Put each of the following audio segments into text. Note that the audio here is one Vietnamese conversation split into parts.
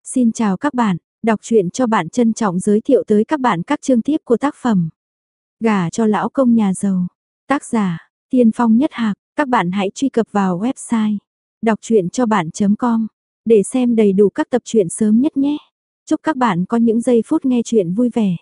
Xin chào các bạn, đọc truyện cho bạn trân trọng giới thiệu tới các bạn các chương tiếp của tác phẩm Gả cho lão công nhà giàu. Tác giả, Tiên Phong Nhất Hạc. Các bạn hãy truy cập vào website đọc truyện cho bạn.com để xem đầy đủ các tập truyện sớm nhất nhé. Chúc các bạn có những giây phút nghe truyện vui vẻ.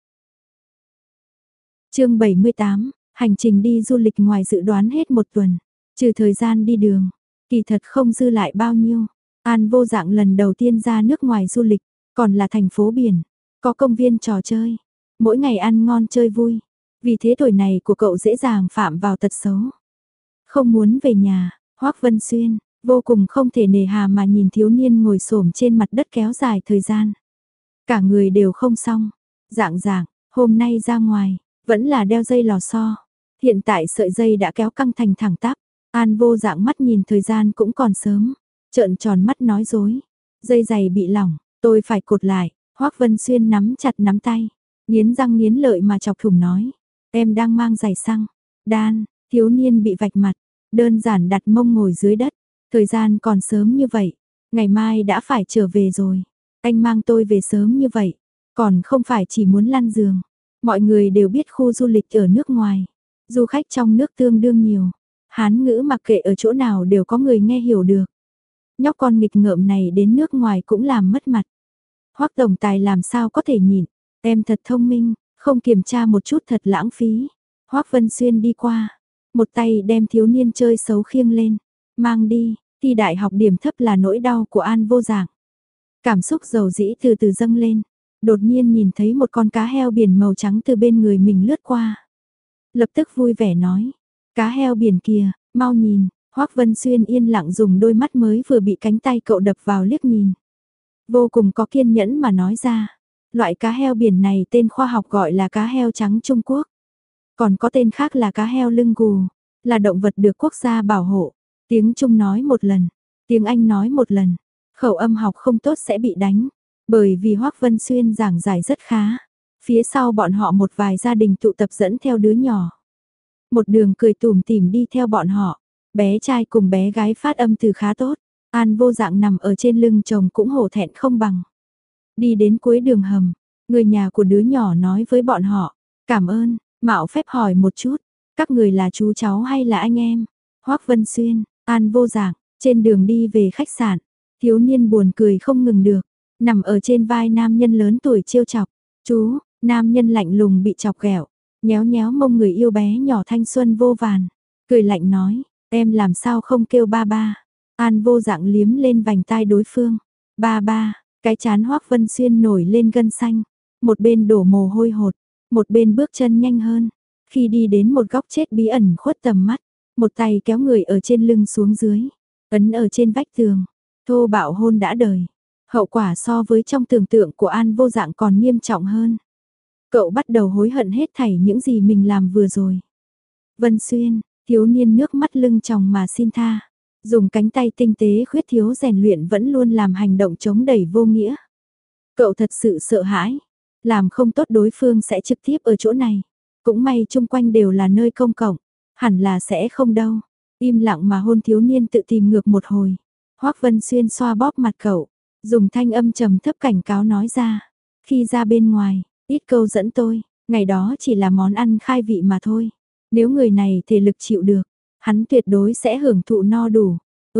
Chương 78, hành trình đi du lịch ngoài dự đoán hết một tuần, trừ thời gian đi đường, kỳ thật không dư lại bao nhiêu. An Vô Dạng lần đầu tiên ra nước ngoài du lịch, còn là thành phố biển, có công viên trò chơi, mỗi ngày ăn ngon chơi vui. Vì thế tuổi này của cậu dễ dàng phạm vào tật xấu. Không muốn về nhà, Hoắc Vân Xuyên vô cùng không thể nề hà mà nhìn thiếu niên ngồi xổm trên mặt đất kéo dài thời gian. Cả người đều không xong. Dạng, hôm nay ra ngoài, vẫn là đeo dây lò xo. Hiện tại sợi dây đã kéo căng thành thẳng tắp. An Vô Dạng mắt nhìn thời gian cũng còn sớm, trợn tròn mắt nói dối. Dây giày bị lỏng, tôi phải cột lại. Hoắc Vân Xuyên nắm chặt nắm tay, nghiến răng nghiến lợi mà chọc thủng nói. Em đang mang giày xăng. Đan, thiếu niên bị vạch mặt, đơn giản đặt mông ngồi dưới đất. Thời gian còn sớm như vậy, ngày mai đã phải trở về rồi. Anh mang tôi về sớm như vậy, còn không phải chỉ muốn lăn giường. Mọi người đều biết khu du lịch ở nước ngoài, du khách trong nước tương đương nhiều. Hán ngữ mặc kệ ở chỗ nào đều có người nghe hiểu được. Nhóc con nghịch ngợm này đến nước ngoài cũng làm mất mặt. Hoắc tổng tài làm sao có thể nhịn, em thật thông minh, không kiểm tra một chút thật lãng phí. Hoắc Vân Xuyên đi qua, một tay đem thiếu niên chơi xấu khiêng lên, mang đi. Thi đại học điểm thấp là nỗi đau của An Vô Dạng. Cảm xúc dầu dĩ từ từ dâng lên, đột nhiên nhìn thấy một con cá heo biển màu trắng từ bên người mình lướt qua. Lập tức vui vẻ nói, cá heo biển kìa, mau nhìn. Hoắc Vân Xuyên yên lặng dùng đôi mắt mới vừa bị cánh tay cậu đập vào liếc nhìn. Vô cùng có kiên nhẫn mà nói ra, loại cá heo biển này tên khoa học gọi là cá heo trắng Trung Quốc. Còn có tên khác là cá heo lưng gù, là động vật được quốc gia bảo hộ. Tiếng Trung nói một lần, tiếng Anh nói một lần, khẩu âm học không tốt sẽ bị đánh. Bởi vì Hoắc Vân Xuyên giảng giải rất khá. Phía sau bọn họ một vài gia đình tụ tập dẫn theo đứa nhỏ. Một đường cười tủm tỉm đi theo bọn họ. Bé trai cùng bé gái phát âm từ khá tốt. An Vô Dạng nằm ở trên lưng chồng cũng hổ thẹn không bằng. Đi đến cuối đường hầm, người nhà của đứa nhỏ nói với bọn họ, cảm ơn, mạo phép hỏi một chút, các người là chú cháu hay là anh em? Hoắc Vân Xuyên, An Vô Dạng, trên đường đi về khách sạn, thiếu niên buồn cười không ngừng được, nằm ở trên vai nam nhân lớn tuổi trêu chọc. Chú, nam nhân lạnh lùng bị chọc ghẹo, nhéo nhéo mông người yêu bé nhỏ thanh xuân vô vàn, cười lạnh nói, em làm sao không kêu ba ba. An Vô Dạng liếm lên vành tai đối phương. Ba ba, cái chán Hoắc Vân Xuyên nổi lên gân xanh, một bên đổ mồ hôi hột, một bên bước chân nhanh hơn. Khi đi đến một góc chết bí ẩn khuất tầm mắt, một tay kéo người ở trên lưng xuống dưới, ấn ở trên vách tường, thô bạo hôn đã đời. Hậu quả so với trong tưởng tượng của An Vô Dạng còn nghiêm trọng hơn. Cậu bắt đầu hối hận hết thảy những gì mình làm vừa rồi. Vân Xuyên, thiếu niên nước mắt lưng tròng mà xin tha. Dùng cánh tay tinh tế khuyết thiếu rèn luyện vẫn luôn làm hành động chống đẩy vô nghĩa. Cậu thật sự sợ hãi, làm không tốt đối phương sẽ trực tiếp ở chỗ này. Cũng may chung quanh đều là nơi công cộng, hẳn là sẽ không đâu. Im lặng mà hôn thiếu niên tự tìm ngược một hồi. Hoắc Vân Xuyên xoa bóp mặt cậu, dùng thanh âm trầm thấp cảnh cáo nói ra. Khi ra bên ngoài, ít câu dẫn tôi, ngày đó chỉ là món ăn khai vị mà thôi. Nếu người này thể lực chịu được, hắn tuyệt đối sẽ hưởng thụ no đủ.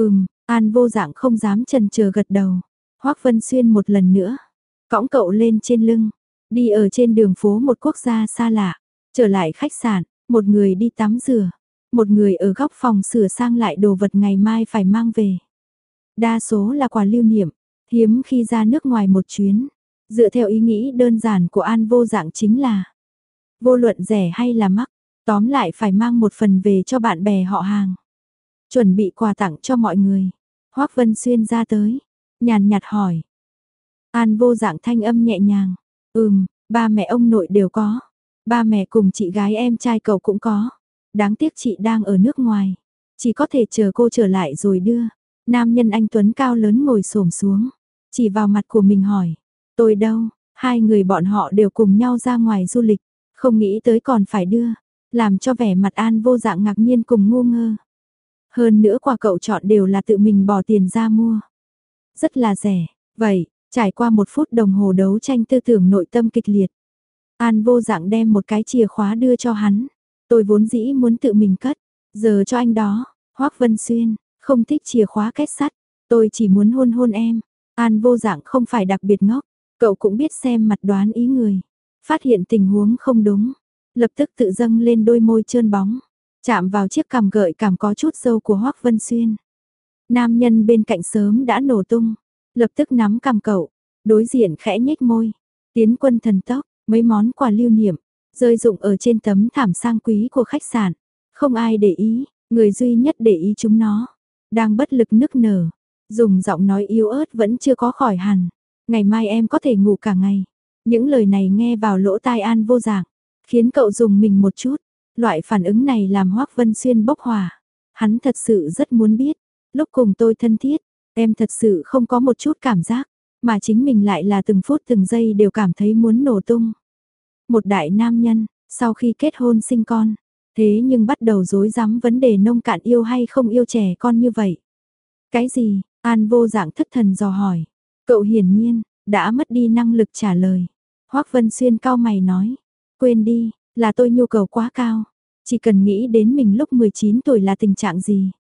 An Vô Dạng không dám chần chờ gật đầu. Hoắc Vân Xuyên một lần nữa, cõng cậu lên trên lưng, đi ở trên đường phố một quốc gia xa lạ, trở lại khách sạn, một người đi tắm rửa, một người ở góc phòng sửa sang lại đồ vật ngày mai phải mang về. Đa số là quà lưu niệm, hiếm khi ra nước ngoài một chuyến. Dựa theo ý nghĩ đơn giản của An Vô Dạng chính là, vô luận rẻ hay là mắc, tóm lại phải mang một phần về cho bạn bè họ hàng. Chuẩn bị quà tặng cho mọi người. Hoắc Vân Xuyên ra tới, nhàn nhạt hỏi. An Vô Dạng thanh âm nhẹ nhàng. Ba mẹ ông nội đều có. Ba mẹ cùng chị gái em trai cậu cũng có. Đáng tiếc chị đang ở nước ngoài. Chỉ có thể chờ cô trở lại rồi đưa. Nam nhân anh tuấn cao lớn ngồi xổm xuống, chỉ vào mặt của mình hỏi. Tôi đâu? Hai người bọn họ đều cùng nhau ra ngoài du lịch. Không nghĩ tới còn phải đưa. Làm cho vẻ mặt An Vô Dạng ngạc nhiên cùng ngu ngơ. Hơn nữa quà cậu chọn đều là tự mình bỏ tiền ra mua. Rất là rẻ. Vậy, Trải qua 1 phút đồng hồ đấu tranh tư tưởng nội tâm kịch liệt. An Vô Dạng đem một cái chìa khóa đưa cho hắn. Tôi vốn dĩ muốn tự mình cất, giờ cho anh đó. Hoắc Vân Xuyên, không thích chìa khóa két sắt, tôi chỉ muốn hôn hôn em. An Vô Dạng không phải đặc biệt ngốc, cậu cũng biết xem mặt đoán ý người. Phát hiện tình huống không đúng, lập tức tự dâng lên đôi môi trơn bóng, chạm vào chiếc cằm gợi cảm có chút râu của Hoắc Vân Xuyên. Nam nhân bên cạnh sớm đã nổ tung, lập tức nắm cằm cậu, đối diện khẽ nhếch môi. Tiến quân thần tốc, mấy món quà lưu niệm, rơi rụng ở trên tấm thảm sang quý của khách sạn. Không ai để ý, người duy nhất để ý chúng nó, đang bất lực nức nở, dùng giọng nói yếu ớt vẫn chưa có khỏi hẳn. Ngày mai em có thể ngủ cả ngày. Những lời này nghe vào lỗ tai An Vô Dạng, khiến cậu dùng mình một chút. Loại phản ứng này làm Hoắc Vân Xuyên bốc hỏa. Hắn thật sự rất muốn biết, lúc cùng tôi thân thiết, em thật sự không có một chút cảm giác, mà chính mình lại là từng phút từng giây đều cảm thấy muốn nổ tung. Một đại nam nhân, sau khi kết hôn sinh con, thế nhưng bắt đầu rối rắm vấn đề nông cạn yêu hay không yêu trẻ con như vậy. Cái gì? An Vô Dạng thất thần dò hỏi. Cậu hiển nhiên đã mất đi năng lực trả lời. Hoắc Vân Xuyên cau mày nói, quên đi, là tôi nhu cầu quá cao, chỉ cần nghĩ đến mình lúc 19 tuổi là tình trạng gì.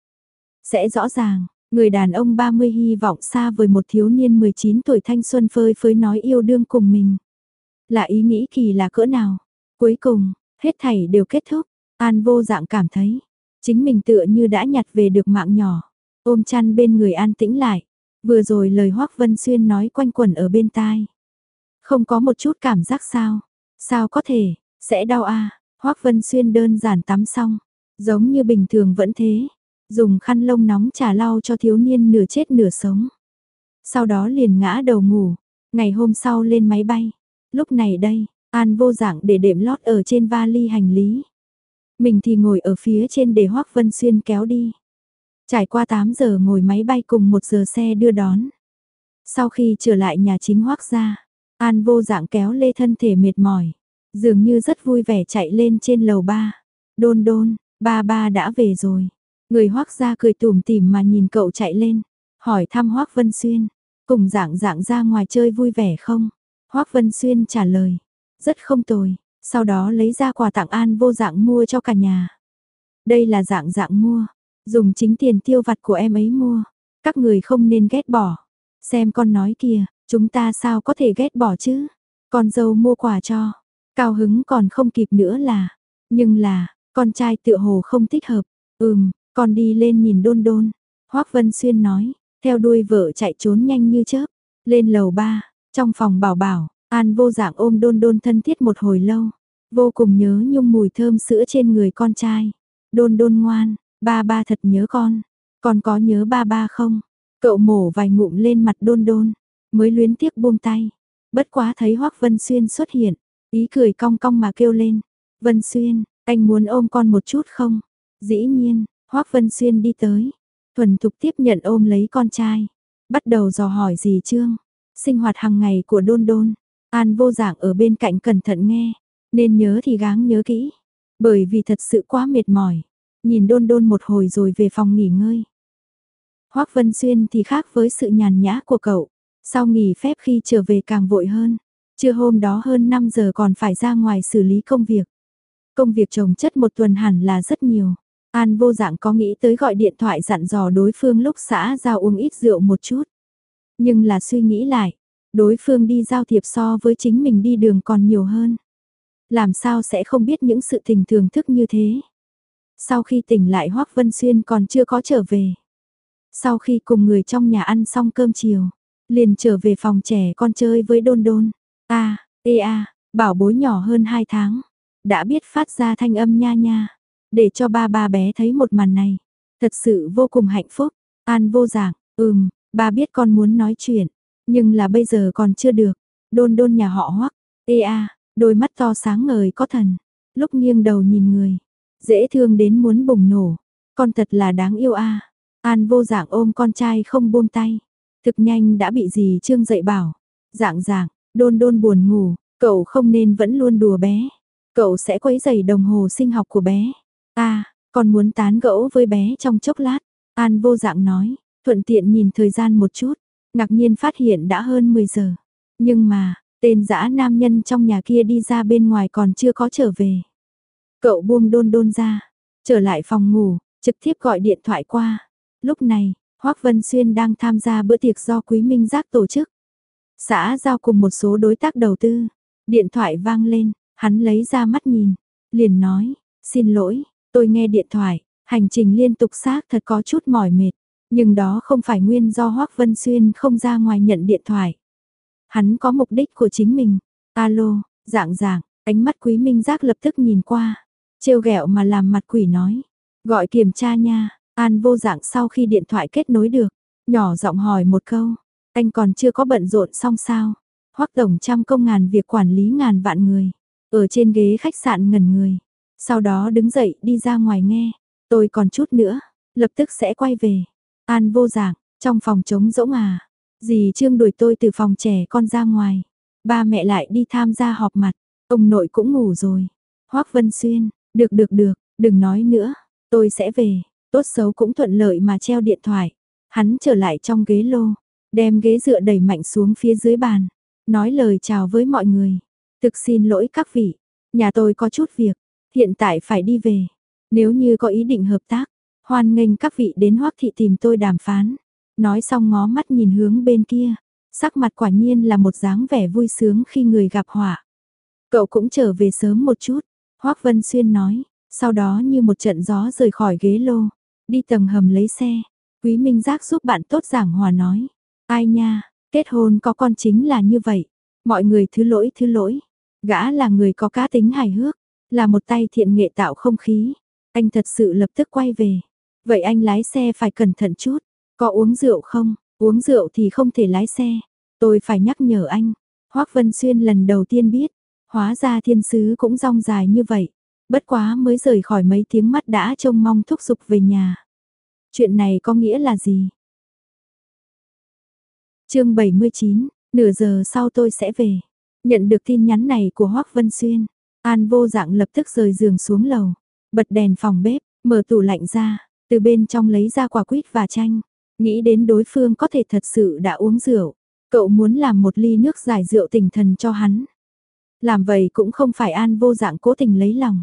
Sẽ rõ ràng, người đàn ông 30 hy vọng xa vời một thiếu niên 19 tuổi thanh xuân phơi phới nói yêu đương cùng mình. Là ý nghĩ kỳ là cỡ nào. Cuối cùng, hết thảy đều kết thúc. An Vô Dạng cảm thấy, chính mình tựa như đã nhặt về được mạng nhỏ. Ôm chăn bên người an tĩnh lại. Vừa rồi lời Hoắc Vân Xuyên nói quanh quẩn ở bên tai. Không có một chút cảm giác sao? Sao có thể, sẽ đau à? Hoắc Vân Xuyên đơn giản tắm xong, giống như bình thường vẫn thế. Dùng khăn lông nóng trà lau cho thiếu niên nửa chết nửa sống. Sau đó liền ngã đầu ngủ. Ngày hôm sau lên máy bay. Lúc này đây, An Vô Dạng để đệm lót ở trên vali hành lý. Mình thì ngồi ở phía trên để Hoắc Vân Xuyên kéo đi. Trải qua 8 giờ ngồi máy bay cùng 1 giờ xe đưa đón. Sau khi trở lại nhà chính Hoắc gia, An Vô Dạng kéo lê thân thể mệt mỏi, dường như rất vui vẻ chạy lên trên lầu 3. Đôn đôn, ba đã về rồi. Người Hoắc gia cười tủm tỉm mà nhìn cậu chạy lên, hỏi thăm Hoắc Vân Xuyên, cùng Dạng Dạng ra ngoài chơi vui vẻ không? Hoắc Vân Xuyên trả lời, rất không tồi, sau đó lấy ra quà tặng An Vô Dạng mua cho cả nhà. Đây là Dạng Dạng mua, dùng chính tiền tiêu vặt của em ấy mua, các người không nên ghét bỏ. Xem con nói kìa, chúng ta sao có thể ghét bỏ chứ? Con dâu mua quà cho, cao hứng còn không kịp nữa là, nhưng là, con trai tựa hồ không thích hợp. Con đi lên nhìn Đôn Đôn. Hoắc Vân Xuyên nói, theo đuôi vợ chạy trốn nhanh như chớp. Lên lầu 3, trong phòng bảo bảo, An Vô Dạng ôm Đôn Đôn thân thiết một hồi lâu. Vô cùng nhớ nhung mùi thơm sữa trên người con trai. Đôn Đôn ngoan, ba thật nhớ con có nhớ ba không? Cậu mổ vài ngụm lên mặt Đôn Đôn, mới luyến tiếc buông tay. Bất quá thấy Hoắc Vân Xuyên xuất hiện, ý cười cong cong mà kêu lên. Vân Xuyên, anh muốn ôm con một chút không? Dĩ nhiên, Hoắc Vân Xuyên đi tới, thuần thục tiếp nhận ôm lấy con trai. Bắt đầu dò hỏi dì Trương, sinh hoạt hàng ngày của Đôn Đôn. An Vô Dạng ở bên cạnh cẩn thận nghe, nên nhớ thì gắng nhớ kỹ. Bởi vì thật sự quá mệt mỏi, nhìn Đôn Đôn một hồi rồi về phòng nghỉ ngơi. Hoắc Vân Xuyên thì khác với sự nhàn nhã của cậu, sau nghỉ phép khi trở về càng vội hơn. Trưa hôm đó hơn 5 giờ còn phải ra ngoài xử lý công việc. Công việc chồng chất một tuần hẳn là rất nhiều. An Vô Dạng có nghĩ tới gọi điện thoại dặn dò đối phương lúc xã giao uống ít rượu một chút. Nhưng là suy nghĩ lại, đối phương đi giao thiệp so với chính mình đi đường còn nhiều hơn. Làm sao sẽ không biết những sự tình thưởng thức như thế. Sau khi tỉnh lại Hoắc Vân Xuyên còn chưa có trở về. Sau khi cùng người trong nhà ăn xong cơm chiều, liền trở về phòng trẻ con chơi với Đôn Đôn. Bảo bối nhỏ hơn 2 tháng, đã biết phát ra thanh âm nha nha. Để cho ba bé thấy một màn này, thật sự vô cùng hạnh phúc. An Vô Dạng, ba biết con muốn nói chuyện, nhưng là bây giờ còn chưa được. Đôn Đôn nhà họ Hoắc, đôi mắt to sáng ngời có thần, lúc nghiêng đầu nhìn người, dễ thương đến muốn bùng nổ. Con thật là đáng yêu a. An Vô Dạng ôm con trai không buông tay, thực nhanh đã bị dì Trương dạy bảo. Dạng Dạng, Đôn Đôn buồn ngủ, cậu không nên vẫn luôn đùa bé, cậu sẽ quấy rầy đồng hồ sinh học của bé. Con muốn tán gẫu với bé trong chốc lát. An Vô Dạng nói, thuận tiện nhìn thời gian một chút. ngạc nhiên phát hiện đã hơn 10 giờ. Nhưng mà, tên dã nam nhân trong nhà kia đi ra bên ngoài còn chưa có trở về. Cậu buông đôn đôn ra, trở lại phòng ngủ, trực tiếp gọi điện thoại qua. Lúc này, Hoắc Vân Xuyên đang tham gia bữa tiệc do Quý Minh Giác tổ chức. Xã giao cùng một số đối tác đầu tư. Điện thoại vang lên, hắn lấy ra mắt nhìn, liền nói, xin lỗi, tôi nghe điện thoại, hành trình liên tục xác thật có chút mỏi mệt. Nhưng đó không phải nguyên do Hoắc Vân Xuyên không ra ngoài nhận điện thoại. Hắn có mục đích của chính mình. Alo, dạng, ánh mắt Quý Minh Giác lập tức nhìn qua. Trêu ghẹo mà làm mặt quỷ nói. Gọi kiểm tra nha. An Vô Dạng sau khi điện thoại kết nối được, nhỏ giọng hỏi một câu. Anh còn chưa có bận rộn xong sao? Hoắc tổng trăm công ngàn việc quản lý ngàn vạn người. Ở trên ghế khách sạn ngẩn người. Sau đó đứng dậy đi ra ngoài nghe. Tôi còn chút nữa, lập tức sẽ quay về. An Vô Dạng, trong phòng trống rỗng à? Dì Trương đuổi tôi từ phòng trẻ con ra ngoài. Ba mẹ lại đi tham gia họp mặt. Ông nội cũng ngủ rồi. Hoắc Vân Xuyên, được, đừng nói nữa. Tôi sẽ về. Tốt xấu cũng thuận lợi mà treo điện thoại. Hắn trở lại trong ghế lô. Đem ghế dựa đẩy mạnh xuống phía dưới bàn. Nói lời chào với mọi người. Thực xin lỗi các vị. Nhà tôi có chút việc. Hiện tại phải đi về. Nếu như có ý định hợp tác, hoan nghênh các vị đến Hoắc thị tìm tôi đàm phán. Nói xong ngó mắt nhìn hướng bên kia. Sắc mặt quả nhiên là một dáng vẻ vui sướng khi người gặp họa. Cậu cũng trở về sớm một chút. Hoắc Vân Xuyên nói. Sau đó như một trận gió rời khỏi ghế lô. Đi tầng hầm lấy xe. Quý Minh Giác giúp bạn tốt giảng hòa nói. Ai nha, kết hôn có con chính là như vậy. Mọi người thứ lỗi. Gã là người có cá tính hài hước. Là một tay thiện nghệ tạo không khí. Anh thật sự lập tức quay về. Vậy anh lái xe phải cẩn thận chút. Có uống rượu không? Uống rượu thì không thể lái xe. Tôi phải nhắc nhở anh. Hoắc Vân Xuyên lần đầu tiên biết. Hóa ra thiên sứ cũng rong dài như vậy. Bất quá mới rời khỏi mấy tiếng mắt đã trông mong thúc giục về nhà. Chuyện này có nghĩa là gì? Chương 79, nửa giờ sau tôi sẽ về. Nhận được tin nhắn này của Hoắc Vân Xuyên, An Vô Dạng lập tức rời giường xuống lầu, bật đèn phòng bếp, mở tủ lạnh ra, từ bên trong lấy ra quả quýt và chanh, nghĩ đến đối phương có thể thật sự đã uống rượu, cậu muốn làm một ly nước giải rượu tỉnh thần cho hắn. Làm vậy cũng không phải An Vô Dạng cố tình lấy lòng,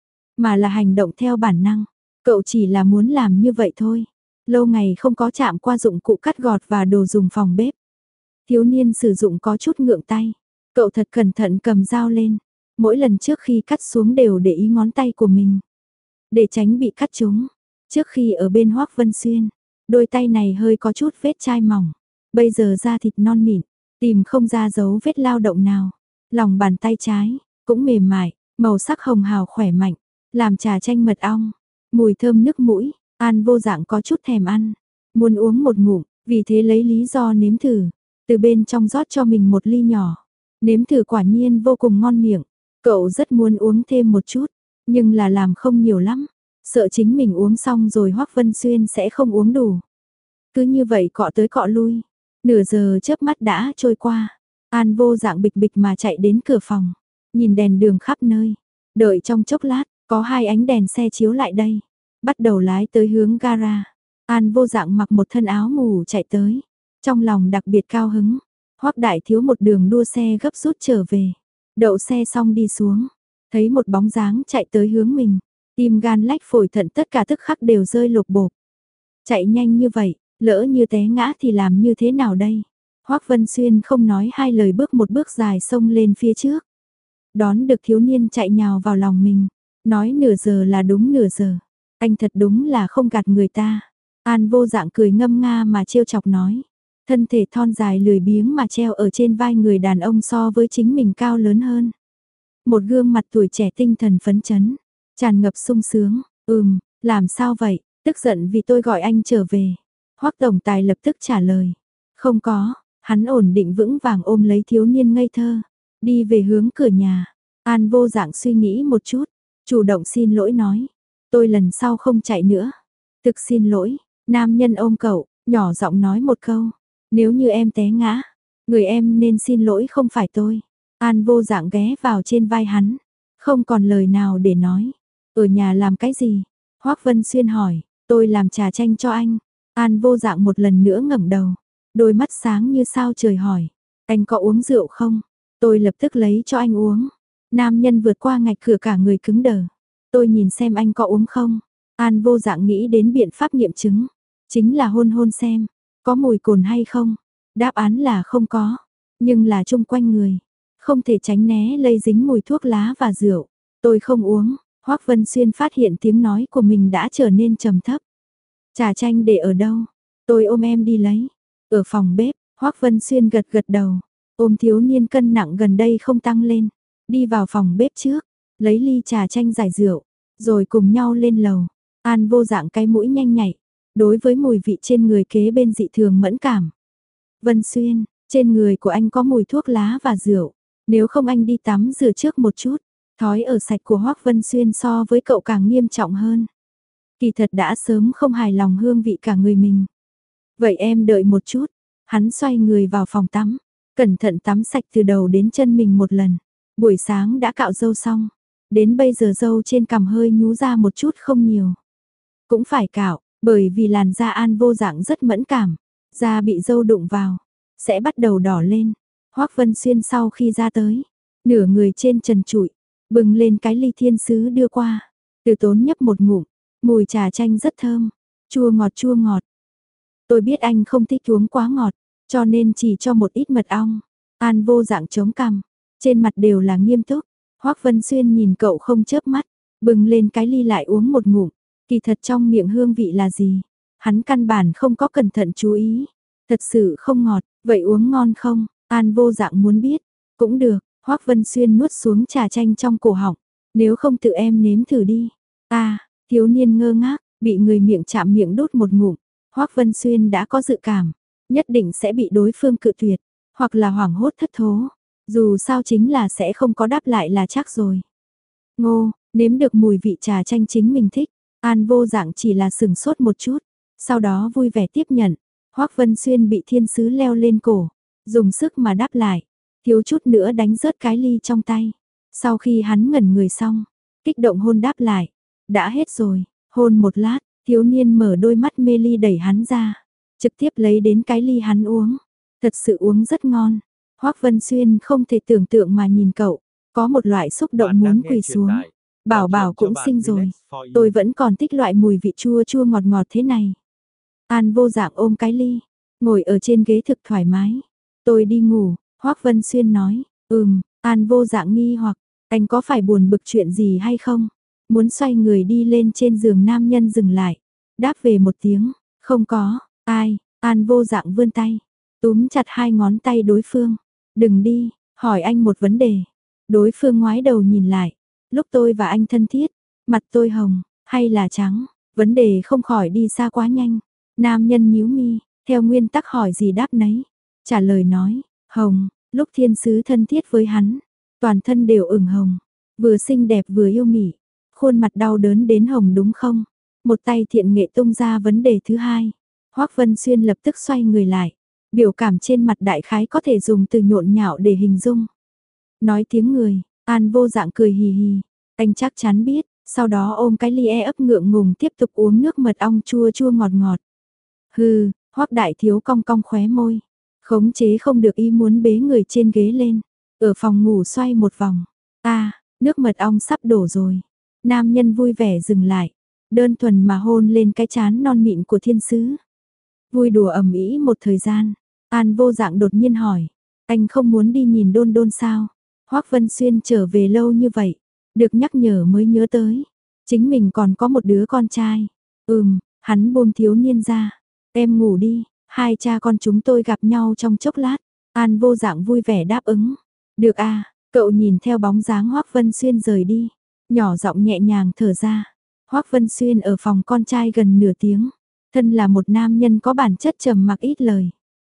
mà là hành động theo bản năng, cậu chỉ là muốn làm như vậy thôi. Lâu ngày không có chạm qua dụng cụ cắt gọt và đồ dùng phòng bếp. Thiếu niên sử dụng có chút ngượng tay. Cậu thật cẩn thận cầm dao lên. Mỗi lần trước khi cắt xuống đều để ý ngón tay của mình. Để tránh bị cắt trúng. Trước khi ở bên Hoắc Vân Xuyên, đôi tay này hơi có chút vết chai mỏng. Bây giờ da thịt non mịn, tìm không ra dấu vết lao động nào. Lòng bàn tay trái, cũng mềm mại, màu sắc hồng hào khỏe mạnh. Làm trà chanh mật ong, mùi thơm nước mũi. An Vô Dạng có chút thèm ăn, muốn uống một ngụm, vì thế lấy lý do nếm thử, từ bên trong rót cho mình một ly nhỏ. Nếm thử quả nhiên vô cùng ngon miệng, cậu rất muốn uống thêm một chút, nhưng là làm không nhiều lắm, sợ chính mình uống xong rồi Hoắc Vân Xuyên sẽ không uống đủ. Cứ như vậy cọ tới cọ lui, nửa giờ chớp mắt đã trôi qua. An Vô Dạng bịch bịch mà chạy đến cửa phòng, nhìn đèn đường khắp nơi, đợi trong chốc lát, có hai ánh đèn xe chiếu lại đây. Bắt đầu lái tới hướng gara. An Vô Dạng mặc một thân áo ngủ chạy tới. Trong lòng đặc biệt cao hứng. Hoắc đại thiếu một đường đua xe gấp rút trở về. Đậu xe xong đi xuống. Thấy một bóng dáng chạy tới hướng mình. Tim gan lách phổi thận tất cả tức khắc đều rơi lột bột. Chạy nhanh như vậy, lỡ như té ngã thì làm như thế nào đây? Hoắc Vân Xuyên không nói hai lời bước một bước dài xông lên phía trước. Đón được thiếu niên chạy nhào vào lòng mình. Nói nửa giờ là đúng nửa giờ. Anh thật đúng là không gạt người ta. An Vô Dạng cười ngâm nga mà trêu chọc nói. Thân thể thon dài lười biếng mà treo ở trên vai người đàn ông so với chính mình cao lớn hơn. Một gương mặt tuổi trẻ tinh thần phấn chấn, tràn ngập sung sướng. Làm sao vậy, tức giận vì tôi gọi anh trở về. Hoắc tổng tài lập tức trả lời. Không có, hắn ổn định vững vàng ôm lấy thiếu niên ngây thơ. Đi về hướng cửa nhà. An Vô Dạng suy nghĩ một chút, chủ động xin lỗi nói. Tôi lần sau không chạy nữa. Thực xin lỗi, nam nhân ôm cậu, nhỏ giọng nói một câu. Nếu như em té ngã, người em nên xin lỗi không phải tôi. An Vô Dạng ghé vào trên vai hắn. Không còn lời nào để nói. Ở nhà làm cái gì? Hoắc Vân Xuyên hỏi. Tôi làm trà chanh cho anh. An Vô Dạng một lần nữa ngẩng đầu. Đôi mắt sáng như sao trời hỏi, anh có uống rượu không? Tôi lập tức lấy cho anh uống. Nam nhân vượt qua ngạch cửa cả người cứng đờ. Tôi nhìn xem anh có uống không? An vô dạng nghĩ đến biện pháp nghiệm chứng. Chính là hôn hôn xem, có mùi cồn hay không? Đáp án là không có, nhưng là chung quanh người. Không thể tránh né lây dính mùi thuốc lá và rượu. Tôi không uống. Hoắc Vân Xuyên phát hiện tiếng nói của mình đã trở nên trầm thấp. Trà chanh để ở đâu? Tôi ôm em đi lấy. Ở phòng bếp, Hoắc Vân Xuyên gật gật đầu. Ôm thiếu niên cân nặng gần đây không tăng lên. Đi vào phòng bếp trước, lấy ly trà chanh giải rượu, rồi cùng nhau lên lầu. An vô dạng cái mũi nhanh nhạy, đối với mùi vị trên người kế bên dị thường mẫn cảm. Vân Xuyên, trên người của anh có mùi thuốc lá và rượu. Nếu không anh đi tắm rửa trước một chút. Thói ở sạch của Hoắc Vân Xuyên so với cậu càng nghiêm trọng hơn. Kỳ thật đã sớm không hài lòng hương vị cả người mình. Vậy em đợi một chút. Hắn xoay người vào phòng tắm, cẩn thận tắm sạch từ đầu đến chân mình một lần. Buổi sáng đã cạo râu xong, đến bây giờ râu trên cằm hơi nhú ra một chút không nhiều. Cũng phải cạo, bởi vì làn da An vô dạng rất mẫn cảm, da bị râu đụng vào, sẽ bắt đầu đỏ lên. Hoắc Vân Xuyên sau khi ra tới, nửa người trên trần trụi, bừng lên cái ly thiên sứ đưa qua, Từ Tốn nhấp một ngụm, mùi trà chanh rất thơm, chua ngọt chua ngọt. Tôi biết anh không thích uống quá ngọt, cho nên chỉ cho một ít mật ong. An vô dạng chống cằm, trên mặt đều là nghiêm túc. Hoắc Vân Xuyên nhìn cậu không chớp mắt, bừng lên cái ly lại uống một ngụm. Kỳ thật trong miệng hương vị là gì? Hắn căn bản không có cẩn thận chú ý. Thật sự không ngọt, vậy uống ngon không? An vô dạng muốn biết. Cũng được, Hoắc Vân Xuyên nuốt xuống trà chanh trong cổ họng. Nếu không tự em nếm thử đi. Thiếu niên ngơ ngác, bị người miệng chạm miệng đốt một ngụm. Hoắc Vân Xuyên đã có dự cảm, nhất định sẽ bị đối phương cự tuyệt, hoặc là hoảng hốt thất thố. Dù sao chính là sẽ không có đáp lại là chắc rồi. Ngô, nếm được mùi vị trà chanh chính mình thích. An vô dạng chỉ là sừng sốt một chút, sau đó vui vẻ tiếp nhận. Hoắc Vân Xuyên bị thiên sứ leo lên cổ, dùng sức mà đáp lại, thiếu chút nữa đánh rớt cái ly trong tay. Sau khi hắn ngẩn người xong, kích động hôn đáp lại. Đã hết rồi, hôn một lát, thiếu niên mở đôi mắt mê ly đẩy hắn ra, trực tiếp lấy đến cái ly hắn uống. Thật sự uống rất ngon. Hoắc Vân Xuyên không thể tưởng tượng mà nhìn cậu, có một loại xúc động muốn quỳ xuống. Bảo bảo cũng sinh rồi, tôi vẫn còn thích loại mùi vị chua chua ngọt ngọt thế này. An vô dạng ôm cái ly, ngồi ở trên ghế thực thoải mái. Tôi đi ngủ, Hoắc Vân Xuyên nói. An vô dạng nghi hoặc, anh có phải buồn bực chuyện gì hay không? Muốn xoay người đi lên trên giường, nam nhân dừng lại, đáp về một tiếng, không có. Ai? An vô dạng vươn tay, túm chặt hai ngón tay đối phương. Đừng đi, hỏi anh một vấn đề. Đối phương ngoái đầu nhìn lại, lúc tôi và anh thân thiết, mặt tôi hồng, hay là trắng? Vấn đề không khỏi đi xa quá nhanh. Nam nhân nhíu mi, theo nguyên tắc hỏi gì đáp nấy. Trả lời nói, hồng, lúc thiên sứ thân thiết với hắn, toàn thân đều ửng hồng, vừa xinh đẹp vừa yêu mị. Khuôn mặt đau đớn đến hồng đúng không? Một tay thiện nghệ tung ra vấn đề thứ hai. Hoắc Vân Xuyên lập tức xoay người lại. Biểu cảm trên mặt đại khái có thể dùng từ nhộn nhạo để hình dung. Nói tiếng người, An vô dạng cười hì hì. Anh chắc chắn biết, sau đó ôm cái ly ấp ngượng ngùng tiếp tục uống nước mật ong chua chua ngọt ngọt. Hừ, Hoắc đại thiếu cong cong khóe môi. Khống chế không được ý muốn bế người trên ghế lên. Ở phòng ngủ xoay một vòng. Nước mật ong sắp đổ rồi. Nam nhân vui vẻ dừng lại, đơn thuần mà hôn lên cái trán non mịn của thiên sứ. Vui đùa ầm ĩ một thời gian, An vô dạng đột nhiên hỏi, anh không muốn đi nhìn Đôn Đôn sao? Hoắc Vân Xuyên trở về lâu như vậy, được nhắc nhở mới nhớ tới, chính mình còn có một đứa con trai. Hắn buông thiếu niên ra, em ngủ đi, hai cha con chúng tôi gặp nhau trong chốc lát. An vô dạng vui vẻ đáp ứng. Được à, cậu nhìn theo bóng dáng Hoắc Vân Xuyên rời đi, nhỏ giọng nhẹ nhàng thở ra. Hoắc Vân Xuyên ở phòng con trai gần nửa tiếng, thân là một nam nhân có bản chất trầm mặc ít lời.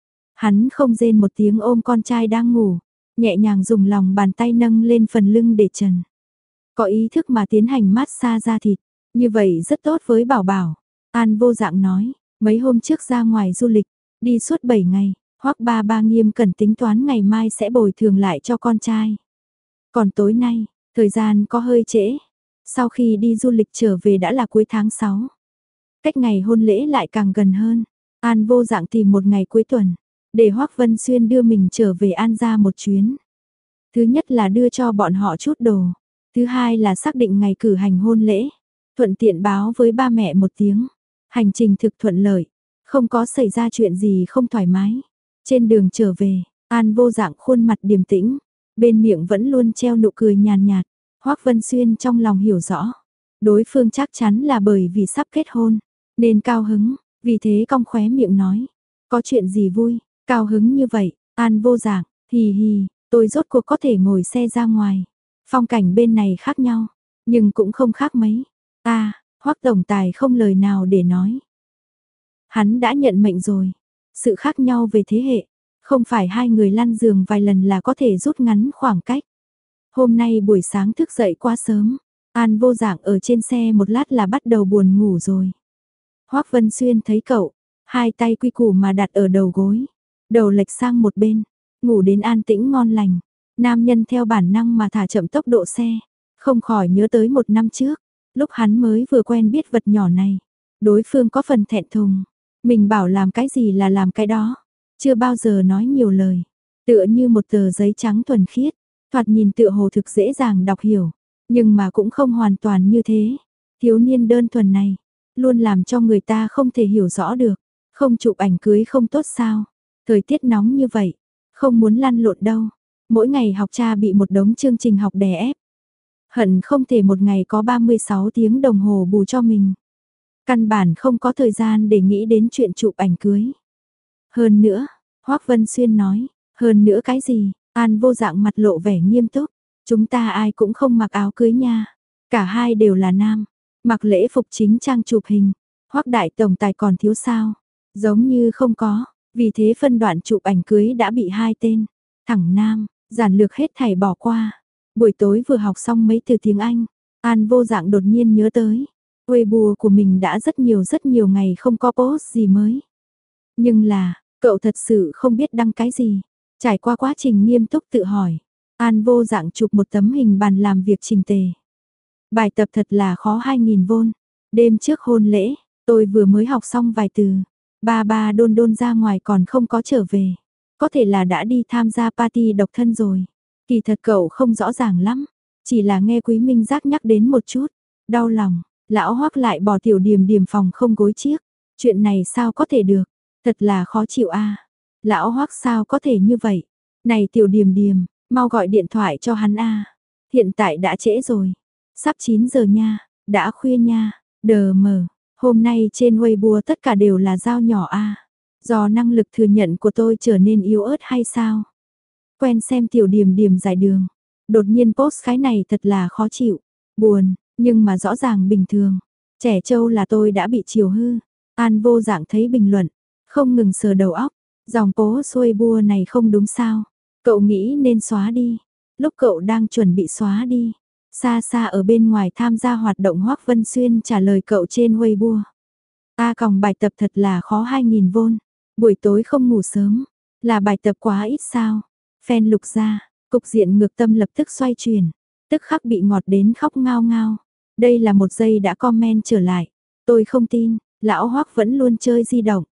Hắn không rên một tiếng ôm con trai đang ngủ, nhẹ nhàng dùng lòng bàn tay nâng lên phần lưng để trần. Có ý thức mà tiến hành massage da thịt, như vậy rất tốt với bảo bảo. An vô dạng nói, mấy hôm trước ra ngoài du lịch, đi suốt 7 ngày, Hoắc ba ba nghiêm cẩn tính toán ngày mai sẽ bồi thường lại cho con trai. Còn tối nay, thời gian có hơi trễ. Sau khi đi du lịch trở về đã là cuối tháng 6. Cách ngày hôn lễ lại càng gần hơn. An vô dạng tìm một ngày cuối tuần, để Hoắc Vân Xuyên đưa mình trở về An gia một chuyến. Thứ nhất là đưa cho bọn họ chút đồ, thứ hai là xác định ngày cử hành hôn lễ, thuận tiện báo với ba mẹ một tiếng. Hành trình thực thuận lợi, không có xảy ra chuyện gì không thoải mái. Trên đường trở về, An Vô Dạng khuôn mặt điềm tĩnh, bên miệng vẫn luôn treo nụ cười nhàn nhạt. Hoắc Vân Xuyên trong lòng hiểu rõ, đối phương chắc chắn là bởi vì sắp kết hôn, nên cao hứng, vì thế cong khóe miệng nói, có chuyện gì vui, cao hứng như vậy. An Vô Dạng, hì hì, tôi rốt cuộc có thể ngồi xe ra ngoài. Phong cảnh bên này khác nhau, nhưng cũng không khác mấy. Hoắc tổng tài không lời nào để nói. Hắn đã nhận mệnh rồi. Sự khác nhau về thế hệ, không phải hai người lăn giường vài lần là có thể rút ngắn khoảng cách. Hôm nay buổi sáng thức dậy quá sớm, An Vô Dạng ở trên xe một lát là bắt đầu buồn ngủ rồi. Hoắc Vân Xuyên thấy cậu, hai tay quy củ mà đặt ở đầu gối, đầu lệch sang một bên, ngủ đến an tĩnh ngon lành. Nam nhân theo bản năng mà thả chậm tốc độ xe, không khỏi nhớ tới một năm trước, lúc hắn mới vừa quen biết vật nhỏ này. Đối phương có phần thẹn thùng, mình bảo làm cái gì là làm cái đó, chưa bao giờ nói nhiều lời, tựa như một tờ giấy trắng thuần khiết, thoạt nhìn tựa hồ thực dễ dàng đọc hiểu, nhưng mà cũng không hoàn toàn như thế. Thiếu niên đơn thuần này, luôn làm cho người ta không thể hiểu rõ được, không chụp ảnh cưới không tốt sao, thời tiết nóng như vậy, không muốn lăn lộn đâu, mỗi ngày học cha bị một đống chương trình học đè ép. Hận không thể một ngày có 36 tiếng đồng hồ bù cho mình. Căn bản không có thời gian để nghĩ đến chuyện chụp ảnh cưới. Hơn nữa, Hoắc Vân Xuyên nói, hơn nữa cái gì? An Vô Dạng mặt lộ vẻ nghiêm túc, chúng ta ai cũng không mặc áo cưới nha. Cả hai đều là nam, mặc lễ phục chính trang chụp hình. Hoắc đại tổng tài còn thiếu sao? Giống như không có, vì thế phân đoạn chụp ảnh cưới đã bị hai tên thẳng nam giản lược hết thảy bỏ qua. Buổi tối vừa học xong mấy từ tiếng Anh, An Vô Dạng đột nhiên nhớ tới, Weibo của mình đã rất nhiều ngày không có post gì mới. Nhưng là, cậu thật sự không biết đăng cái gì. Trải qua quá trình nghiêm túc tự hỏi, An Vô Dạng chụp một tấm hình bàn làm việc chỉnh tề. Bài tập thật là khó 2000 vôn. Đêm trước hôn lễ, tôi vừa mới học xong vài từ. Ba đôn đôn ra ngoài còn không có trở về. Có thể là đã đi tham gia party độc thân rồi. Kỳ thật cậu không rõ ràng lắm. Chỉ là nghe Quý Minh Giác nhắc đến một chút. Đau lòng, lão Hoắc lại bỏ Tiểu Điềm Điềm phòng không gối chiếc. Chuyện này sao có thể được? Thật là khó chịu a. Lão Hoắc sao có thể như vậy? Này Tiểu Điềm Điềm, mau gọi điện thoại cho hắn a. Hiện tại đã trễ rồi. Sắp 9 giờ nha, đã khuya nha. Đờ mờ, hôm nay trên Weibo tất cả đều là dao nhỏ a. Do năng lực thừa nhận của tôi trở nên yếu ớt hay sao? Quen xem Tiểu Điềm Điềm giải đường. Đột nhiên post cái này thật là khó chịu. Buồn, nhưng mà rõ ràng bình thường. Trẻ trâu là tôi đã bị chiều hư. An Vô Dạng thấy bình luận, không ngừng sờ đầu óc. Dòng post Weibo này không đúng sao? Cậu nghĩ nên xóa đi. Lúc cậu đang chuẩn bị xóa đi, xa xa ở bên ngoài tham gia hoạt động Hoắc Vân Xuyên trả lời cậu trên Weibo. Còng bài tập thật là khó 2000 vôn. Buổi tối không ngủ sớm, là bài tập quá ít sao? Fan lục ra, cục diện ngược tâm lập tức xoay chuyển, tức khắc bị ngọt đến khóc ngao ngao. Đây là một giây đã comment trở lại. Tôi không tin, lão Hoắc vẫn luôn chơi di động.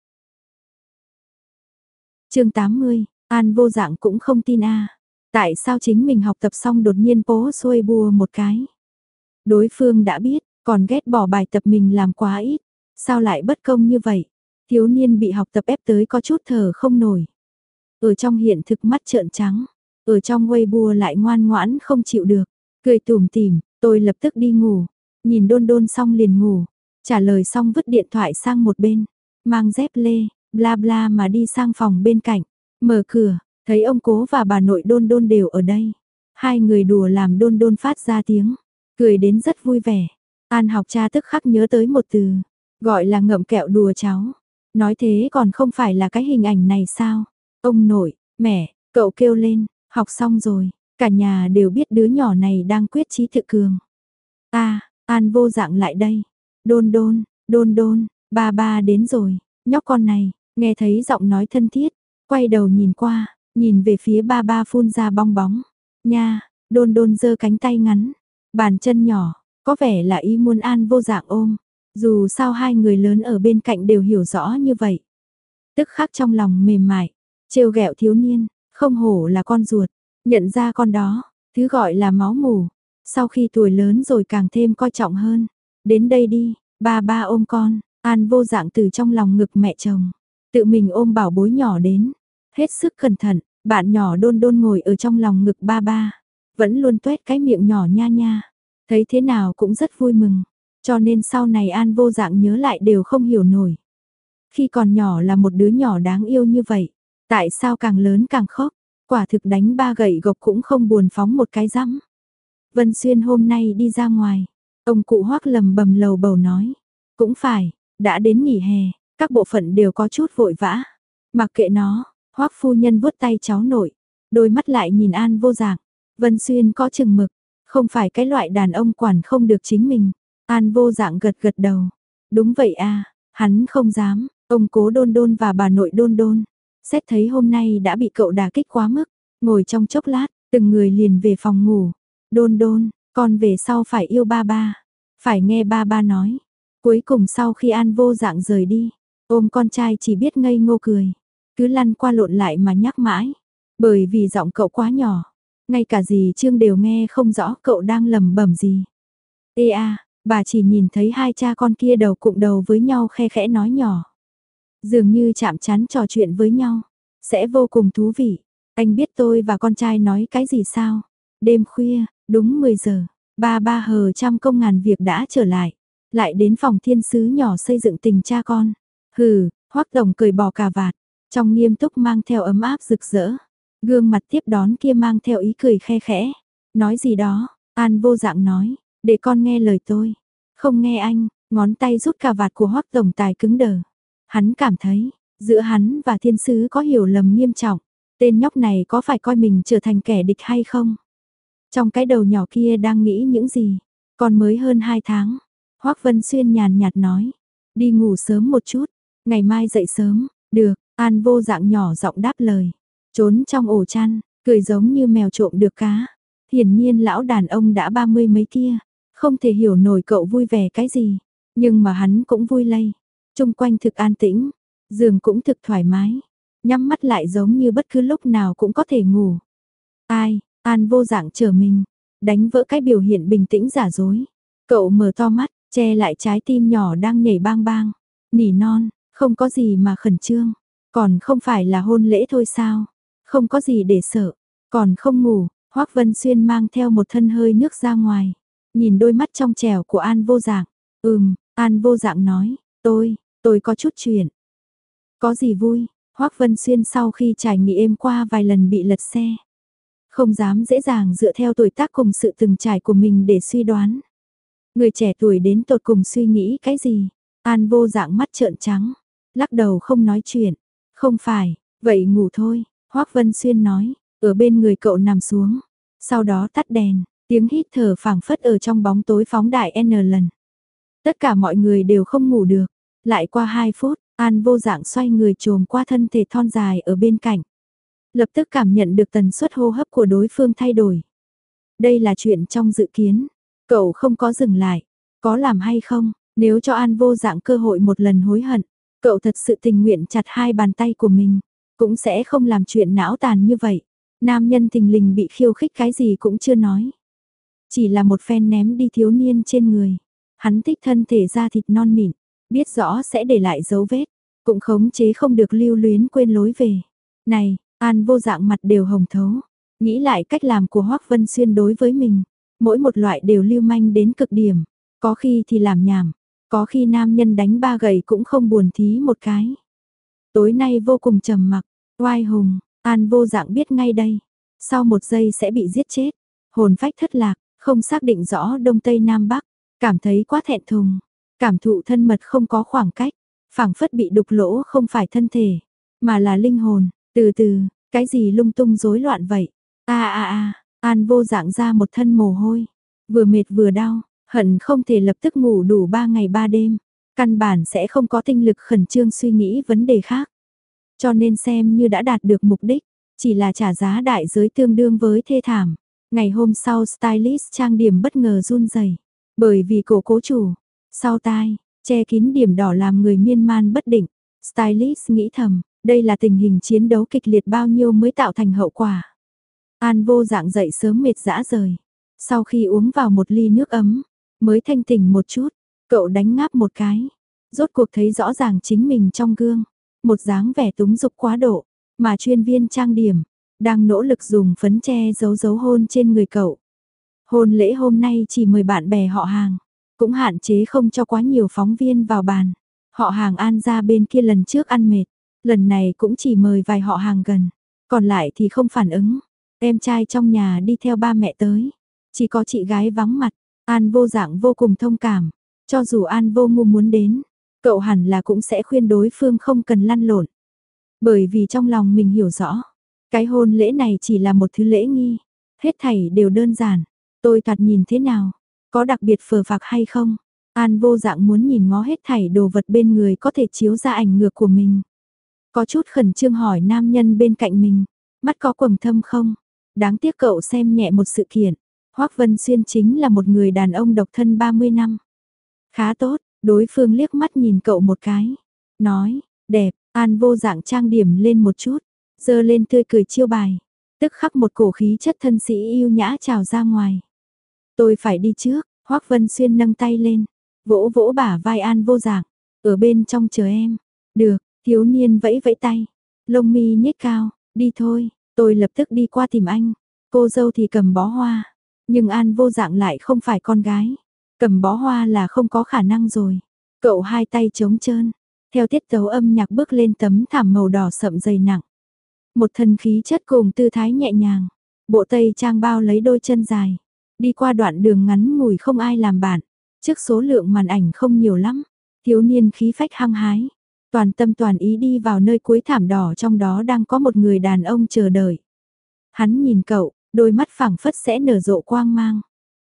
Chương 80, An Vô Dạng cũng không tin a. Tại sao chính mình học tập xong đột nhiên post Weibo một cái? Đối phương đã biết, còn ghét bỏ bài tập mình làm quá ít, sao lại bất công như vậy? Thiếu niên bị học tập ép tới có chút thở không nổi. Ở trong hiện thực mắt trợn trắng, ở trong Weibo lại ngoan ngoãn không chịu được, cười tủm tỉm, tôi lập tức đi ngủ. Nhìn đôn đôn xong liền ngủ, trả lời xong vứt điện thoại sang một bên, mang dép lê, bla bla mà đi sang phòng bên cạnh, mở cửa, thấy ông cố và bà nội đôn đôn đều ở đây. Hai người đùa làm đôn đôn phát ra tiếng, cười đến rất vui vẻ. An Học Cha tức khắc nhớ tới một từ, gọi là ngậm kẹo đùa cháu. Nói thế còn không phải là cái hình ảnh này sao? Ông nội, mẹ, cậu kêu lên, học xong rồi, cả nhà đều biết đứa nhỏ này đang quyết chí tự cường. An Vô Dạng lại đây. Đôn đôn, ba đến rồi, nhóc con này, nghe thấy giọng nói thân thiết, quay đầu nhìn qua, nhìn về phía ba phun ra bong bóng. Nha, đôn đôn giơ cánh tay ngắn, bàn chân nhỏ, có vẻ là ý muốn An Vô Dạng ôm. Dù sao hai người lớn ở bên cạnh đều hiểu rõ như vậy. Tức khắc trong lòng mềm mại, Trêu ghẹo thiếu niên, không hổ là con ruột, nhận ra con đó, thứ gọi là máu mủ. Sau khi tuổi lớn rồi càng thêm coi trọng hơn. Đến đây đi, ba ba ôm con, An Vô Dạng từ trong lòng ngực mẹ chồng, tự mình ôm bảo bối nhỏ đến, hết sức cẩn thận, bạn nhỏ Đôn Đôn ngồi ở trong lòng ngực ba ba, vẫn luôn tuét cái miệng nhỏ nha nha, thấy thế nào cũng rất vui mừng, cho nên sau này An Vô Dạng nhớ lại đều không hiểu nổi. Khi còn nhỏ là một đứa nhỏ đáng yêu như vậy, tại sao càng lớn càng khóc, quả thực đánh ba gậy gộc cũng không buồn phóng một cái dăm. Vân Xuyên hôm nay đi ra ngoài, ông cụ Hoắc lầm bầm lầu bầu nói, cũng phải, đã đến nghỉ hè, các bộ phận đều có chút vội vã. Mặc kệ nó, Hoắc phu nhân vuốt tay cháu nội, đôi mắt lại nhìn An Vô Dạng. Vân Xuyên có chừng mực, không phải cái loại đàn ông quản không được chính mình. An Vô Dạng gật gật đầu. Đúng vậy à, hắn không dám, ông cố Đôn Đôn và bà nội Đôn Đôn. Xét thấy hôm nay đã bị cậu đả kích quá mức, ngồi trong chốc lát, từng người liền về phòng ngủ. Đôn Đôn, con về sau phải yêu ba ba, phải nghe ba ba nói. Cuối cùng sau khi An Vô Dạng rời đi, ôm con trai chỉ biết ngây ngô cười, cứ lăn qua lộn lại mà nhắc mãi, bởi vì giọng cậu quá nhỏ, ngay cả dì Trương đều nghe không rõ cậu đang lẩm bẩm gì. Ê a, bà chỉ nhìn thấy hai cha con kia đầu cụm đầu với nhau khe khẽ nói nhỏ, dường như chạm trán trò chuyện với nhau, sẽ vô cùng thú vị. Anh biết tôi và con trai nói cái gì sao? Đêm khuya, đúng 10 giờ, ba ba hờ trăm công ngàn việc đã trở lại đến phòng thiên sứ nhỏ xây dựng tình cha con. Hừ, Hoắc tổng cởi bỏ cà vạt, trong nghiêm túc mang theo ấm áp rực rỡ. Gương mặt tiếp đón kia mang theo ý cười khe khẽ. Nói gì đó, An Vô Dạng nói, để con nghe lời tôi. Không nghe anh, ngón tay rút cà vạt của Hoắc tổng tài cứng đờ. Hắn cảm thấy, giữa hắn và thiên sứ có hiểu lầm nghiêm trọng. Tên nhóc này có phải coi mình trở thành kẻ địch hay không? Trong cái đầu nhỏ kia đang nghĩ những gì? Còn mới hơn 2 tháng. Hoắc Vân Xuyên nhàn nhạt nói, đi ngủ sớm một chút, ngày mai dậy sớm, được. An Vô Dạng nhỏ giọng đáp lời, trốn trong ổ chăn, cười giống như mèo trộm được cá. Hiển nhiên lão đàn ông đã 30 mấy kia, không thể hiểu nổi cậu vui vẻ cái gì, nhưng mà hắn cũng vui lây. Chung quanh thực an tĩnh, giường cũng thực thoải mái, nhắm mắt lại giống như bất cứ lúc nào cũng có thể ngủ. Ai, An Vô Dạng trở mình, đánh vỡ cái biểu hiện bình tĩnh giả dối. Cậu mở to mắt, che lại trái tim nhỏ đang nhảy bang bang, nỉ non, không có gì mà khẩn trương, còn không phải là hôn lễ thôi sao, không có gì để sợ, còn không ngủ. Hoắc Vân Xuyên mang theo một thân hơi nước ra ngoài, nhìn đôi mắt trong trẻo của An Vô Dạng. An Vô Dạng nói, tôi có chút chuyện. Có gì vui? Hoắc Vân Xuyên sau khi trải nghiệm êm qua vài lần bị lật xe, không dám dễ dàng dựa theo tuổi tác cùng sự từng trải của mình để suy đoán. Người trẻ tuổi đến tột cùng suy nghĩ cái gì? An Vô Dạng mắt trợn trắng, lắc đầu không nói chuyện. Không phải, vậy ngủ thôi, Hoắc Vân Xuyên nói, ở bên người cậu nằm xuống. Sau đó tắt đèn, tiếng hít thở phảng phất ở trong bóng tối phóng đại N lần. Tất cả mọi người đều không ngủ được. Lại qua 2 phút, An Vô Dạng xoay người chồm qua thân thể thon dài ở bên cạnh. Lập tức cảm nhận được tần suất hô hấp của đối phương thay đổi. Đây là chuyện trong dự kiến. Cậu không có dừng lại. Có làm hay không? Nếu cho An Vô Dạng cơ hội một lần hối hận, cậu thật sự tình nguyện chặt 2 bàn tay của mình, cũng sẽ không làm chuyện não tàn như vậy. Nam nhân thình lình bị khiêu khích cái gì cũng chưa nói. Chỉ là một phen ném đi thiếu niên trên người. Hắn thích thân thể da thịt non mịn, biết rõ sẽ để lại dấu vết, cũng khống chế không được lưu luyến quên lối về. Này, An Vô Dạng mặt đều hồng thấu, nghĩ lại cách làm của Hoắc Vân Xuyên đối với mình, mỗi một loại đều lưu manh đến cực điểm, có khi thì làm nhảm, có khi nam nhân đánh ba gậy cũng không buồn thí một cái. Tối nay vô cùng trầm mặc, oai hùng, An Vô Dạng biết ngay đây, sau một giây sẽ bị giết chết, hồn phách thất lạc, không xác định rõ đông tây nam bắc, cảm thấy quá thẹn thùng, cảm thụ thân mật không có khoảng cách, phảng phất bị đục lỗ không phải thân thể, mà là linh hồn. Từ từ, cái gì lung tung rối loạn vậy? An Vô Dạng ra một thân mồ hôi, vừa mệt vừa đau, hận không thể lập tức ngủ đủ 3 ngày 3 đêm, căn bản sẽ không có tinh lực khẩn trương suy nghĩ vấn đề khác. Cho nên xem như đã đạt được mục đích, chỉ là trả giá đại giới tương đương với thê thảm. Ngày hôm sau stylist trang điểm bất ngờ run rẩy, bởi vì cổ cố chủ, sau tai, che kín điểm đỏ làm người miên man bất định. Stylist nghĩ thầm, Đây là tình hình chiến đấu kịch liệt bao nhiêu mới tạo thành hậu quả. An Vô Dạng dậy sớm mệt rã rời. Sau khi uống vào một ly nước ấm, mới thanh tỉnh một chút, cậu đánh ngáp một cái. Rốt cuộc thấy rõ ràng chính mình trong gương. Một dáng vẻ túng dục quá độ, mà chuyên viên trang điểm, đang nỗ lực dùng phấn che giấu dấu hôn trên người cậu. Hôn lễ hôm nay chỉ mời bạn bè họ hàng, cũng hạn chế không cho quá nhiều phóng viên vào bàn. Họ hàng An gia bên kia lần trước ăn mệt, lần này cũng chỉ mời vài họ hàng gần, còn lại thì không phản ứng. Em trai trong nhà đi theo ba mẹ tới, chỉ có chị gái vắng mặt. An Vô Dạng vô cùng thông cảm, cho dù An Vô Ngu muốn đến, cậu hẳn là cũng sẽ khuyên đối phương không cần lăn lộn. Bởi vì trong lòng mình hiểu rõ, cái hôn lễ này chỉ là một thứ lễ nghi, hết thảy đều đơn giản. Tôi thoạt nhìn thế nào, có đặc biệt phờ phạc hay không? An Vô Dạng muốn nhìn ngó hết thảy đồ vật bên người có thể chiếu ra ảnh ngược của mình. Có chút khẩn trương hỏi nam nhân bên cạnh mình, mắt có quầng thâm không? Đáng tiếc cậu xem nhẹ một sự kiện, Hoắc Vân Xuyên chính là một người đàn ông độc thân 30 năm. Khá tốt, đối phương liếc mắt nhìn cậu một cái, nói, đẹp. An Vô Dạng trang điểm lên một chút, giơ lên tươi cười chiêu bài, tức khắc một cổ khí chất thân sĩ yêu nhã trào ra ngoài. Tôi phải đi trước, Hoắc Vân Xuyên nâng tay lên, vỗ vỗ bả vai An Vô Dạng, ở bên trong chờ em. Được, thiếu niên vẫy vẫy tay, lông mi nhếch cao, đi thôi, tôi lập tức đi qua tìm anh. Cô dâu thì cầm bó hoa, nhưng An Vô Dạng lại không phải con gái, cầm bó hoa là không có khả năng rồi. Cậu hai tay trống trơn, theo tiết tấu âm nhạc bước lên tấm thảm màu đỏ sậm dày nặng. Một thân khí chất cùng tư thái nhẹ nhàng, bộ tây trang bao lấy đôi chân dài, đi qua đoạn đường ngắn ngủi không ai làm bạn, trước số lượng màn ảnh không nhiều lắm, thiếu niên khí phách hăng hái, toàn tâm toàn ý đi vào nơi cuối thảm đỏ, trong đó đang có một người đàn ông chờ đợi. Hắn nhìn cậu, đôi mắt phảng phất sẽ nở rộ quang mang.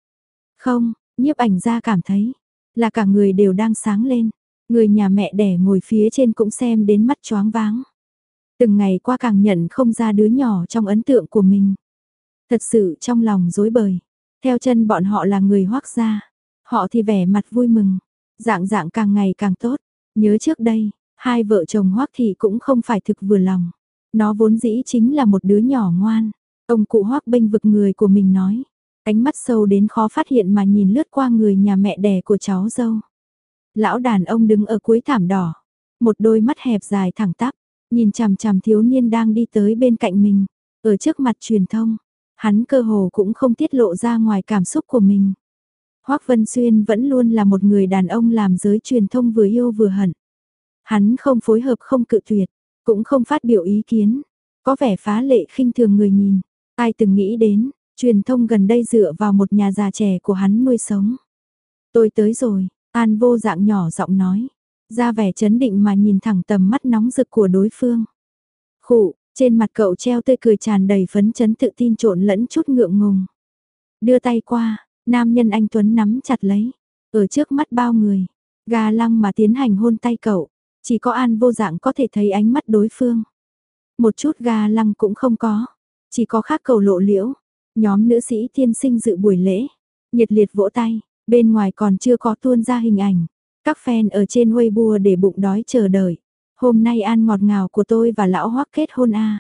Không, nhiếp ảnh gia cảm thấy là cả người đều đang sáng lên. Người nhà mẹ đẻ ngồi phía trên cũng xem đến mắt choáng váng. Từng ngày qua càng nhận không ra đứa nhỏ trong ấn tượng của mình. Thật sự trong lòng rối bời. Theo chân bọn họ là người Hoắc gia, họ thì vẻ mặt vui mừng, dạng dạng càng ngày càng tốt. Nhớ trước đây, hai vợ chồng Hoắc Thị cũng không phải thực vừa lòng. Nó vốn dĩ chính là một đứa nhỏ ngoan. Ông cụ Hoắc bênh vực người của mình nói, ánh mắt sâu đến khó phát hiện mà nhìn lướt qua người nhà mẹ đẻ của cháu dâu. Lão đàn ông đứng ở cuối thảm đỏ, một đôi mắt hẹp dài thẳng tắp, nhìn chằm chằm thiếu niên đang đi tới bên cạnh mình, ở trước mặt truyền thông, hắn cơ hồ cũng không tiết lộ ra ngoài cảm xúc của mình. Hoắc Vân Xuyên vẫn luôn là một người đàn ông làm giới truyền thông vừa yêu vừa hận. Hắn không phối hợp không cự tuyệt, cũng không phát biểu ý kiến, có vẻ phá lệ khinh thường người nhìn. Ai từng nghĩ đến, truyền thông gần đây dựa vào một nhà già trẻ của hắn nuôi sống. Tôi tới rồi. An Vô Dạng nhỏ giọng nói, ra vẻ chấn định mà nhìn thẳng tầm mắt nóng rực của đối phương. Khụ, trên mặt cậu treo tươi cười tràn đầy phấn chấn tự tin trộn lẫn chút ngượng ngùng. Đưa tay qua, nam nhân anh tuấn nắm chặt lấy, ở trước mắt bao người, ga lăng mà tiến hành hôn tay cậu, chỉ có An Vô Dạng có thể thấy ánh mắt đối phương. Một chút ga lăng cũng không có, chỉ có khác cầu lộ liễu. Nhóm nữ sĩ tiên sinh dự buổi lễ, nhiệt liệt vỗ tay. Bên ngoài còn chưa có tuôn ra hình ảnh. Các fan ở trên Weibo để bụng đói chờ đợi. Hôm nay ăn ngọt ngào của tôi và lão Hoắc kết hôn à.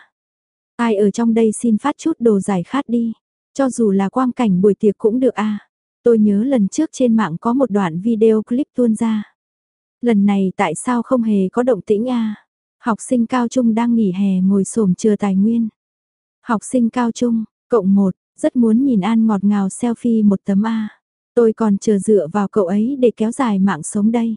Ai ở trong đây xin phát chút đồ giải khát đi. Cho dù là quang cảnh buổi tiệc cũng được à. Tôi nhớ lần trước trên mạng có một đoạn video clip tuôn ra. Lần này tại sao không hề có động tĩnh à. Học sinh cao trung đang nghỉ hè ngồi xổm chờ tài nguyên. Học sinh cao trung, cộng 1, rất muốn nhìn An ngọt ngào selfie một tấm à. Tôi còn chờ dựa vào cậu ấy để kéo dài mạng sống đây.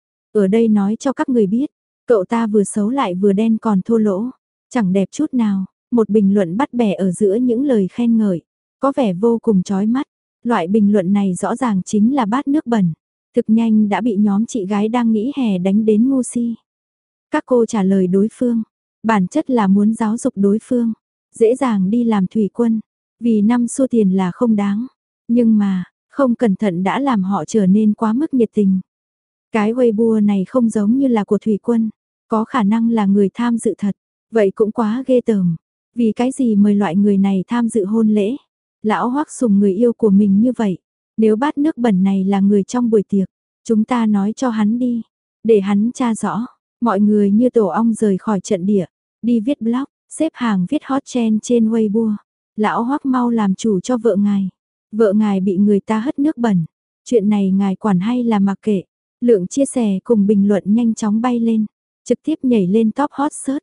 Ở đây nói cho các người biết, cậu ta vừa xấu lại vừa đen còn thô lỗ, chẳng đẹp chút nào. Một bình luận bắt bẻ ở giữa những lời khen ngợi, có vẻ vô cùng chói mắt. Loại bình luận này rõ ràng chính là bát nước bẩn. Thực nhanh đã bị nhóm chị gái đang nghỉ hè đánh đến ngu si. Các cô trả lời đối phương, bản chất là muốn giáo dục đối phương, dễ dàng đi làm thủy quân, vì năm xu tiền là không đáng. Nhưng mà, không cẩn thận đã làm họ trở nên quá mức nhiệt tình. Cái Weibo này không giống như là của thủy quân, có khả năng là người tham dự thật, vậy cũng quá ghê tởm. Vì cái gì mời loại người này tham dự hôn lễ? Lão Hoắc sùng người yêu của mình như vậy, nếu bát nước bẩn này là người trong buổi tiệc, chúng ta nói cho hắn đi, để hắn tra rõ. Mọi người như tổ ong rời khỏi trận địa, đi viết blog, xếp hàng viết hot trend trên Weibo. Lão Hoắc mau làm chủ cho vợ ngài. Vợ ngài bị người ta hất nước bẩn. Chuyện này ngài quản hay là mặc kệ. Lượng chia sẻ cùng bình luận nhanh chóng bay lên, trực tiếp nhảy lên top hot search.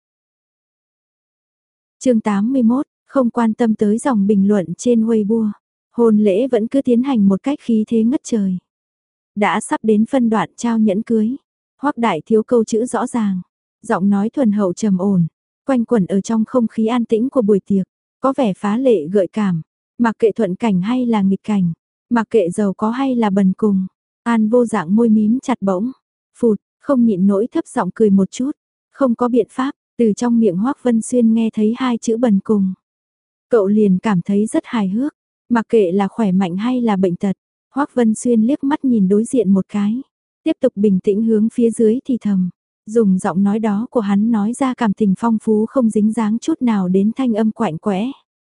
Chương 81, không quan tâm tới dòng bình luận trên Weibo. Hôn lễ vẫn cứ tiến hành một cách khí thế ngất trời. Đã sắp đến phân đoạn trao nhẫn cưới. Hoắc đại thiếu câu chữ rõ ràng, giọng nói thuần hậu trầm ổn, quanh quẩn ở trong không khí an tĩnh của buổi tiệc, có vẻ phá lệ gợi cảm. Mặc kệ thuận cảnh hay là nghịch cảnh, mặc kệ giàu có hay là bần cùng, An Vô Dạng môi mím chặt bỗng, phụt, không nhịn nổi thấp giọng cười một chút, không có biện pháp, từ trong miệng Hoắc Vân Xuyên nghe thấy hai chữ bần cùng. Cậu liền cảm thấy rất hài hước, mặc kệ là khỏe mạnh hay là bệnh tật, Hoắc Vân Xuyên liếc mắt nhìn đối diện một cái, tiếp tục bình tĩnh hướng phía dưới thì thầm, dùng giọng nói đó của hắn nói ra cảm tình phong phú không dính dáng chút nào đến thanh âm quạnh quẽ.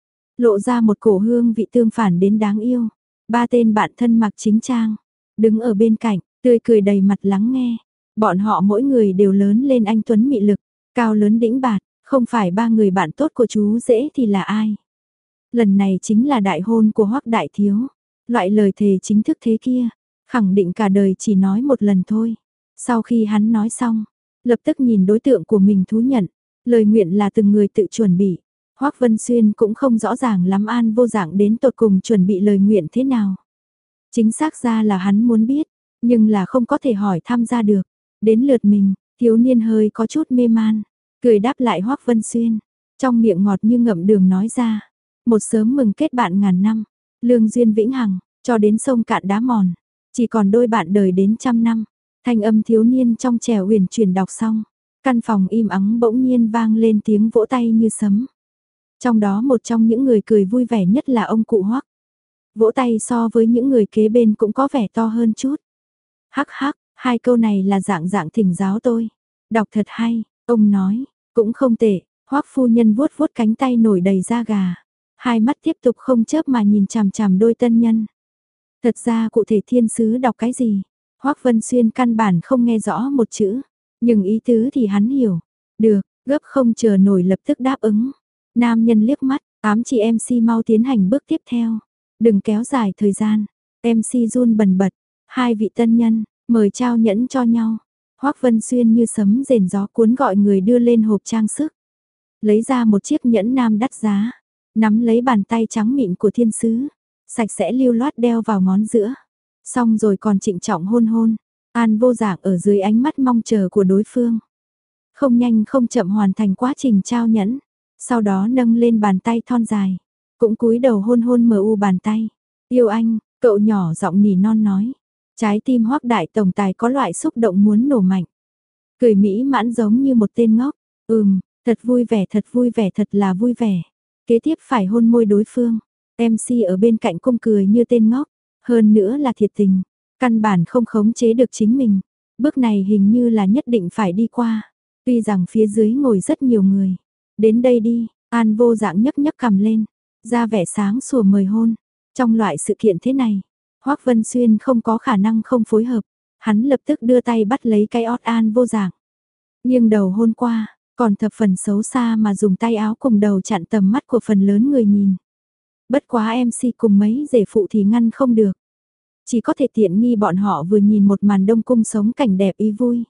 Lộ ra một cổ hương vị tương phản đến đáng yêu. Ba tên bạn thân mặc chính trang, đứng ở bên cạnh, tươi cười đầy mặt lắng nghe. Bọn họ mỗi người đều lớn lên anh tuấn mị lực, cao lớn đĩnh bạt, không phải ba người bạn tốt của chú rể thì là ai. Lần này chính là đại hôn của Hoắc đại thiếu, loại lời thề chính thức thế kia, khẳng định cả đời chỉ nói một lần thôi. Sau khi hắn nói xong, lập tức nhìn đối tượng của mình thú nhận, lời nguyện là từng người tự chuẩn bị. Hoắc Vân Xuyên cũng không rõ ràng lắm An Vô Dạng đến tột cùng chuẩn bị lời nguyện thế nào. Chính xác ra là hắn muốn biết, nhưng là không có thể hỏi tham gia được. Đến lượt mình, thiếu niên hơi có chút mê man, cười đáp lại Hoắc Vân Xuyên, trong miệng ngọt như ngậm đường nói ra. Một sớm mừng kết bạn ngàn năm, lương duyên vĩnh hằng, cho đến sông cạn đá mòn, chỉ còn đôi bạn đời đến trăm năm. Thanh âm thiếu niên trong trẻo huyền chuyển đọc xong, căn phòng im ắng bỗng nhiên vang lên tiếng vỗ tay như sấm. Trong đó một trong những người cười vui vẻ nhất là ông cụ Hoắc. Vỗ tay so với những người kế bên cũng có vẻ to hơn chút. Hắc hắc, hai câu này là dạng dạng thỉnh giáo tôi. Đọc thật hay, ông nói, cũng không tệ. Hoắc phu nhân vuốt vuốt cánh tay nổi đầy da gà. Hai mắt tiếp tục không chớp mà nhìn chằm chằm đôi tân nhân. Thật ra cụ thể thiên sứ đọc cái gì? Hoắc Vân Xuyên căn bản không nghe rõ một chữ. Nhưng ý tứ thì hắn hiểu. Được, gấp không chờ nổi lập tức đáp ứng. Nam nhân liếc mắt, ám chỉ MC mau tiến hành bước tiếp theo. Đừng kéo dài thời gian. MC run bần bật. Hai vị tân nhân, mời trao nhẫn cho nhau. Hoắc Vân Xuyên như sấm rền gió cuốn gọi người đưa lên hộp trang sức. Lấy ra một chiếc nhẫn nam đắt giá. Nắm lấy bàn tay trắng mịn của thiên sứ. Sạch sẽ lưu loát đeo vào ngón giữa. Xong rồi còn trịnh trọng hôn hôn. An Vô Dạng ở dưới ánh mắt mong chờ của đối phương. Không nhanh không chậm hoàn thành quá trình trao nhẫn. Sau đó nâng lên bàn tay thon dài, cũng cúi đầu hôn hôn mờ u bàn tay. Yêu anh, cậu nhỏ giọng nỉ non nói. Trái tim Hoắc đại tổng tài có loại xúc động muốn nổ mạnh. Cười mỹ mãn giống như một tên ngốc. Thật vui vẻ thật là vui vẻ. Kế tiếp phải hôn môi đối phương. MC ở bên cạnh cung cười như tên ngốc. Hơn nữa là thiệt tình, căn bản không khống chế được chính mình. Bước này hình như là nhất định phải đi qua. Tuy rằng phía dưới ngồi rất nhiều người. Đến đây đi, An Vô Dạng nhấc nhấc cằm lên, ra vẻ sáng sủa mời hôn. Trong loại sự kiện thế này, Hoắc Vân Xuyên không có khả năng không phối hợp, hắn lập tức đưa tay bắt lấy cái ót An Vô Dạng. Nghiêng đầu hôn qua, còn thập phần xấu xa mà dùng tay áo cùng đầu chặn tầm mắt của phần lớn người nhìn. Bất quá MC cùng mấy rể phụ thì ngăn không được. Chỉ có thể tiện nghi bọn họ vừa nhìn một màn đông cung sống cảnh đẹp ý vui.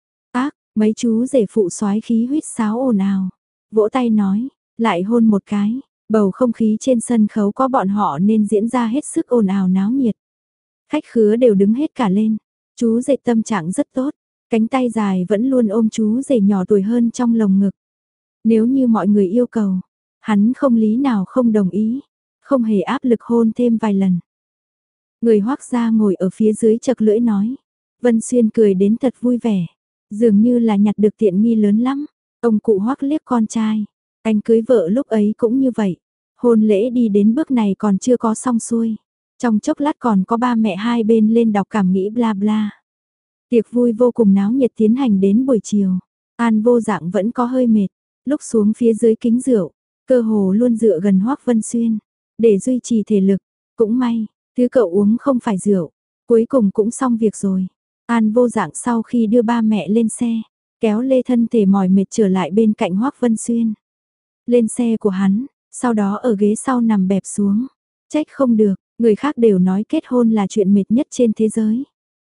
Mấy chú rể phụ soái khí huýt sáo ồn ào. Vỗ tay nói, lại hôn một cái, bầu không khí trên sân khấu có bọn họ nên diễn ra hết sức ồn ào náo nhiệt. Khách khứa đều đứng hết cả lên, chú rể tâm trạng rất tốt, cánh tay dài vẫn luôn ôm chú rể nhỏ tuổi hơn trong lồng ngực. Nếu như mọi người yêu cầu, hắn không lý nào không đồng ý, không hề áp lực hôn thêm vài lần. Người Hoắc gia ngồi ở phía dưới chật lưỡi nói, Vân Xuyên cười đến thật vui vẻ, dường như là nhặt được tiện nghi lớn lắm. Ông cụ Hoắc liếc con trai, anh cưới vợ lúc ấy cũng như vậy. Hôn lễ đi đến bước này còn chưa có xong xuôi. Trong chốc lát còn có ba mẹ hai bên lên đọc cảm nghĩ bla bla. Tiệc vui vô cùng náo nhiệt tiến hành đến buổi chiều. An Vô Dạng vẫn có hơi mệt, lúc xuống phía dưới kính rượu, cơ hồ luôn dựa gần Hoắc Vân Xuyên, để duy trì thể lực. Cũng may, thứ cậu uống không phải rượu, cuối cùng cũng xong việc rồi. An Vô Dạng sau khi đưa ba mẹ lên xe, kéo lê thân thể mỏi mệt trở lại bên cạnh Hoắc Vân Xuyên. Lên xe của hắn, sau đó ở ghế sau nằm bẹp xuống. Trách không được, người khác đều nói kết hôn là chuyện mệt nhất trên thế giới.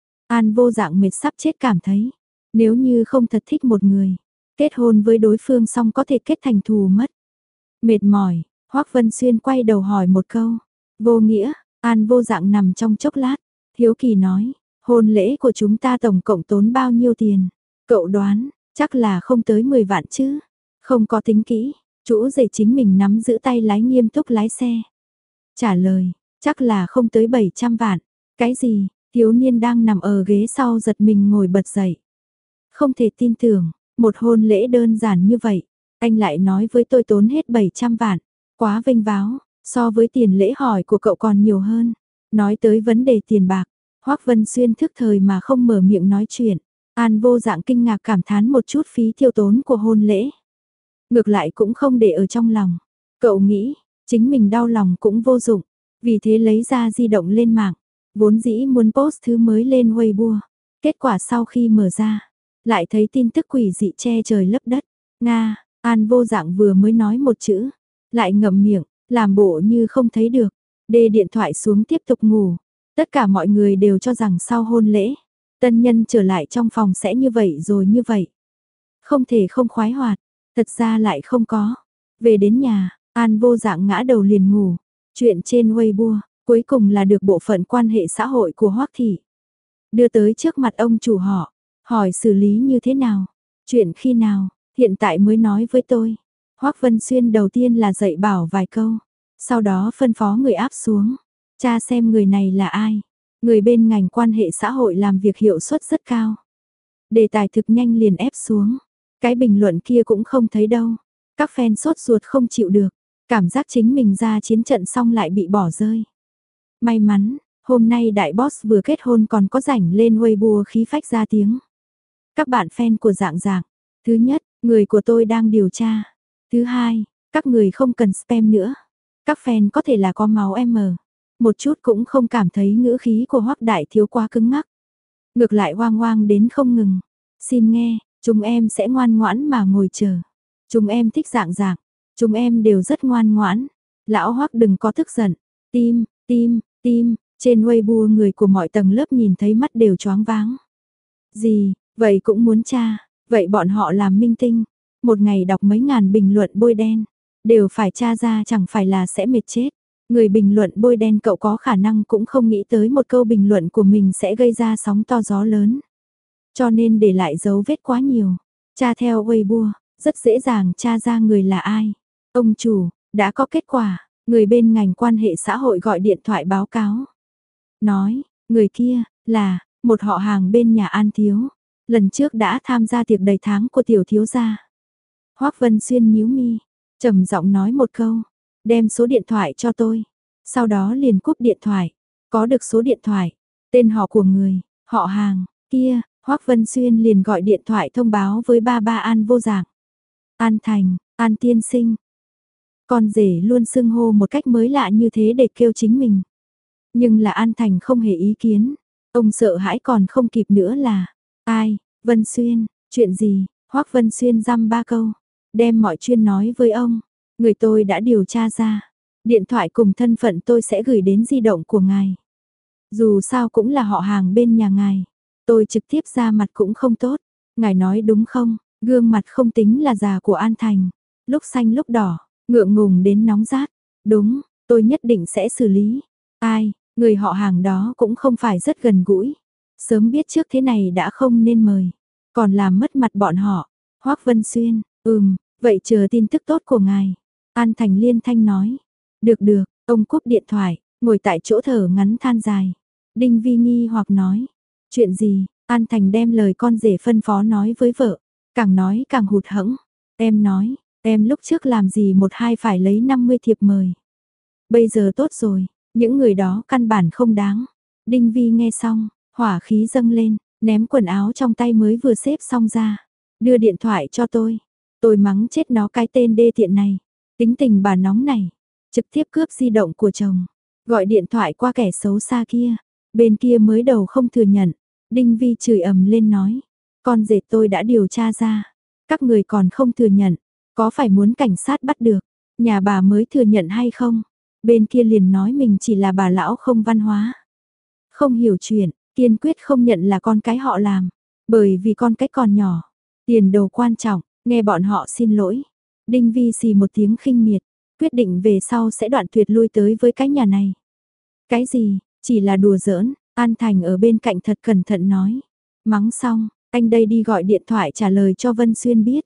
An Vô Dạng mệt sắp chết cảm thấy, nếu như không thật thích một người, kết hôn với đối phương xong có thể kết thành thù mất. Mệt mỏi, Hoắc Vân Xuyên quay đầu hỏi một câu. Vô nghĩa, An Vô Dạng nằm trong chốc lát, hiếu kỳ nói, hôn lễ của chúng ta tổng cộng tốn bao nhiêu tiền? Cậu đoán, chắc là không tới 10 vạn chứ. Không có tính kỹ, chủ rể chính mình nắm giữ tay lái nghiêm túc lái xe. Trả lời, chắc là không tới 700 vạn. Cái gì? Thiếu niên đang nằm ở ghế sau giật mình ngồi bật dậy. Không thể tin tưởng, một hôn lễ đơn giản như vậy, anh lại nói với tôi tốn hết 700 vạn. Quá vênh váo, so với tiền lễ hỏi của cậu còn nhiều hơn. Nói tới vấn đề tiền bạc, Hoắc Vân Xuyên thức thời mà không mở miệng nói chuyện. An Vô Dạng kinh ngạc cảm thán một chút phí tiêu tốn của hôn lễ. Ngược lại cũng không để ở trong lòng. Cậu nghĩ, chính mình đau lòng cũng vô dụng. Vì thế lấy ra di động lên mạng. Vốn dĩ muốn post thứ mới lên Weibo. Kết quả sau khi mở ra, lại thấy tin tức quỷ dị che trời lấp đất. Nga, An Vô Dạng vừa mới nói một chữ. Lại ngậm miệng, làm bộ như không thấy được. Đê điện thoại xuống tiếp tục ngủ. Tất cả mọi người đều cho rằng sau hôn lễ, tân nhân trở lại trong phòng sẽ như vậy rồi như vậy. Không thể không khoái hoạt, thật ra lại không có. Về đến nhà, An Vô Dạng ngã đầu liền ngủ. Chuyện trên Weibo, cuối cùng là được bộ phận quan hệ xã hội của Hoắc thị đưa tới trước mặt ông chủ họ, hỏi xử lý như thế nào, chuyện khi nào, hiện tại mới nói với tôi. Hoắc Vân Xuyên đầu tiên là dạy bảo vài câu, sau đó phân phó người áp xuống, tra xem người này là ai. Người bên ngành quan hệ xã hội làm việc hiệu suất rất cao. Đề tài thực nhanh liền ép xuống, cái bình luận kia cũng không thấy đâu. Các fan sốt ruột không chịu được, cảm giác chính mình ra chiến trận xong lại bị bỏ rơi. May mắn, hôm nay đại boss vừa kết hôn còn có rảnh lên Weibo khí phách ra tiếng. Các bạn fan của Dạng Dạng, thứ nhất, người của tôi đang điều tra. Thứ hai, các người không cần spam nữa. Các fan có thể là có máu M. Một chút cũng không cảm thấy ngữ khí của Hoắc đại thiếu quá cứng ngắc. Ngược lại hoang hoang đến không ngừng. Xin nghe, chúng em sẽ ngoan ngoãn mà ngồi chờ. Chúng em thích Dạng Dạng, chúng em đều rất ngoan ngoãn. Lão Hoắc đừng có tức giận. Tim, tim, tim, trên Weibo người của mọi tầng lớp nhìn thấy mắt đều choáng váng. Gì, vậy cũng muốn tra, vậy bọn họ làm minh tinh, một ngày đọc mấy ngàn bình luận bôi đen, đều phải tra ra chẳng phải là sẽ mệt chết. Người bình luận bôi đen cậu có khả năng cũng không nghĩ tới một câu bình luận của mình sẽ gây ra sóng to gió lớn. Cho nên để lại dấu vết quá nhiều. Tra theo Weibo, rất dễ dàng tra ra người là ai. Ông chủ, đã có kết quả, người bên ngành quan hệ xã hội gọi điện thoại báo cáo. Nói, người kia, là, một họ hàng bên nhà An Thiếu. Lần trước đã tham gia tiệc đầy tháng của tiểu thiếu gia. Hoắc Vân Xuyên nhíu mi, trầm giọng nói một câu, đem số điện thoại cho tôi. Sau đó liền cúp điện thoại, có được số điện thoại, tên họ của người, họ hàng, kia, Hoắc Vân Xuyên liền gọi điện thoại thông báo với ba An Vô Dạng. An Thành, An tiên sinh. Con rể luôn xưng hô một cách mới lạ như thế để kêu chính mình. Nhưng là An Thành không hề ý kiến, ông sợ hãi còn không kịp nữa là, ai, Vân Xuyên, chuyện gì, Hoắc Vân Xuyên dăm ba câu, đem mọi chuyện nói với ông, người tôi đã điều tra ra, điện thoại cùng thân phận tôi sẽ gửi đến di động của ngài. Dù sao cũng là họ hàng bên nhà ngài, tôi trực tiếp ra mặt cũng không tốt, ngài nói đúng không, gương mặt không tính là già của An Thành, lúc xanh lúc đỏ, ngượng ngùng đến nóng rát, đúng, tôi nhất định sẽ xử lý, ai, người họ hàng đó cũng không phải rất gần gũi, sớm biết trước thế này đã không nên mời, còn làm mất mặt bọn họ. Hoắc Vân Xuyên, vậy chờ tin tức tốt của ngài. An Thành liên thanh nói, được được, ông cúp điện thoại, ngồi tại chỗ thở ngắn than dài. Đinh Vi nghi hoặc nói, chuyện gì, An Thành đem lời con rể phân phó nói với vợ, càng nói càng hụt hẫng. Em nói, em lúc trước làm gì một hai phải lấy 50 thiệp mời. Bây giờ tốt rồi, những người đó căn bản không đáng. Đinh Vi nghe xong, hỏa khí dâng lên, ném quần áo trong tay mới vừa xếp xong ra. Đưa điện thoại cho tôi mắng chết nó cái tên đê tiện này. Tính tình bà nóng này, trực tiếp cướp di động của chồng. Gọi điện thoại qua kẻ xấu xa kia, bên kia mới đầu không thừa nhận. Đinh Vi chửi ầm lên nói, Con rể tôi đã điều tra ra. Các người còn không thừa nhận. Có phải muốn cảnh sát bắt được? Nhà bà mới thừa nhận hay không? Bên kia liền nói mình chỉ là bà lão không văn hóa. Không hiểu chuyện, kiên quyết không nhận là con cái họ làm. Bởi vì con cái còn nhỏ. Tiền đồ quan trọng, nghe bọn họ xin lỗi. Đinh Vi xì một tiếng khinh miệt. Quyết định về sau sẽ đoạn tuyệt lui tới với cái nhà này. Cái gì, chỉ là đùa giỡn. An Thành ở bên cạnh thật cẩn thận nói. Mắng xong, anh đây đi gọi điện thoại trả lời cho Vân Xuyên biết.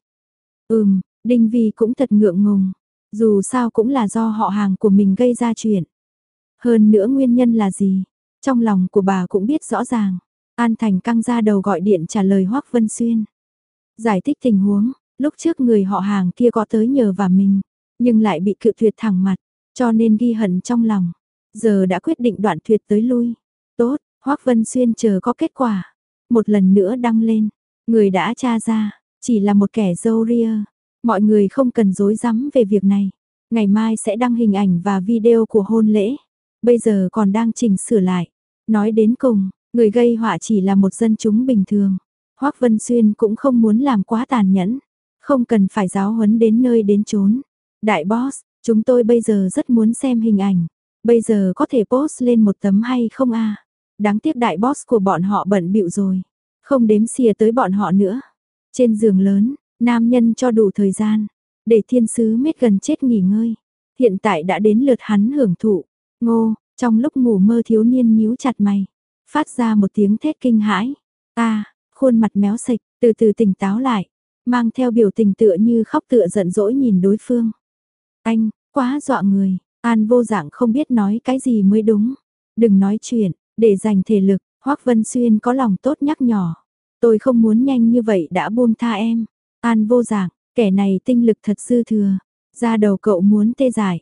Đinh Vi cũng thật ngượng ngùng. Dù sao cũng là do họ hàng của mình gây ra chuyện. Hơn nữa nguyên nhân là gì? Trong lòng của bà cũng biết rõ ràng. An Thành căng ra đầu gọi điện trả lời Hoắc Vân Xuyên. Giải thích tình huống, lúc trước người họ hàng kia có tới nhờ vả mình, nhưng lại bị cự tuyệt thẳng mặt, cho nên ghi hận trong lòng. Giờ đã quyết định đoạn tuyệt tới lui. Tốt, Hoắc Vân Xuyên chờ có kết quả. Một lần nữa đăng lên, người đã tra ra, chỉ là một kẻ râu ria. Mọi người không cần rối rắm về việc này. Ngày mai sẽ đăng hình ảnh và video của hôn lễ. Bây giờ còn đang chỉnh sửa lại. Nói đến cùng, người gây họa chỉ là một dân chúng bình thường. Hoắc Vân Xuyên cũng không muốn làm quá tàn nhẫn. Không cần phải giáo huấn đến nơi đến chốn. Đại boss, chúng tôi bây giờ rất muốn xem hình ảnh. Bây giờ có thể post lên một tấm hay không a? Đáng tiếc đại boss của bọn họ bận bịu rồi. Không đếm xỉa tới bọn họ nữa. Trên giường lớn, nam nhân cho đủ thời gian. Để thiên sứ mết gần chết nghỉ ngơi. Hiện tại đã đến lượt hắn hưởng thụ. Ngô, trong lúc ngủ mơ thiếu niên nhíu chặt mày. Phát ra một tiếng thét kinh hãi. Khuôn mặt méo sạch, từ từ tỉnh táo lại. Mang theo biểu tình tựa như khóc tựa giận dỗi nhìn đối phương. Anh, quá dọa người. An Vô Dạng không biết nói cái gì mới đúng. Đừng nói chuyện, để dành thể lực. Hoắc Vân Xuyên có lòng tốt nhắc nhở. Tôi không muốn nhanh như vậy đã buông tha em. An Vô Dạng, kẻ này tinh lực thật dư thừa. Da đầu cậu muốn tê dại.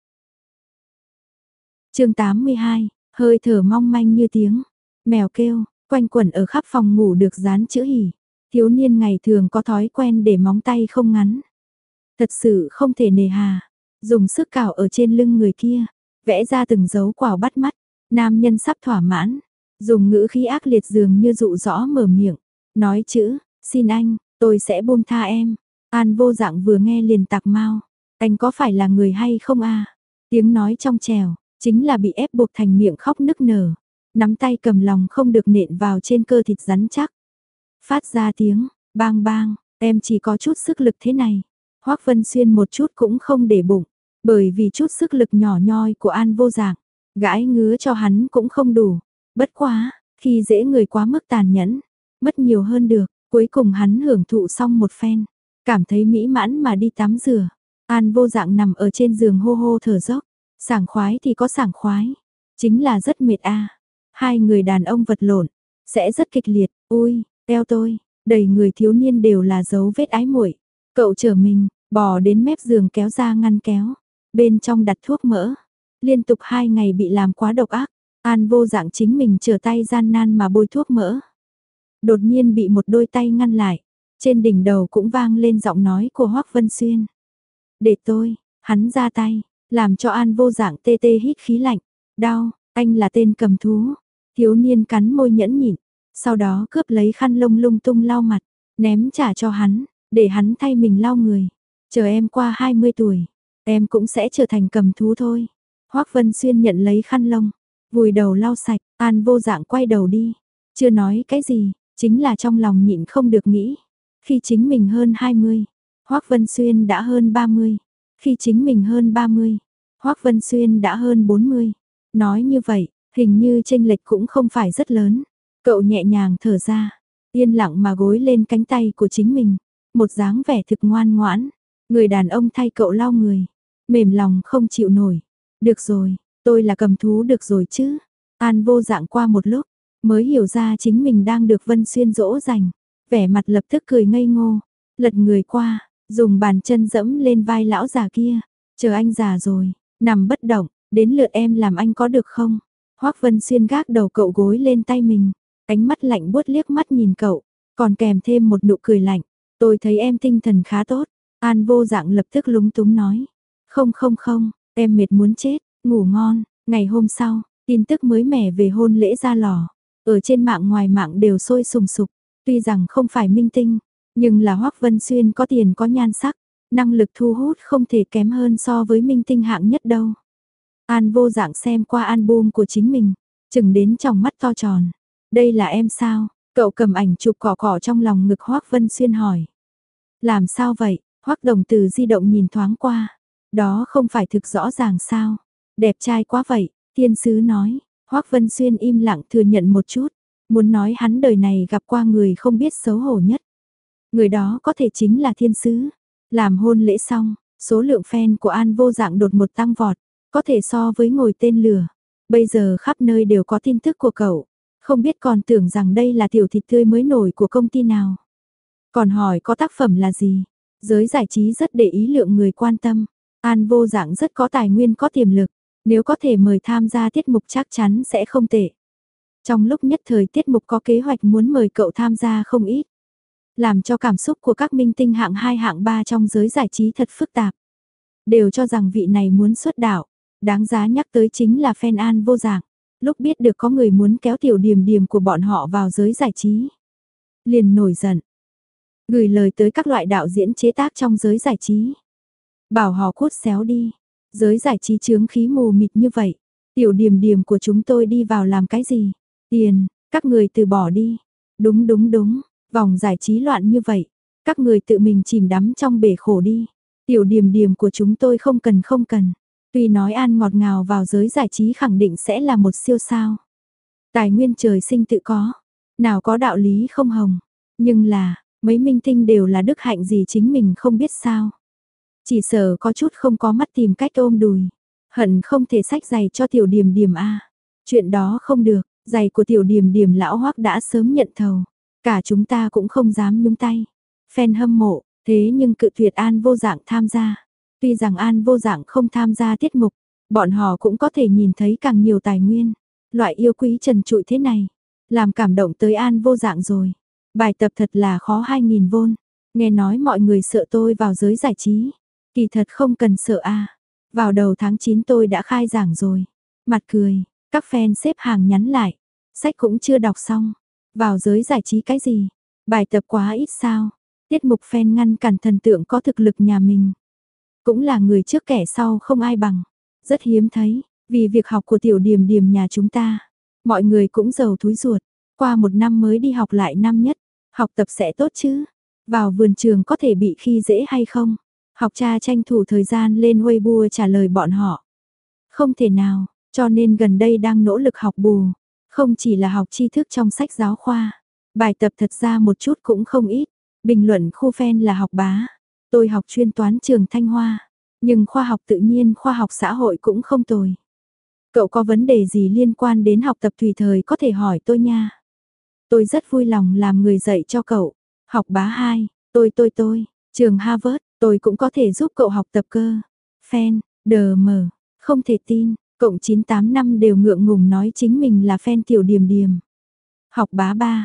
Chương 82, hơi thở mong manh như tiếng mèo kêu, quanh quẩn ở khắp phòng ngủ được dán chữ hỉ. Thiếu niên ngày thường có thói quen để móng tay không ngắn. Thật sự không thể nề hà. Dùng sức cào ở trên lưng người kia, vẽ ra từng dấu quào bắt mắt. Nam nhân sắp thỏa mãn, dùng ngữ khí ác liệt dường như dụ dõ mở miệng, nói chữ, xin anh, tôi sẽ buông tha em. An Vô Dạng vừa nghe liền tạc mau, anh có phải là người hay không a? Tiếng nói trong trẻo, chính là bị ép buộc thành miệng khóc nức nở, nắm tay cầm lòng không được nện vào trên cơ thịt rắn chắc. Phát ra tiếng, bang bang, em chỉ có chút sức lực thế này. Hoắc Vân Xuyên một chút cũng không để bụng, bởi vì chút sức lực nhỏ nhoi của An Vô Dạng, gãi ngứa cho hắn cũng không đủ. Bất quá, khi dễ người quá mức tàn nhẫn, mất nhiều hơn được, cuối cùng hắn hưởng thụ xong một phen, cảm thấy mỹ mãn mà đi tắm rửa. An Vô Dạng nằm ở trên giường hô hô thở dốc, sảng khoái thì có sảng khoái, chính là rất mệt a. Hai người đàn ông vật lộn, sẽ rất kịch liệt, ui, eo tôi, đầy người thiếu niên đều là dấu vết ái muội. Cậu trở mình, bò đến mép giường kéo ra ngăn kéo, bên trong đặt thuốc mỡ. Liên tục 2 ngày bị làm quá độc ác, An Vô Dạng chính mình trở tay gian nan mà bôi thuốc mỡ. Đột nhiên bị một đôi tay ngăn lại, trên đỉnh đầu cũng vang lên giọng nói của Hoắc Vân Xuyên. Để tôi, hắn ra tay, làm cho An Vô Dạng tê tê hít khí lạnh. Đau, anh là tên cầm thú. Thiếu niên cắn môi nhẫn nhịn, sau đó cướp lấy khăn lông lung tung lau mặt, ném trả cho hắn, để hắn thay mình lau người. Chờ em qua 20 tuổi, em cũng sẽ trở thành cầm thú thôi. Hoắc Vân Xuyên nhận lấy khăn lông, vùi đầu lau sạch. An Vô Dạng quay đầu đi, chưa nói cái gì, chính là trong lòng nhịn không được nghĩ. Khi chính mình hơn 20, Hoắc Vân Xuyên đã hơn 30. Khi chính mình hơn 30, Hoắc Vân Xuyên đã hơn 40. Nói như vậy, hình như chênh lệch cũng không phải rất lớn. Cậu nhẹ nhàng thở ra, yên lặng mà gối lên cánh tay của chính mình, một dáng vẻ thực ngoan ngoãn. Người đàn ông thay cậu lau người, mềm lòng không chịu nổi. Được rồi, tôi là cầm thú được rồi chứ. An Vô Dạng qua một lúc, mới hiểu ra chính mình đang được Vân Xuyên dỗ dành. Vẻ mặt lập tức cười ngây ngô, lật người qua, dùng bàn chân dẫm lên vai lão già kia. Chờ anh già rồi, nằm bất động, đến lượt em làm anh có được không? Hoắc Vân Xuyên gác đầu cậu gối lên tay mình, ánh mắt lạnh buốt liếc mắt nhìn cậu, còn kèm thêm một nụ cười lạnh. Tôi thấy em tinh thần khá tốt. An Vô Dạng lập tức lúng túng nói. Không, em mệt muốn chết, ngủ ngon. Ngày hôm sau, tin tức mới mẻ về hôn lễ ra lò. Ở trên mạng ngoài mạng đều sôi sùng sục. Tuy rằng không phải minh tinh, nhưng là Hoắc Vân Xuyên có tiền có nhan sắc, năng lực thu hút không thể kém hơn so với minh tinh hạng nhất đâu. An Vô Dạng xem qua album của chính mình, chừng đến tròng mắt to tròn. Đây là em sao? Cậu cầm ảnh chụp cỏ cỏ trong lòng ngực Hoắc Vân Xuyên hỏi. Làm sao vậy? Hoắc Đồng từ di động nhìn thoáng qua. Đó không phải thực rõ ràng sao? Đẹp trai quá vậy, thiên sứ nói. Hoắc Vân Xuyên im lặng thừa nhận một chút. Muốn nói hắn đời này gặp qua người không biết xấu hổ nhất. Người đó có thể chính là thiên sứ. Làm hôn lễ xong, số lượng fan của An Vô Dạng đột một tăng vọt. Có thể so với ngồi tên lửa. Bây giờ khắp nơi đều có tin tức của cậu. Không biết còn tưởng rằng đây là tiểu thịt tươi mới nổi của công ty nào. Còn hỏi có tác phẩm là gì? Giới giải trí rất để ý lượng người quan tâm. An Vô Dạng rất có tài nguyên có tiềm lực. Nếu có thể mời tham gia tiết mục chắc chắn sẽ không tệ. Trong lúc nhất thời tiết mục có kế hoạch muốn mời cậu tham gia không ít. Làm cho cảm xúc của các minh tinh hạng 2 hạng 3 trong giới giải trí thật phức tạp. Đều cho rằng vị này muốn xuất đạo. Đáng giá nhắc tới chính là fan An Vô Dạng. Lúc biết được có người muốn kéo tiểu điểm điểm của bọn họ vào giới giải trí. Liền nổi giận. Gửi lời tới các loại đạo diễn chế tác trong giới giải trí. Bảo họ cút xéo đi. Giới giải trí chướng khí mù mịt như vậy. Tiểu điểm điểm của chúng tôi đi vào làm cái gì? Tiền, các người từ bỏ đi. Đúng đúng đúng, vòng giải trí loạn như vậy. Các người tự mình chìm đắm trong bể khổ đi. Tiểu điểm điểm của chúng tôi không cần không cần. Tuy nói An ngọt ngào vào giới giải trí khẳng định sẽ là một siêu sao. Tài nguyên trời sinh tự có. Nào có đạo lý không hồng. Nhưng là, mấy minh tinh đều là đức hạnh gì chính mình không biết sao. Chỉ sợ có chút không có mắt tìm cách ôm đùi. Hận không thể xách giày cho tiểu điểm điểm a. Chuyện đó không được, giày của tiểu điểm điểm lão Hoắc đã sớm nhận thầu. Cả chúng ta cũng không dám nhúng tay. Fan hâm mộ, thế nhưng cự tuyệt An Vô Dạng tham gia. Tuy rằng An Vô Dạng không tham gia tiết mục, bọn họ cũng có thể nhìn thấy càng nhiều tài nguyên. Loại yêu quý trần trụi thế này, làm cảm động tới An Vô Dạng rồi. Bài tập thật là khó 2000 vôn. Nghe nói mọi người sợ tôi vào giới giải trí. Kỳ thật không cần sợ a. Vào đầu tháng 9 tôi đã khai giảng rồi. Mặt cười, các fan xếp hàng nhắn lại. Sách cũng chưa đọc xong. Vào giới giải trí cái gì? Bài tập quá ít sao? Tiết mục fan ngăn cản thần tượng có thực lực nhà mình. Cũng là người trước kẻ sau không ai bằng. Rất hiếm thấy, vì việc học của tiểu điểm điểm nhà chúng ta. Mọi người cũng giàu thúi ruột. Qua một năm mới đi học lại năm nhất. Học tập sẽ tốt chứ? Vào vườn trường có thể bị khi dễ hay không? Học cha tranh thủ thời gian lên Weibo trả lời bọn họ. Không thể nào, cho nên gần đây đang nỗ lực học bù. Không chỉ là học tri thức trong sách giáo khoa. Bài tập thật ra một chút cũng không ít. Bình luận khu fan là học bá. Tôi học chuyên toán trường Thanh Hoa. Nhưng khoa học tự nhiên, khoa học xã hội cũng không tồi. Cậu có vấn đề gì liên quan đến học tập tùy thời có thể hỏi tôi nha. Tôi rất vui lòng làm người dạy cho cậu. Học bá 2, tôi, trường Harvard, tôi cũng có thể giúp cậu học tập cơ. Fan, đờ mờ, không thể tin, cộng 98 năm đều ngượng ngùng nói chính mình là fan tiểu điểm điểm. Học bá 3,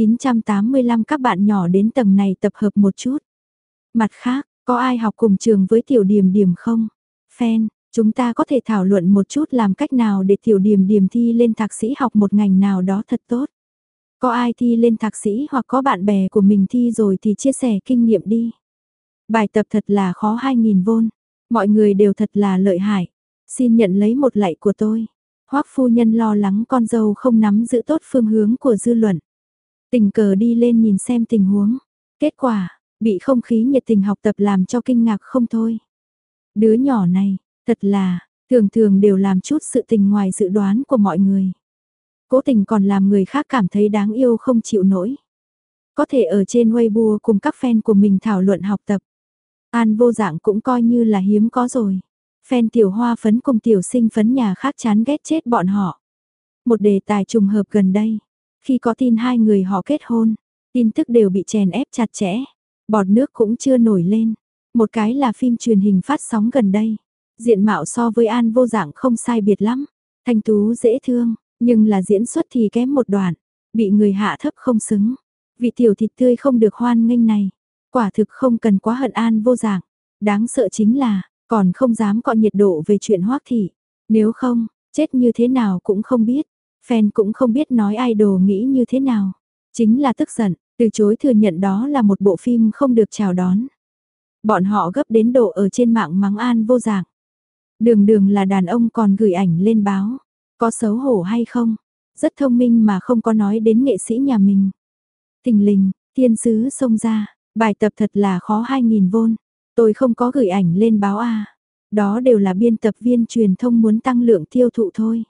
985 các bạn nhỏ đến tầng này tập hợp một chút. Mặt khác, có ai học cùng trường với tiểu điểm điểm không? Fan, chúng ta có thể thảo luận một chút làm cách nào để tiểu điểm điểm thi lên thạc sĩ học một ngành nào đó thật tốt. Có ai thi lên thạc sĩ hoặc có bạn bè của mình thi rồi thì chia sẻ kinh nghiệm đi. Bài tập thật là khó 2000 vôn. Mọi người đều thật là lợi hại. Xin nhận lấy một lạy của tôi. Hoắc phu nhân lo lắng con dâu không nắm giữ tốt phương hướng của dư luận. Tình cờ đi lên nhìn xem tình huống. Kết quả, bị không khí nhiệt tình học tập làm cho kinh ngạc không thôi. Đứa nhỏ này, thật là, thường thường đều làm chút sự tình ngoài dự đoán của mọi người. Cố tình còn làm người khác cảm thấy đáng yêu không chịu nổi. Có thể ở trên Weibo cùng các fan của mình thảo luận học tập. An Vô Dạng cũng coi như là hiếm có rồi. Fan tiểu hoa phấn cùng tiểu sinh phấn nhà khác chán ghét chết bọn họ. Một đề tài trùng hợp gần đây. Khi có tin hai người họ kết hôn, tin tức đều bị chèn ép chặt chẽ. Bọt nước cũng chưa nổi lên. Một cái là phim truyền hình phát sóng gần đây. Diện mạo so với An Vô Dạng không sai biệt lắm. Thanh tú dễ thương, nhưng là diễn xuất thì kém một đoạn. Bị người hạ thấp không xứng. Vị tiểu thịt tươi không được hoan nghênh này. Quả thực không cần quá hận An Vô Dạng. Đáng sợ chính là, còn không dám cọ nhiệt độ về chuyện Hoắc thị. Nếu không, chết như thế nào cũng không biết. Fan cũng không biết nói idol nghĩ như thế nào. Chính là tức giận, Từ chối thừa nhận đó là một bộ phim không được chào đón. Bọn họ gấp đến độ ở trên mạng mắng An Vô Dạng. Đường đường là đàn ông còn gửi ảnh lên báo. Có xấu hổ hay không? Rất thông minh mà không có nói đến nghệ sĩ nhà mình. Thình lình, thiên sứ xông ra. Bài tập thật là khó 2.000 vôn. Tôi không có gửi ảnh lên báo à. Đó đều là biên tập viên truyền thông muốn tăng lượng tiêu thụ thôi.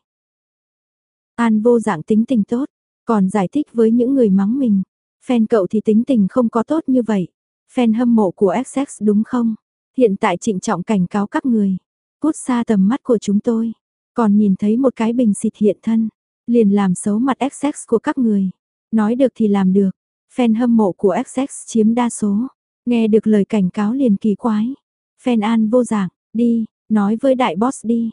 An Vô Dạng tính tình tốt. Còn giải thích với những người mắng mình. Fan cậu thì tính tình không có tốt như vậy. Fan hâm mộ của XX đúng không? Hiện tại trịnh trọng cảnh cáo các người. Cút xa tầm mắt của chúng tôi. Còn nhìn thấy một cái bình xịt hiện thân. Liền làm xấu mặt XX của các người. Nói được thì làm được. Fan hâm mộ của XX chiếm đa số. Nghe được lời cảnh cáo liền kỳ quái. Fan An Vô Dạng, đi, nói với đại boss đi.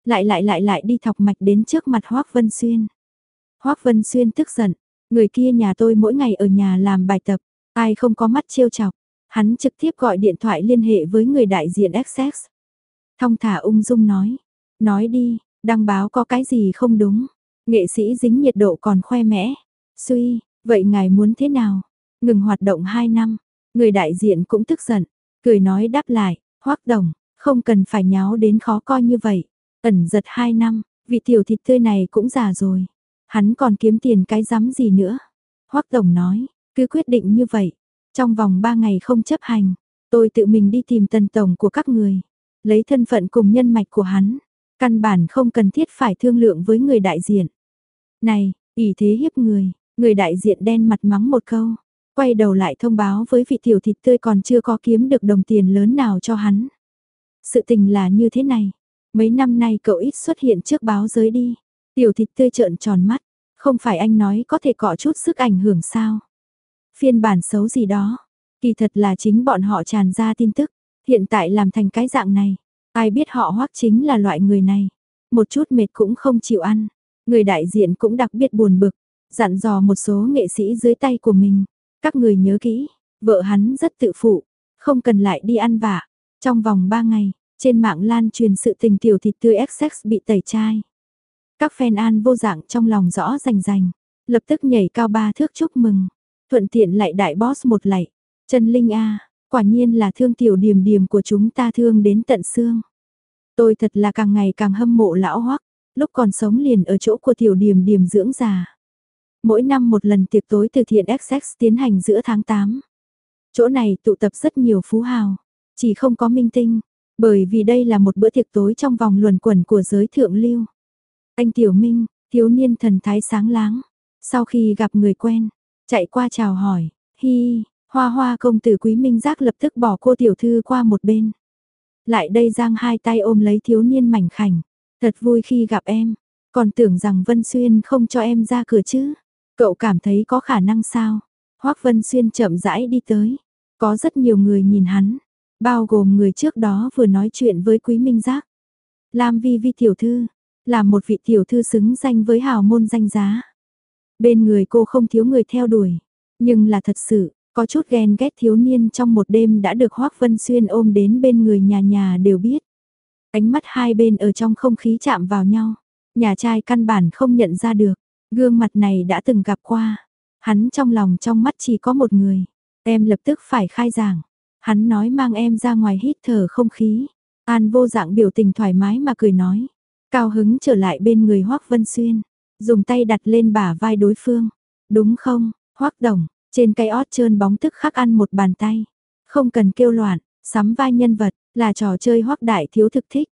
Lại đi thọc mạch đến trước mặt Hoác Vân Xuyên. Hoác Vân Xuyên tức giận. Người kia nhà tôi mỗi ngày ở nhà làm bài tập. Ai không có mắt trêu chọc. Hắn trực tiếp gọi điện thoại liên hệ với người đại diện XX. Thong thả ung dung nói. Nói đi, đăng báo có cái gì không đúng. Nghệ sĩ dính nhiệt độ còn khoe mẽ. Suy, vậy ngài muốn thế nào? Ngừng hoạt động 2 năm. Người đại diện cũng tức giận. Cười nói đáp lại. Hoác đồng, không cần phải nháo đến khó coi như vậy. Ẩn giật 2 năm, vị tiểu thịt tươi này cũng già rồi. Hắn còn kiếm tiền cái rắm gì nữa. Hoác tổng nói, cứ quyết định như vậy. Trong vòng 3 ngày không chấp hành, tôi tự mình đi tìm tần tổng của các người. Lấy thân phận cùng nhân mạch của hắn. Căn bản không cần thiết phải thương lượng với người đại diện. Này, ỷ thế hiếp người đại diện đen mặt mắng một câu. Quay đầu lại thông báo với vị tiểu thịt tươi còn chưa có kiếm được đồng tiền lớn nào cho hắn. Sự tình là như thế này. Mấy năm nay cậu ít xuất hiện trước báo giới đi. Tiểu thịt tươi trợn tròn mắt. Không phải anh nói có thể cọ chút sức ảnh hưởng sao? Phiên bản xấu gì đó. Kỳ thật là chính bọn họ tràn ra tin tức. Hiện tại làm thành cái dạng này. Ai biết họ Hoác chính là loại người này. Một chút mệt cũng không chịu ăn. Người đại diện cũng đặc biệt buồn bực. Dặn dò một số nghệ sĩ dưới tay của mình. Các người nhớ kỹ. Vợ hắn rất tự phụ. Không cần lại đi ăn vạ. Trong vòng 3 ngày. Trên mạng lan truyền sự tình tiểu thịt tươi XX bị tẩy chai. Các fan An Vô Dạng trong lòng rõ rành rành. Lập tức nhảy cao 3 thước chúc mừng. Thuận tiện lại đại boss một lạy. Trần Linh A, quả nhiên là thương tiểu Điềm Điềm của chúng ta thương đến tận xương. Tôi thật là càng ngày càng hâm mộ lão Hoắc, lúc còn sống liền ở chỗ của tiểu Điềm Điềm dưỡng già. Mỗi năm một lần tiệc tối từ thiện XX tiến hành giữa tháng 8. Chỗ này tụ tập rất nhiều phú hào, chỉ không có minh tinh, bởi vì đây là một bữa tiệc tối trong vòng luẩn quẩn của giới thượng lưu. Anh Tiểu Minh, thiếu niên thần thái sáng láng, sau khi gặp người quen, chạy qua chào hỏi, hi, Hoa Hoa công tử Quý Minh Giác lập tức bỏ cô tiểu thư qua một bên. Lại đây giang hai tay ôm lấy thiếu niên mảnh khảnh, thật vui khi gặp em, còn tưởng rằng Vân Xuyên không cho em ra cửa chứ, cậu cảm thấy có khả năng sao? Hoác Vân Xuyên chậm rãi đi tới, có rất nhiều người nhìn hắn, bao gồm người trước đó vừa nói chuyện với Quý Minh Giác. Lam Vi Vi tiểu thư, là một vị tiểu thư xứng danh với hào môn danh giá. Bên người cô không thiếu người theo đuổi, nhưng là thật sự, có chút ghen ghét thiếu niên trong một đêm đã được Hoác Vân Xuyên ôm đến bên người nhà nhà đều biết. Ánh mắt hai bên ở trong không khí chạm vào nhau, nhà trai căn bản không nhận ra được, gương mặt này đã từng gặp qua. Hắn trong lòng trong mắt chỉ có một người, em lập tức phải khai giảng. Hắn nói mang em ra ngoài hít thở không khí. An Vô Dạng biểu tình thoải mái mà cười nói. Cao hứng trở lại bên người Hoác Vân Xuyên, dùng tay đặt lên bả vai đối phương. Đúng không, Hoác đồng, trên cái ót trơn bóng tức khắc ăn một bàn tay. Không cần kêu loạn, sắm vai nhân vật, là trò chơi Hoác đại thiếu thực thích.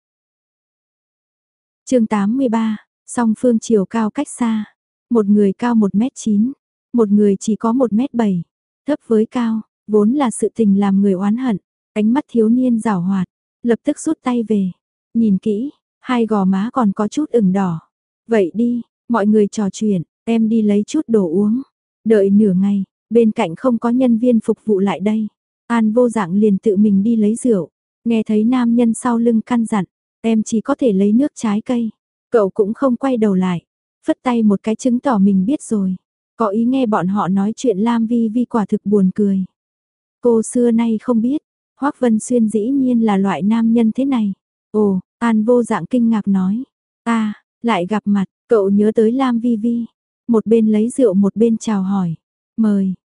Chương 83, song phương chiều cao cách xa. Một người cao 1m9, một người chỉ có 1m7. Thấp với cao, vốn là sự tình làm người oán hận. Ánh mắt thiếu niên giảo hoạt, lập tức rút tay về. Nhìn kỹ, hai gò má còn có chút ửng đỏ. Vậy đi, mọi người trò chuyện, em đi lấy chút đồ uống. Đợi nửa ngày, bên cạnh không có nhân viên phục vụ lại đây. An Vô Dạng liền tự mình đi lấy rượu. Nghe thấy nam nhân sau lưng căn dặn, em chỉ có thể lấy nước trái cây. Cậu cũng không quay đầu lại, phất tay một cái chứng tỏ mình biết rồi. Có ý nghe bọn họ nói chuyện Lam Vi Vi quả thực buồn cười. Cô xưa nay không biết, Hoác Vân Xuyên dĩ nhiên là loại nam nhân thế này. Ồ, An Vô Dạng kinh ngạc nói. Lại gặp mặt, cậu nhớ tới Lam Vi Vi. Một bên lấy rượu một bên chào hỏi. Mời,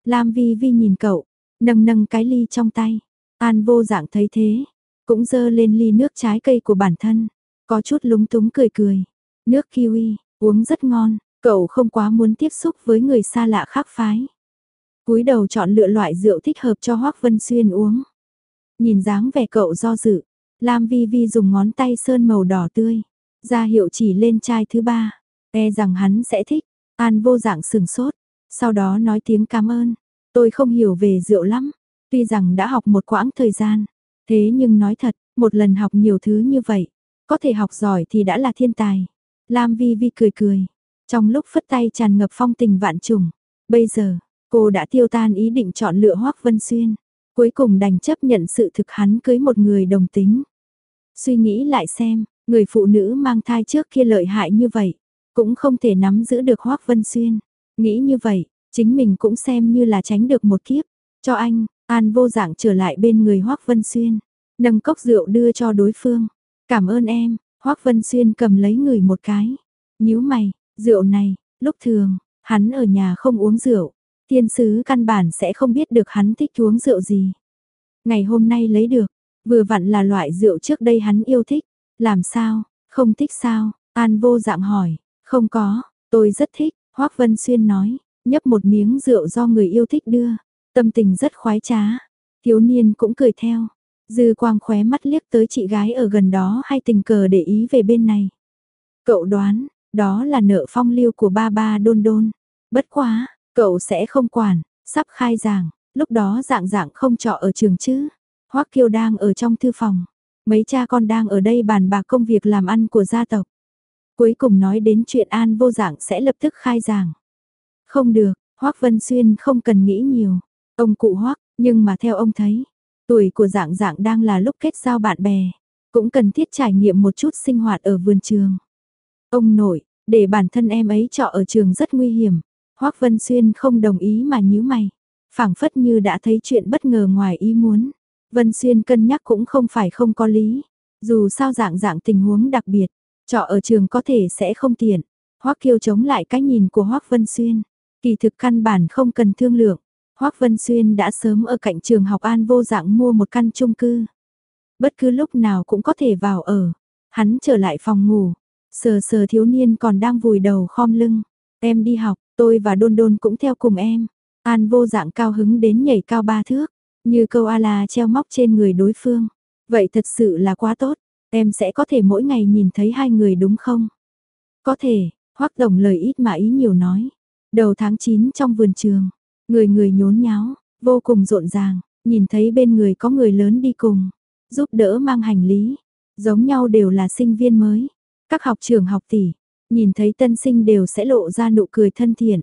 Lam Vi Vi nhìn cậu, nâng nâng cái ly trong tay. An Vô Dạng thấy thế, cũng dơ lên ly nước trái cây của bản thân, có chút lúng túng cười cười. Nước kiwi, uống rất ngon, cậu không quá muốn tiếp xúc với người xa lạ khác phái. Cúi đầu chọn lựa loại rượu thích hợp cho Hoắc Vân Xuyên uống. Nhìn dáng vẻ cậu do dự, Lam Vi Vi dùng ngón tay sơn màu đỏ tươi, ra hiệu chỉ lên chai thứ ba, e rằng hắn sẽ thích. An Vô Dạng sừng sốt, sau đó nói tiếng cảm ơn. Tôi không hiểu về rượu lắm, tuy rằng đã học một quãng thời gian, thế nhưng nói thật, một lần học nhiều thứ như vậy, có thể học giỏi thì đã là thiên tài. Lam Vi Vi cười cười, trong lúc phất tay tràn ngập phong tình vạn trùng. Bây giờ, cô đã tiêu tan ý định chọn lựa Hoắc Vân Xuyên, cuối cùng đành chấp nhận sự thực hắn cưới một người đồng tính. Suy nghĩ lại xem, người phụ nữ mang thai trước kia lợi hại như vậy, cũng không thể nắm giữ được Hoắc Vân Xuyên. Nghĩ như vậy, chính mình cũng xem như là tránh được một kiếp. Cho anh, An Vô Dạng trở lại bên người Hoắc Vân Xuyên, nâng cốc rượu đưa cho đối phương. Cảm ơn em, Hoắc Vân Xuyên cầm lấy người một cái. Nhíu mày, rượu này, lúc thường, hắn ở nhà không uống rượu. Thiên sứ căn bản sẽ không biết được hắn thích uống rượu gì. Ngày hôm nay lấy được, vừa vặn là loại rượu trước đây hắn yêu thích. Làm sao, không thích sao? An Vô Dạng hỏi. Không có, tôi rất thích, Hoắc Vân Xuyên nói, nhấp một miếng rượu do người yêu thích đưa, tâm tình rất khoái trá. Thiếu niên cũng cười theo, dư quang khóe mắt liếc tới chị gái ở gần đó hay tình cờ để ý về bên này. Cậu đoán, đó là nợ phong lưu của ba ba Đôn Đôn. Bất quá, cậu sẽ không quản, sắp khai giảng, lúc đó Dạng Dạng không trọ ở trường chứ. Hoắc Kiêu đang ở trong thư phòng, mấy cha con đang ở đây bàn bạc công việc làm ăn của gia tộc. Cuối cùng nói đến chuyện An Vô Dạng sẽ lập tức khai giảng. Không được, Hoắc Vân Xuyên không cần nghĩ nhiều. Ông cụ Hoắc, nhưng mà theo ông thấy, tuổi của Dạng Dạng đang là lúc kết giao bạn bè, cũng cần thiết trải nghiệm một chút sinh hoạt ở vườn trường. Ông nội, để bản thân em ấy trọ ở trường rất nguy hiểm. Hoắc Vân Xuyên không đồng ý mà nhíu mày, phảng phất như đã thấy chuyện bất ngờ ngoài ý muốn. Vân Xuyên cân nhắc cũng không phải không có lý, dù sao Dạng Dạng tình huống đặc biệt, trọ ở trường có thể sẽ không tiện. Hoắc Kiêu chống lại cái nhìn của Hoắc Vân Xuyên, kỳ thực căn bản không cần thương lượng. Hoắc Vân Xuyên đã sớm ở cạnh trường học An Vô Dạng mua một căn chung cư, bất cứ lúc nào cũng có thể vào ở. Hắn trở lại phòng ngủ, sờ sờ thiếu niên còn đang vùi đầu khom lưng. Em đi học, tôi và Đôn Đôn cũng theo cùng em. An Vô Dạng cao hứng đến nhảy cao 3 thước, như câu a la treo móc trên người đối phương. Vậy thật sự là quá tốt, em sẽ có thể mỗi ngày nhìn thấy hai người đúng không? Có thể, Hoắc Tổng lời ít mà ý nhiều nói. Đầu tháng 9 trong vườn trường, người người nhốn nháo, vô cùng rộn ràng, nhìn thấy bên người có người lớn đi cùng, giúp đỡ mang hành lý, giống nhau đều là sinh viên mới. Các học trưởng học tỷ, nhìn thấy tân sinh đều sẽ lộ ra nụ cười thân thiện.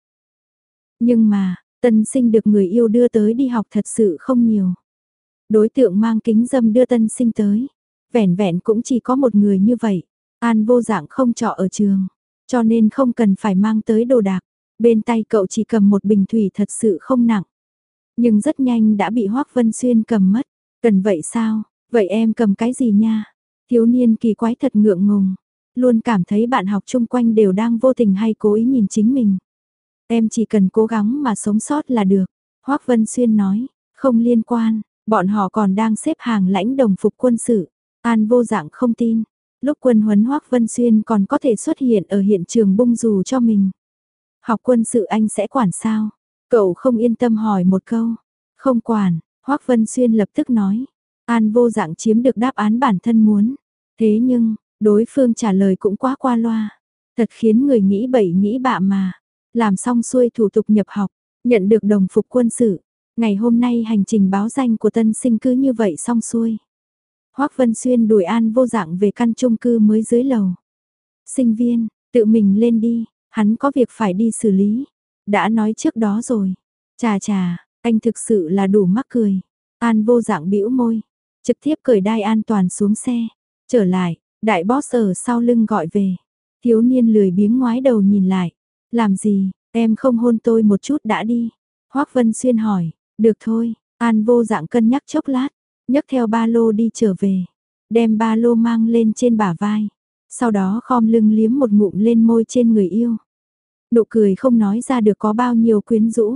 Nhưng mà, tân sinh được người yêu đưa tới đi học thật sự không nhiều. Đối tượng mang kính dâm đưa tân sinh tới, vẻn vẹn cũng chỉ có một người như vậy. An Vô Dạng không trọ ở trường, cho nên không cần phải mang tới đồ đạc. Bên tay cậu chỉ cầm một bình thủy thật sự không nặng, nhưng rất nhanh đã bị Hoắc Vân Xuyên cầm mất. Cần vậy sao? Vậy em cầm cái gì nha? Thiếu niên kỳ quái thật ngượng ngùng, luôn cảm thấy bạn học chung quanh đều đang vô tình hay cố ý nhìn chính mình. Em chỉ cần cố gắng mà sống sót là được. Hoắc Vân Xuyên nói, không liên quan, bọn họ còn đang xếp hàng lãnh đồng phục quân sự. An Vô Dạng không tin, lúc quân huấn Hoắc Vân Xuyên còn có thể xuất hiện ở hiện trường bung dù cho mình. Học quân sự anh sẽ quản sao? Cậu không yên tâm hỏi một câu. Không quản, Hoắc Vân Xuyên lập tức nói. An Vô Dạng chiếm được đáp án bản thân muốn. Thế nhưng, đối phương trả lời cũng quá qua loa. Thật khiến người nghĩ bậy nghĩ bạ mà. Làm xong xuôi thủ tục nhập học, nhận được đồng phục quân sự. Ngày hôm nay hành trình báo danh của tân sinh cứ như vậy xong xuôi. Hoắc Vân Xuyên đuổi An Vô Dạng về căn chung cư mới dưới lầu. Sinh viên, tự mình lên đi, hắn có việc phải đi xử lý. Đã nói trước đó rồi. Chà chà, anh thực sự là đủ mắc cười. An Vô Dạng bĩu môi, trực tiếp cởi đai an toàn xuống xe. Trở lại, đại boss ở sau lưng gọi về. Thiếu niên lười biếng ngoái đầu nhìn lại. Làm gì, em không hôn tôi một chút đã đi. Hoắc Vân Xuyên hỏi, được thôi. An Vô Dạng cân nhắc chốc lát, nhấc theo ba lô đi trở về. Đem ba lô mang lên trên bả vai. Sau đó khom lưng liếm một ngụm lên môi trên người yêu. Nụ cười không nói ra được có bao nhiêu quyến rũ.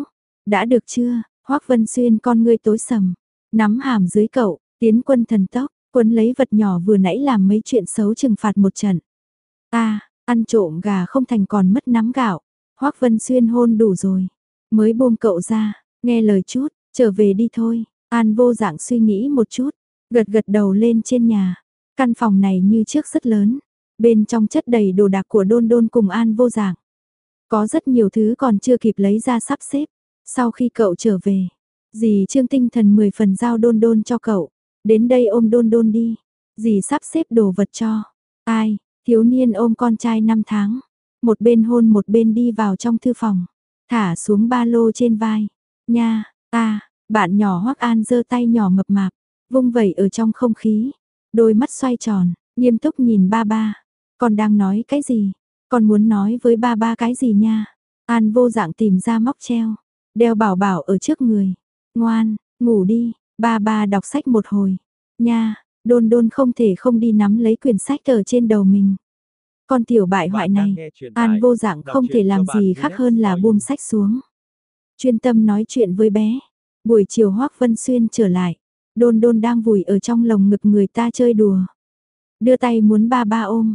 Đã được chưa? Hoắc Vân Xuyên con ngươi tối sầm, nắm hàm dưới cậu, tiến quân thần tốc, quấn lấy vật nhỏ vừa nãy làm mấy chuyện xấu trừng phạt một trận. Ta, ăn trộm gà không thành còn mất nắm gạo. Hoắc Vân Xuyên hôn đủ rồi, mới buông cậu ra, nghe lời chút, trở về đi thôi. An Vô Dạng suy nghĩ một chút, gật gật đầu lên trên nhà. Căn phòng này như trước rất lớn, bên trong chất đầy đồ đạc của Đôn Đôn cùng An Vô Dạng. Có rất nhiều thứ còn chưa kịp lấy ra sắp xếp. Sau khi cậu trở về, dì Trương tinh thần 10 phần giao Đôn Đôn cho cậu. Đến đây ôm Đôn Đôn đi. Dì sắp xếp đồ vật cho. Ai, thiếu niên ôm con trai 5 tháng. Một bên hôn một bên đi vào trong thư phòng. Thả xuống ba lô trên vai. Nha, ta, bạn nhỏ Hoắc An giơ tay nhỏ mập mạp. Vung vẩy ở trong không khí. Đôi mắt xoay tròn, nghiêm túc nhìn ba ba. Con đang nói cái gì? Con muốn nói với ba ba cái gì nha? An Vô Dạng tìm ra móc treo. Đeo bảo bảo ở trước người. Ngoan, ngủ đi, ba ba đọc sách một hồi. Nha, Đôn Đôn không thể không đi nắm lấy quyển sách ở trên đầu mình. Con tiểu bại hoại này, An Vô Dạng không thể làm gì khác hơn là buông sách xuống. Chuyên tâm nói chuyện với bé. Buổi chiều Hoắc Vân Xuyên trở lại. Đôn Đôn đang vùi ở trong lồng ngực người ta chơi đùa. Đưa tay muốn ba ba ôm.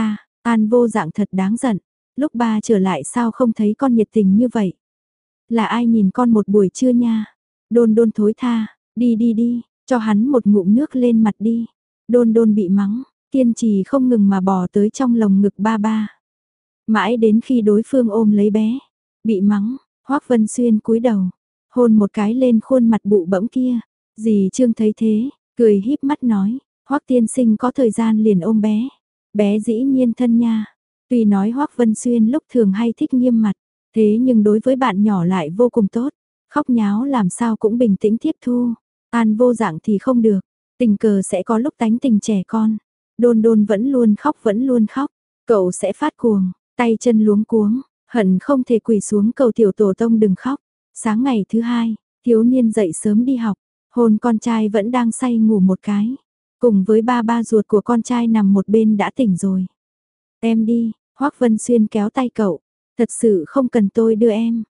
An Vô Dạng thật đáng giận. Lúc ba trở lại sao không thấy con nhiệt tình như vậy? Là ai nhìn con một buổi trưa nha? Đôn Đôn thối tha, đi, cho hắn một ngụm nước lên mặt đi. Đôn Đôn bị mắng, kiên trì không ngừng mà bò tới trong lồng ngực ba ba. Mãi đến khi đối phương ôm lấy bé, bị mắng, Hoắc Vân Xuyên cúi đầu, hôn một cái lên khuôn mặt bụ bẫm kia. Dì Trương thấy thế, cười híp mắt nói, Hoắc tiên sinh có thời gian liền ôm bé. Bé dĩ nhiên thân nha. Tuy nói Hoắc Vân Xuyên lúc thường hay thích nghiêm mặt, thế nhưng đối với bạn nhỏ lại vô cùng tốt. Khóc nháo làm sao cũng bình tĩnh tiếp thu. An Vô Dạng thì không được, tình cờ sẽ có lúc tánh tình trẻ con. Đôn Đôn vẫn luôn khóc. Cậu sẽ phát cuồng, tay chân luống cuống, hận không thể quỳ xuống cầu tiểu tổ tông đừng khóc. Sáng ngày thứ hai, thiếu niên dậy sớm đi học, hôn con trai vẫn đang say ngủ một cái. Cùng với ba ba ruột của con trai nằm một bên đã tỉnh rồi. Em đi, Hoắc Vân Xuyên kéo tay cậu, thật sự không cần tôi đưa em.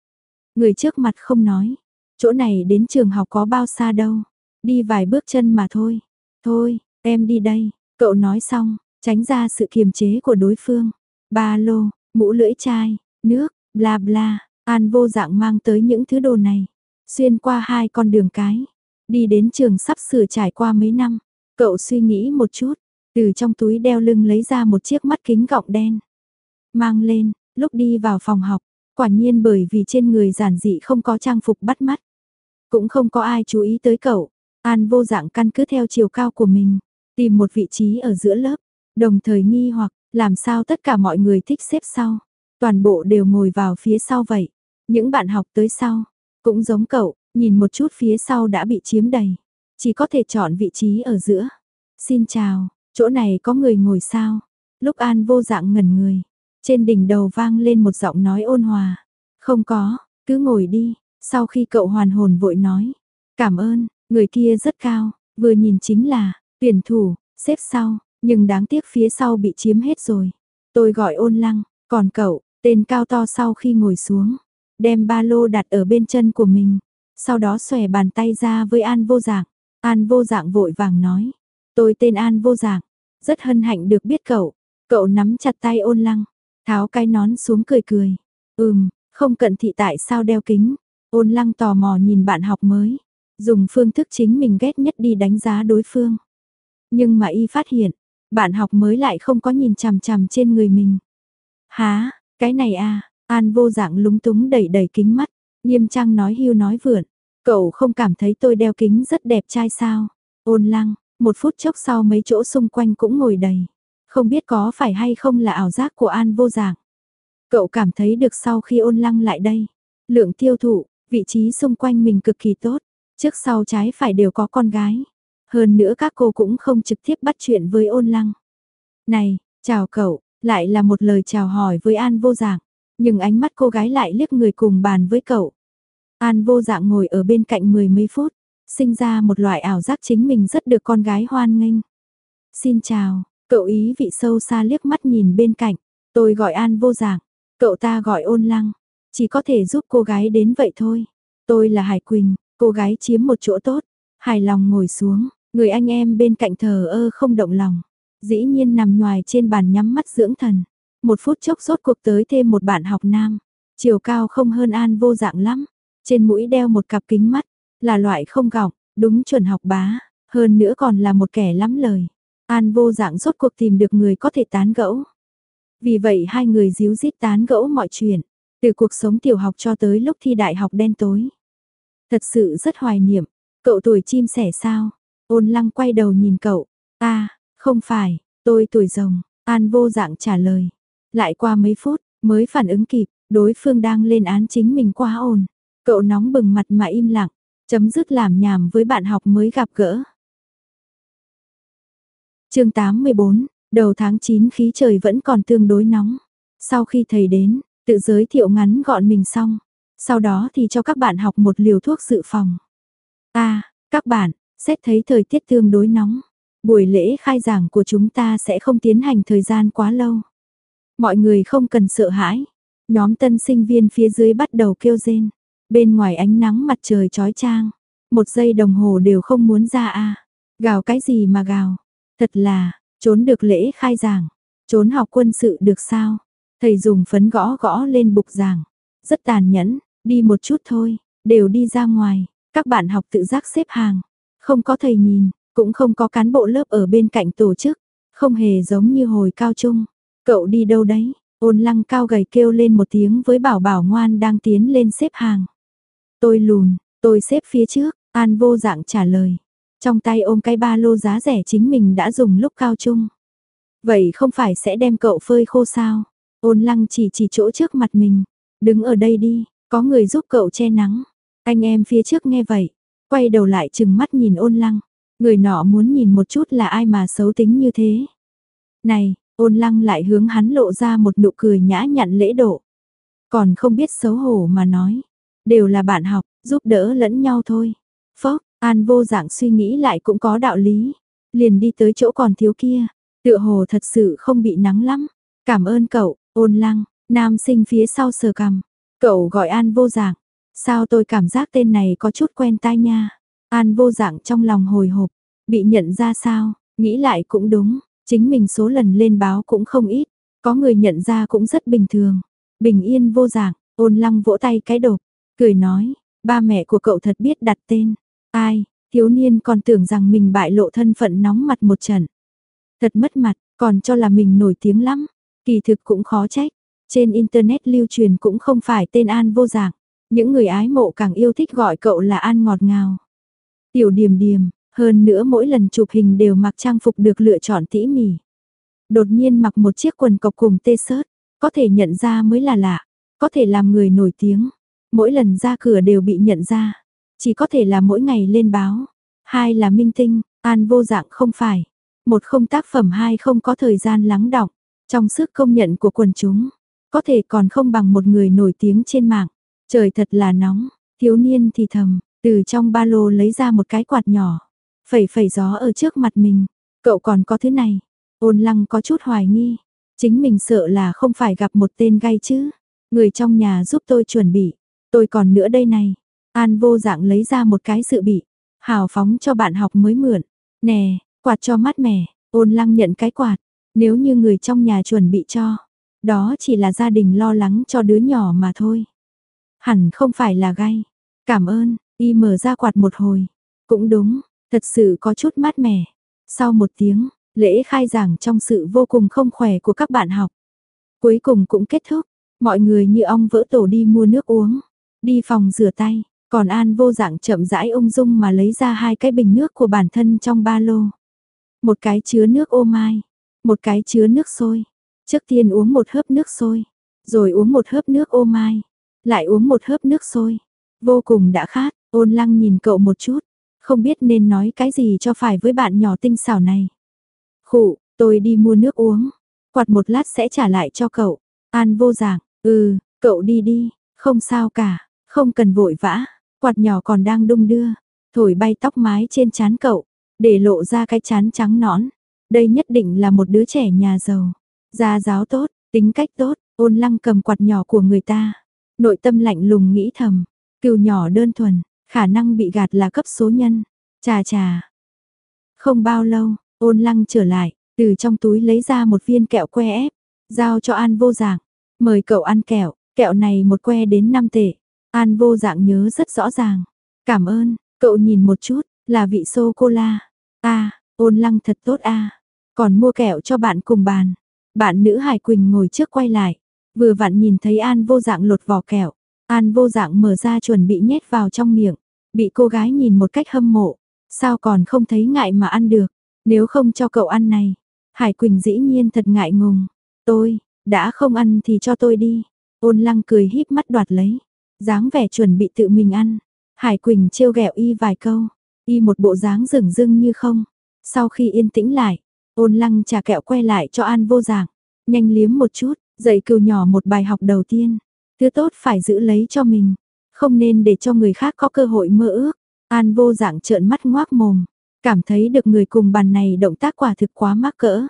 Người trước mặt không nói, chỗ này đến trường học có bao xa đâu, đi vài bước chân mà thôi. Thôi, em đi đây, cậu nói xong, tránh ra sự kiềm chế của đối phương. Ba lô, mũ lưỡi chai, nước, bla bla, An Vô Dạng mang tới những thứ đồ này. Xuyên qua hai con đường cái, đi đến trường sắp sửa trải qua mấy năm. Cậu suy nghĩ một chút, từ trong túi đeo lưng lấy ra một chiếc mắt kính gọng đen. Mang lên, lúc đi vào phòng học, quả nhiên bởi vì trên người giản dị không có trang phục bắt mắt. Cũng không có ai chú ý tới cậu. An Vô Dạng căn cứ theo chiều cao của mình, tìm một vị trí ở giữa lớp, đồng thời nghi hoặc làm sao tất cả mọi người thích xếp sau. Toàn bộ đều ngồi vào phía sau vậy. Những bạn học tới sau, cũng giống cậu, nhìn một chút phía sau đã bị chiếm đầy. Chỉ có thể chọn vị trí ở giữa. Xin chào, chỗ này có người ngồi sao? Lúc An Vô Dạng ngẩn người, trên đỉnh đầu vang lên một giọng nói ôn hòa. Không có, cứ ngồi đi. Sau khi cậu hoàn hồn vội nói. Cảm ơn, người kia rất cao, vừa nhìn chính là tuyển thủ, xếp sau, nhưng đáng tiếc phía sau bị chiếm hết rồi. Tôi gọi Ôn Lăng, còn cậu, tên cao to sau khi ngồi xuống, đem ba lô đặt ở bên chân của mình, sau đó xòe bàn tay ra với An Vô Dạng. An Vô Dạng vội vàng nói, tôi tên An Vô Dạng, rất hân hạnh được biết cậu. Cậu nắm chặt tay Ôn Lăng, tháo cái nón xuống cười cười. Không cận thị tại sao đeo kính. Ôn Lăng tò mò nhìn bạn học mới, dùng phương thức chính mình ghét nhất đi đánh giá đối phương. Nhưng mà y phát hiện, bạn học mới lại không có nhìn chằm chằm trên người mình. Hả, cái này à, An Vô Dạng lúng túng đẩy đẩy kính mắt, nghiêm trang nói hưu nói vượn. Cậu không cảm thấy tôi đeo kính rất đẹp trai sao? Ôn Lăng, một phút chốc sau mấy chỗ xung quanh cũng ngồi đầy. Không biết có phải hay không là ảo giác của An Vô Dạng. Cậu cảm thấy được sau khi Ôn Lăng lại đây. Lượng tiêu thụ, vị trí xung quanh mình cực kỳ tốt. Trước sau trái phải đều có con gái. Hơn nữa các cô cũng không trực tiếp bắt chuyện với Ôn Lăng. Này, chào cậu, lại là một lời chào hỏi với An Vô Dạng. Nhưng ánh mắt cô gái lại liếc người cùng bàn với cậu. An Vô Dạng ngồi ở bên cạnh 10 mấy phút, sinh ra một loại ảo giác chính mình rất được con gái hoan nghênh. Xin chào, cậu ý vị sâu xa liếc mắt nhìn bên cạnh. Tôi gọi An Vô Dạng, cậu ta gọi Ôn Lăng. chỉ có thể giúp cô gái đến vậy thôi. Tôi là Hải Quỳnh, cô gái chiếm một chỗ tốt, hài lòng ngồi xuống, người anh em bên cạnh thờ ơ không động lòng. Dĩ nhiên nằm nhoài trên bàn nhắm mắt dưỡng thần. Một phút chốc rốt cuộc tới thêm một bạn học nam. Chiều cao không hơn An Vô Dạng lắm. Trên mũi đeo một cặp kính mắt. Là loại không gọng, đúng chuẩn học bá. Hơn nữa còn là một kẻ lắm lời. An Vô Dạng rốt cuộc tìm được người có thể tán gẫu. Vì vậy hai người díu dít tán gẫu mọi chuyện. Từ cuộc sống tiểu học cho tới lúc thi đại học đen tối. Thật sự rất hoài niệm. Cậu tuổi chim sẻ sao? Ôn Lăng quay đầu nhìn cậu. Không phải, tôi tuổi rồng, An Vô Dạng trả lời. Lại qua mấy phút, mới phản ứng kịp, đối phương đang lên án chính mình quá ồn. Cậu nóng bừng mặt mà im lặng, chấm dứt làm nhảm với bạn học mới gặp gỡ. Chương 84, đầu tháng 9 khí trời vẫn còn tương đối nóng. Sau khi thầy đến, tự giới thiệu ngắn gọn mình xong. Sau đó thì cho các bạn học một liều thuốc dự phòng. Các bạn, xét thấy thời tiết tương đối nóng. Buổi lễ khai giảng của chúng ta sẽ không tiến hành thời gian quá lâu. Mọi người không cần sợ hãi. Nhóm tân sinh viên phía dưới bắt đầu kêu rên. Bên ngoài ánh nắng mặt trời chói chang. 1 giây đồng hồ đều không muốn ra. Gào cái gì mà gào. Thật là, trốn được lễ khai giảng. Trốn học quân sự được sao? Thầy dùng phấn gõ gõ lên bục giảng. Rất tàn nhẫn, đi một chút thôi, đều đi ra ngoài. Các bạn học tự giác xếp hàng. Không có thầy nhìn. Cũng không có cán bộ lớp ở bên cạnh tổ chức, không hề giống như hồi cao trung. Cậu đi đâu đấy? Ôn Lăng cao gầy kêu lên một tiếng với Bảo Bảo ngoan đang tiến lên xếp hàng. Tôi lùn, tôi xếp phía trước, An Vô Dạng trả lời. Trong tay ôm cái ba lô giá rẻ chính mình đã dùng lúc cao trung. Vậy không phải sẽ đem cậu phơi khô sao? Ôn Lăng chỉ chỗ trước mặt mình. Đứng ở đây đi, có người giúp cậu che nắng. Anh em phía trước nghe vậy, quay đầu lại chừng mắt nhìn Ôn Lăng. Người nọ muốn nhìn một chút là ai mà xấu tính như thế. Này, Ôn Lăng lại hướng hắn lộ ra một nụ cười nhã nhặn lễ độ. Còn không biết xấu hổ mà nói. Đều là bạn học, giúp đỡ lẫn nhau thôi. Phốc, An Vô Dạng suy nghĩ lại cũng có đạo lý. Liền đi tới chỗ còn thiếu kia. Tựa hồ thật sự không bị nắng lắm. Cảm ơn cậu, Ôn Lăng. Nam sinh phía sau sờ cằm. Cậu gọi An Vô Dạng. Sao tôi cảm giác tên này có chút quen tai nha. An Vô Dạng trong lòng hồi hộp, bị nhận ra sao, nghĩ lại cũng đúng, chính mình số lần lên báo cũng không ít, có người nhận ra cũng rất bình thường. Bình yên Vô Dạng, Ôn Lăng vỗ tay cái đột, cười nói, ba mẹ của cậu thật biết đặt tên. Ai, thiếu niên còn tưởng rằng mình bại lộ thân phận nóng mặt một trận. Thật mất mặt, còn cho là mình nổi tiếng lắm, kỳ thực cũng khó trách. Trên internet lưu truyền cũng không phải tên An Vô Dạng, những người ái mộ càng yêu thích gọi cậu là An ngọt ngào. Tiểu Điềm Điềm, hơn nữa mỗi lần chụp hình đều mặc trang phục được lựa chọn tỉ mỉ. Đột nhiên mặc một chiếc quần cộc cùng t-shirt, có thể nhận ra mới là lạ, có thể làm người nổi tiếng. Mỗi lần ra cửa đều bị nhận ra, chỉ có thể là mỗi ngày lên báo. 2 là minh tinh, An Vô Dạng không phải. 1 không tác phẩm, 2 không có thời gian lắng đọng. Trong sức công nhận của quần chúng, có thể còn không bằng một người nổi tiếng trên mạng. Trời thật là nóng, thiếu niên thì thầm. Từ trong ba lô lấy ra một cái quạt nhỏ, phẩy phẩy gió ở trước mặt mình. Cậu còn có thứ này. Ôn Lăng có chút hoài nghi. Chính mình sợ là không phải gặp một tên gay chứ. Người trong nhà giúp tôi chuẩn bị. Tôi còn nữa đây này. An Vô Dạng lấy ra một cái dự bị. Hào phóng cho bạn học mới mượn. Nè, quạt cho mát mẻ. Ôn Lăng nhận cái quạt. Nếu như người trong nhà chuẩn bị cho. Đó chỉ là gia đình lo lắng cho đứa nhỏ mà thôi. Hẳn không phải là gay. Cảm ơn. Y mở ra quạt một hồi. Cũng đúng, thật sự có chút mát mẻ. Sau 1 tiếng, lễ khai giảng trong sự vô cùng không khỏe của các bạn học. Cuối cùng cũng kết thúc, mọi người như ong vỡ tổ đi mua nước uống, đi phòng rửa tay, còn An Vô Dạng chậm rãi ung dung mà lấy ra 2 cái bình nước của bản thân trong ba lô. Một cái chứa nước ô mai, một cái chứa nước sôi. Trước tiên uống một hớp nước sôi, rồi uống một hớp nước ô mai, lại uống một hớp nước sôi. Vô cùng đã khát. Ôn Lăng nhìn cậu một chút, không biết nên nói cái gì cho phải với bạn nhỏ tinh xảo này. Khụ, tôi đi mua nước uống, quạt một lát sẽ trả lại cho cậu. An Vô Dạng, cậu đi đi, không sao cả, không cần vội vã. Quạt nhỏ còn đang đung đưa, thổi bay tóc mái trên trán cậu, để lộ ra cái trán trắng nõn. Đây nhất định là một đứa trẻ nhà giàu, gia giáo tốt, tính cách tốt. Ôn Lăng cầm quạt nhỏ của người ta, Nội tâm lạnh lùng nghĩ thầm, cừu nhỏ đơn thuần, khả năng bị gạt là cấp số nhân. Chà chà. Không bao lâu, Ôn Lăng trở lại, từ trong túi lấy ra một viên kẹo que ép, giao cho An Vô Dạng. Mời cậu ăn kẹo, kẹo này một que đến 5 tệ. An Vô Dạng nhớ rất rõ ràng. Cảm ơn, cậu nhìn một chút, là vị sô-cô-la. Ôn Lăng thật tốt Còn mua kẹo cho bạn cùng bàn. Bạn nữ Hải Quỳnh ngồi trước quay lại, vừa vặn nhìn thấy An Vô Dạng lột vỏ kẹo. An Vô Dạng mở ra chuẩn bị nhét vào trong miệng, bị cô gái nhìn một cách hâm mộ. Sao còn không thấy ngại mà ăn được, nếu không cho cậu ăn này. Hải Quỳnh dĩ nhiên thật ngại ngùng. Tôi, đã không ăn thì cho tôi đi. Ôn Lăng cười híp mắt đoạt lấy, dáng vẻ chuẩn bị tự mình ăn. Hải Quỳnh trêu ghẹo y vài câu, y một bộ dáng dửng dưng như không. Sau khi yên tĩnh lại, Ôn Lăng trả kẹo quay lại cho An Vô Dạng, nhanh liếm một chút, dạy cừu nhỏ một bài học đầu tiên. Thứ tốt phải giữ lấy cho mình, không nên để cho người khác có cơ hội mơ ước. An Vô Dạng trợn mắt ngoác mồm, cảm thấy được người cùng bàn này động tác quả thực quá mắc cỡ.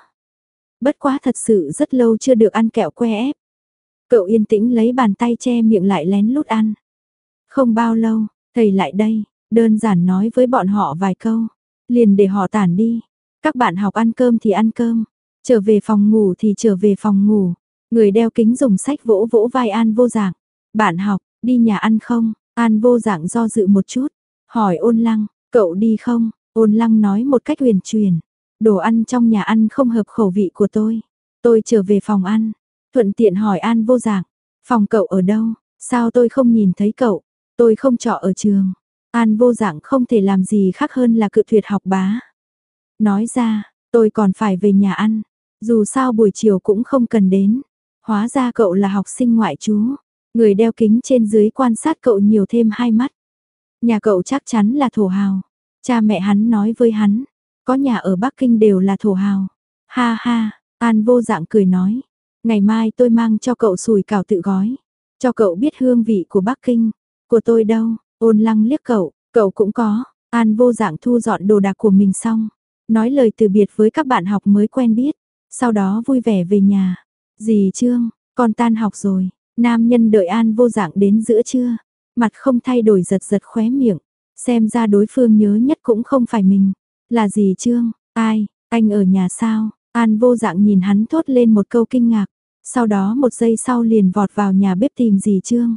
Bất quá thật sự rất lâu chưa được ăn kẹo que ép. Cậu yên tĩnh lấy bàn tay che miệng lại lén lút ăn. Không bao lâu, thầy lại đây, đơn giản nói với bọn họ vài câu, liền để họ tản đi. Các bạn học ăn cơm thì ăn cơm, trở về phòng ngủ thì trở về phòng ngủ. Người đeo kính dùng sách vỗ vỗ vai An Vô Dạng. Bạn học, đi nhà ăn không? An Vô Dạng do dự một chút, hỏi Ôn Lăng, cậu đi không? Ôn Lăng nói một cách huyền truyền, đồ ăn trong nhà ăn không hợp khẩu vị của tôi trở về phòng ăn. Thuận tiện hỏi An Vô Dạng, phòng cậu ở đâu? Sao tôi không nhìn thấy cậu? Tôi không trọ ở trường. An Vô Dạng không thể làm gì khác hơn là cự tuyệt học bá. Nói ra, tôi còn phải về nhà ăn, dù sao buổi chiều cũng không cần đến. Hóa ra cậu là học sinh ngoại trú. Người đeo kính trên dưới quan sát cậu nhiều thêm 2 mắt. Nhà cậu chắc chắn là thổ hào. Cha mẹ hắn nói với hắn, có nhà ở Bắc Kinh đều là thổ hào. Ha ha, An Vô Dạng cười nói, ngày mai tôi mang cho cậu sủi cảo tự gói, cho cậu biết hương vị của Bắc Kinh. Của tôi đâu? Ôn Lăng liếc cậu cũng có. An Vô Dạng thu dọn đồ đạc của mình xong, nói lời từ biệt với các bạn học mới quen biết, sau đó vui vẻ về nhà. Dì Trương, con tan học rồi. Nam nhân đợi An Vô Dạng đến giữa trưa, mặt không thay đổi giật giật khóe miệng, xem ra đối phương nhớ nhất cũng không phải mình. Là dì Trương? Ai, anh ở nhà sao? An Vô Dạng nhìn hắn thốt lên một câu kinh ngạc, sau đó một giây sau liền vọt vào nhà bếp tìm dì Trương.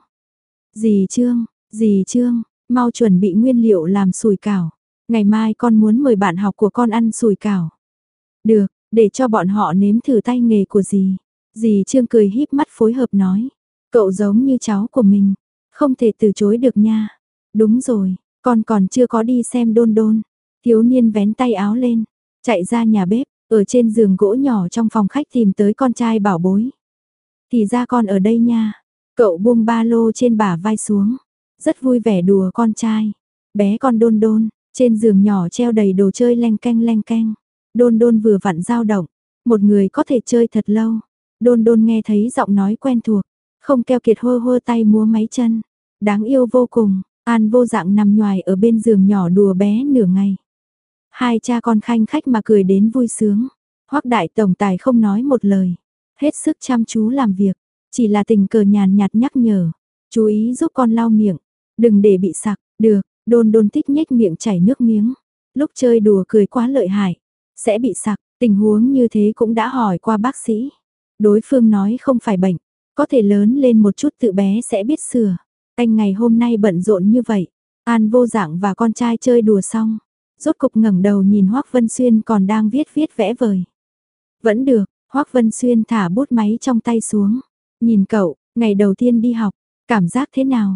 Dì Trương, mau chuẩn bị nguyên liệu làm sủi cảo. Ngày mai con muốn mời bạn học của con ăn sủi cảo. Được, để cho bọn họ nếm thử tay nghề của dì. Dì Trương cười híp mắt phối hợp nói, cậu giống như cháu của mình, không thể từ chối được nha. Đúng rồi, con còn chưa có đi xem Đôn Đôn. Thiếu niên vén tay áo lên, chạy ra nhà bếp, ở trên giường gỗ nhỏ trong phòng khách tìm tới con trai bảo bối. Thì ra con ở đây nha. Cậu buông ba lô trên bả vai xuống, rất vui vẻ đùa con trai. Bé con Đôn Đôn, trên giường nhỏ treo đầy đồ chơi leng keng leng keng. Đôn Đôn vừa vặn dao động, một người có thể chơi thật lâu. Đôn Đôn nghe thấy giọng nói quen thuộc, không keo kiệt hô hô tay múa máy chân. Đáng yêu vô cùng. An Vô Dạng nằm nhoài ở bên giường nhỏ đùa bé nửa ngày. Hai cha con khanh khách mà cười đến vui sướng. Hoắc đại tổng tài không nói một lời, hết sức chăm chú làm việc, chỉ là tình cờ nhàn nhạt nhắc nhở, chú ý giúp con lau miệng, đừng để bị sặc. Được. Đôn Đôn thích nhếch miệng chảy nước miếng. Lúc chơi đùa cười quá lợi hại, sẽ bị sặc. Tình huống như thế cũng đã hỏi qua bác sĩ. Đối phương nói không phải bệnh, có thể lớn lên một chút tự bé sẽ biết sửa. Anh ngày hôm nay bận rộn như vậy. An Vô Dạng và con trai chơi đùa xong, rốt cục ngẩng đầu nhìn Hoắc Vân Xuyên còn đang viết vẽ vời. Vẫn được. Hoắc Vân Xuyên thả bút máy trong tay xuống, nhìn cậu, ngày đầu tiên đi học, cảm giác thế nào?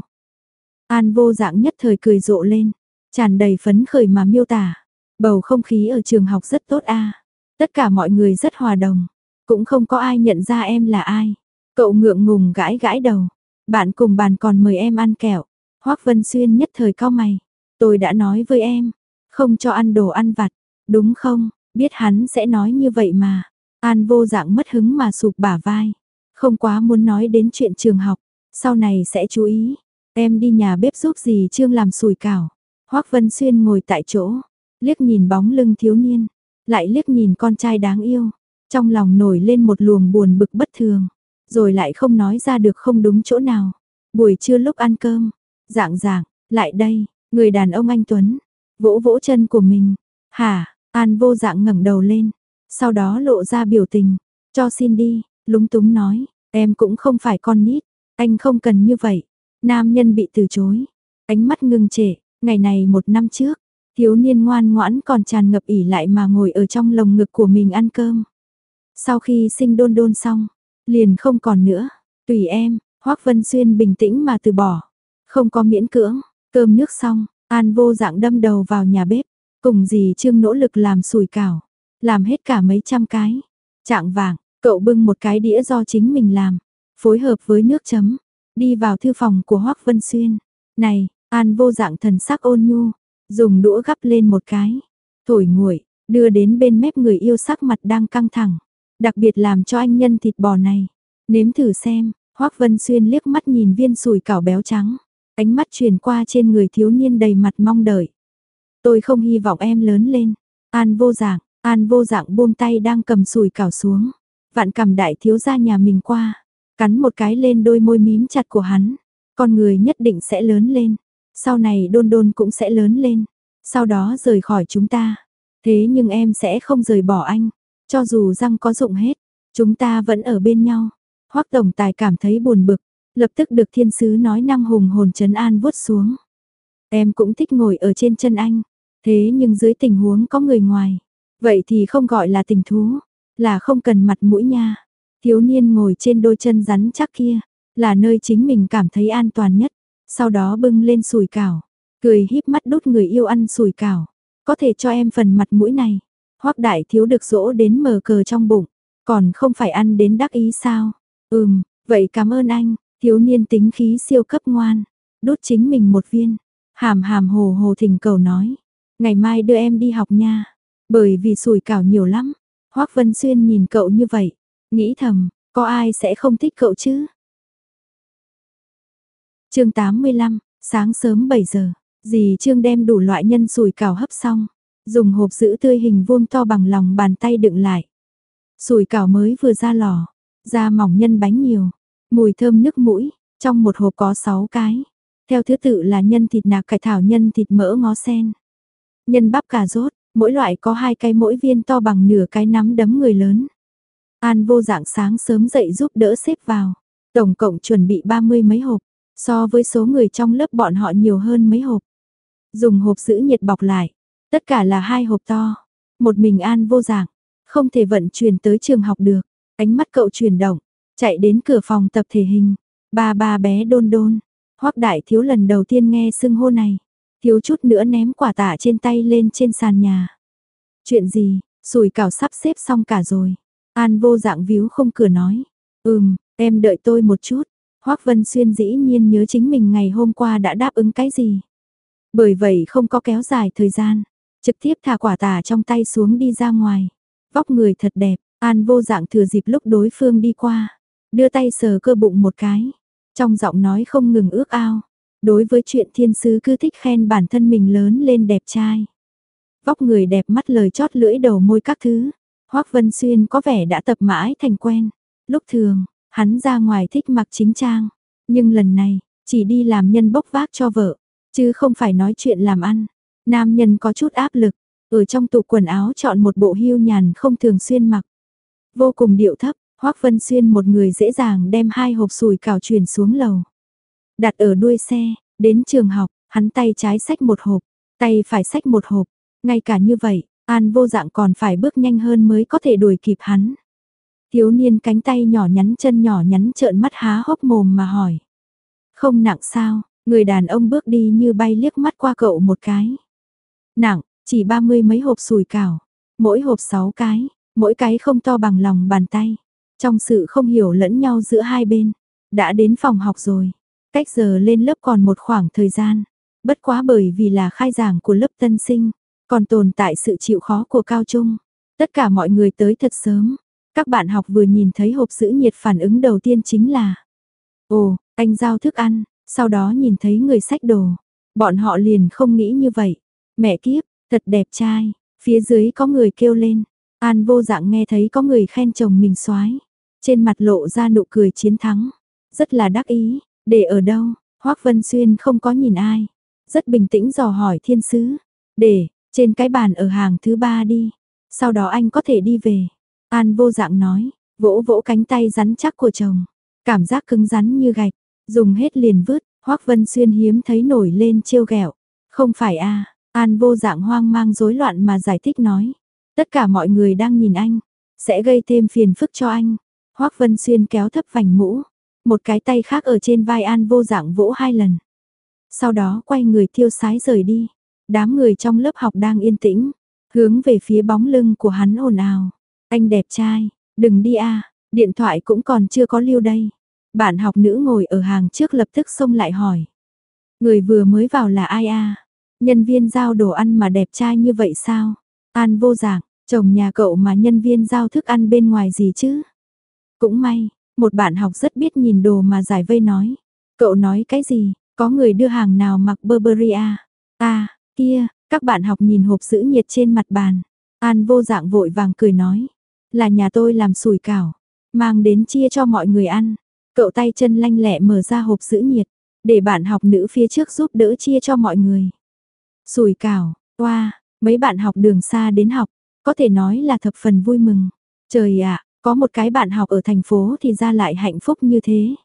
An Vô Dạng nhất thời cười rộ lên, tràn đầy phấn khởi mà miêu tả. Bầu không khí ở trường học rất tốt tất cả mọi người rất hòa đồng, cũng không có ai nhận ra em là ai. Cậu ngượng ngùng gãi gãi đầu, bạn cùng bàn còn mời em ăn kẹo. Hoắc Vân Xuyên nhất thời cau mày, tôi đã nói với em, không cho ăn đồ ăn vặt, đúng không? Biết hắn sẽ nói như vậy mà. An Vô Dạng mất hứng mà sụp bả vai, không quá muốn nói đến chuyện trường học, sau này sẽ chú ý. Em đi nhà bếp giúp dì Trương làm sủi cảo. Hoắc Vân Xuyên ngồi tại chỗ, liếc nhìn bóng lưng thiếu niên, lại liếc nhìn con trai đáng yêu, trong lòng nổi lên một luồng buồn bực bất thường, rồi lại không nói ra được không đúng chỗ nào. Buổi trưa lúc ăn cơm, Dạng Dạng, lại đây, người đàn ông anh tuấn, vỗ vỗ chân của mình. Hả? An Vô Dạng ngẩng đầu lên, sau đó lộ ra biểu tình, cho xin đi, lúng túng nói, em cũng không phải con nít, anh không cần như vậy. Nam nhân bị từ chối, ánh mắt ngưng trệ, ngày này 1 năm trước, thiếu niên ngoan ngoãn còn tràn ngập ỉ lại mà ngồi ở trong lồng ngực của mình ăn cơm. Sau khi sinh Đôn Đôn xong, liền không còn nữa, tùy em, Hoắc Vân Xuyên bình tĩnh mà từ bỏ, không có miễn cưỡng, cơm nước xong, An Vô Dạng đâm đầu vào nhà bếp, cùng dì Trương nỗ lực làm sủi cảo, làm hết cả mấy trăm cái. Trạng vạng, cậu bưng một cái đĩa do chính mình làm, phối hợp với nước chấm, đi vào thư phòng của Hoắc Vân Xuyên. Này, An Vô Dạng thần sắc ôn nhu, dùng đũa gắp lên một cái, thổi nguội, đưa đến bên mép người yêu sắc mặt đang căng thẳng. Đặc biệt làm cho anh nhân thịt bò này, nếm thử xem. Hoắc Vân Xuyên liếc mắt nhìn viên sủi cảo béo trắng, ánh mắt truyền qua trên người thiếu niên đầy mặt mong đợi. Tôi không hy vọng em lớn lên. An Vô Dạng buông tay đang cầm sủi cảo xuống, vạn cầm đại thiếu gia nhà mình qua, cắn một cái lên đôi môi mím chặt của hắn. Con người nhất định sẽ lớn lên, sau này Đôn Đôn cũng sẽ lớn lên, sau đó rời khỏi chúng ta. Thế nhưng em sẽ không rời bỏ anh, cho dù răng có rụng hết, chúng ta vẫn ở bên nhau. Hoắc tổng tài cảm thấy buồn bực, lập tức được thiên sứ nói năng hùng hồn trấn an vuốt xuống. Em cũng thích ngồi ở trên chân anh, thế nhưng dưới tình huống có người ngoài, vậy thì không gọi là tình thú, là không cần mặt mũi nha. Thiếu niên ngồi trên đôi chân rắn chắc kia, là nơi chính mình cảm thấy an toàn nhất. Sau đó bưng lên sủi cảo, cười híp mắt đút người yêu ăn sủi cảo. Có thể cho em phần mặt mũi này. Hoắc đại thiếu được dỗ đến mờ cờ trong bụng, còn không phải ăn đến đắc ý sao? Vậy cảm ơn anh. Thiếu niên tính khí siêu cấp ngoan, đút chính mình một viên. Hàm hàm hồ hồ thỉnh cầu nói, ngày mai đưa em đi học nha, bởi vì sủi cảo nhiều lắm. Hoắc Vân Xuyên nhìn cậu như vậy, nghĩ thầm, có ai sẽ không thích cậu chứ? Chương 85, sáng sớm 7 giờ, dì Trương đem đủ loại nhân sủi cảo hấp xong, dùng hộp giữ tươi hình vuông to bằng lòng bàn tay đựng lại. Sủi cảo mới vừa ra lò, da mỏng nhân bánh nhiều, mùi thơm nức mũi, trong một hộp có 6 cái. Theo thứ tự là nhân thịt nạc cải thảo, nhân thịt mỡ ngó sen, nhân bắp cà rốt, mỗi loại có 2 cái, mỗi viên to bằng nửa cái nắm đấm người lớn. An Vô Dạng sáng sớm dậy giúp đỡ xếp vào, tổng cộng chuẩn bị 30 mấy hộp, so với số người trong lớp bọn họ nhiều hơn mấy hộp. Dùng hộp giữ nhiệt bọc lại, tất cả là 2 hộp to. Một mình An Vô Dạng, không thể vận chuyển tới trường học được. Ánh mắt cậu chuyển động, chạy đến cửa phòng tập thể hình. Ba bé Đôn Đôn. Hoắc đại thiếu lần đầu tiên nghe xưng hô này, thiếu chút nữa ném quả tạ trên tay lên trên sàn nhà. Chuyện gì? Sủi cảo sắp xếp xong cả rồi. An Vô Dạng víu không cửa nói. Em đợi tôi một chút. Hoắc Vân Xuyên dĩ nhiên nhớ chính mình ngày hôm qua đã đáp ứng cái gì. Bởi vậy không có kéo dài thời gian, trực tiếp thả quả tả trong tay xuống đi ra ngoài. Vóc người thật đẹp, An Vô Dạng thừa dịp lúc đối phương đi qua, đưa tay sờ cơ bụng một cái, trong giọng nói không ngừng ước ao. Đối với chuyện thiên sứ cứ thích khen bản thân mình lớn lên đẹp trai. Vóc người đẹp, mắt lời chót lưỡi đầu môi các thứ. Hoắc Vân Xuyên có vẻ đã tập mãi thành quen. Lúc thường, hắn ra ngoài thích mặc chính trang, nhưng lần này, chỉ đi làm nhân bốc vác cho vợ, chứ không phải nói chuyện làm ăn. Nam nhân có chút áp lực, ở trong tủ quần áo chọn một bộ hưu nhàn không thường xuyên mặc. Vô cùng điệu thấp, Hoắc Vân Xuyên một người dễ dàng đem 2 hộp sủi cảo chuyển xuống lầu. Đặt ở đuôi xe, đến trường học, hắn tay trái xách một hộp, tay phải xách một hộp. Ngay cả như vậy, An Vô Dạng còn phải bước nhanh hơn mới có thể đuổi kịp hắn. Thiếu niên cánh tay nhỏ nhắn chân nhỏ nhắn trợn mắt há hốc mồm mà hỏi. Không nặng sao? Người đàn ông bước đi như bay liếc mắt qua cậu một cái. Nặng, chỉ 30 mấy hộp sủi cảo, mỗi hộp 6 cái, mỗi cái không to bằng lòng bàn tay. Trong sự không hiểu lẫn nhau giữa hai bên, đã đến phòng học rồi. Cách giờ lên lớp còn một khoảng thời gian. Bất quá bởi vì là khai giảng của lớp tân sinh, còn tồn tại sự chịu khó của cao trung. Tất cả mọi người tới thật sớm. Các bạn học vừa nhìn thấy hộp giữ nhiệt phản ứng đầu tiên chính là: ồ, anh giao thức ăn. Sau đó nhìn thấy người xách đồ, bọn họ liền không nghĩ như vậy. Mẹ kiếp, thật đẹp trai. Phía dưới có người kêu lên. An Vô Dạng nghe thấy có người khen chồng mình soái, trên mặt lộ ra nụ cười chiến thắng, rất là đắc ý. Để ở đâu? Hoắc Vân Xuyên không có nhìn ai. Rất bình tĩnh dò hỏi thiên sứ. Để, trên cái bàn ở hàng thứ 3 đi. Sau đó anh có thể đi về. An Vô Dạng nói, vỗ vỗ cánh tay rắn chắc của chồng. Cảm giác cứng rắn như gạch. Dùng hết liền vứt. Hoắc Vân Xuyên hiếm thấy nổi lên trêu ghẹo. Không phải a? An Vô Dạng hoang mang rối loạn mà giải thích nói. Tất cả mọi người đang nhìn anh. Sẽ gây thêm phiền phức cho anh. Hoắc Vân Xuyên kéo thấp vành mũ. Một cái tay khác ở trên vai An Vô Dạng vỗ 2 lần. Sau đó quay người tiêu sái rời đi. Đám người trong lớp học đang yên tĩnh. Hướng về phía bóng lưng của hắn ồn ào. Anh đẹp trai, đừng đi a, điện thoại cũng còn chưa có lưu đây. Bạn học nữ ngồi ở hàng trước lập tức xông lại hỏi. Người vừa mới vào là ai a? Nhân viên giao đồ ăn mà đẹp trai như vậy sao? An Vô Dạng, chồng nhà cậu mà nhân viên giao thức ăn bên ngoài gì chứ? Cũng may, một bạn học rất biết nhìn đồ mà giải vây nói. Cậu nói cái gì? Có người đưa hàng nào mặc Burberry à? À, kia, các bạn học nhìn hộp giữ nhiệt trên mặt bàn. An Vô Dạng vội vàng cười nói. Là nhà tôi làm sủi cảo. Mang đến chia cho mọi người ăn. Cậu tay chân lanh lẹ mở ra hộp giữ nhiệt. Để bạn học nữ phía trước giúp đỡ chia cho mọi người. Sủi cảo, oa, mấy bạn học đường xa đến học. Có thể nói là thập phần vui mừng. Trời ạ, có một cái bạn học ở thành phố thì ra lại hạnh phúc như thế.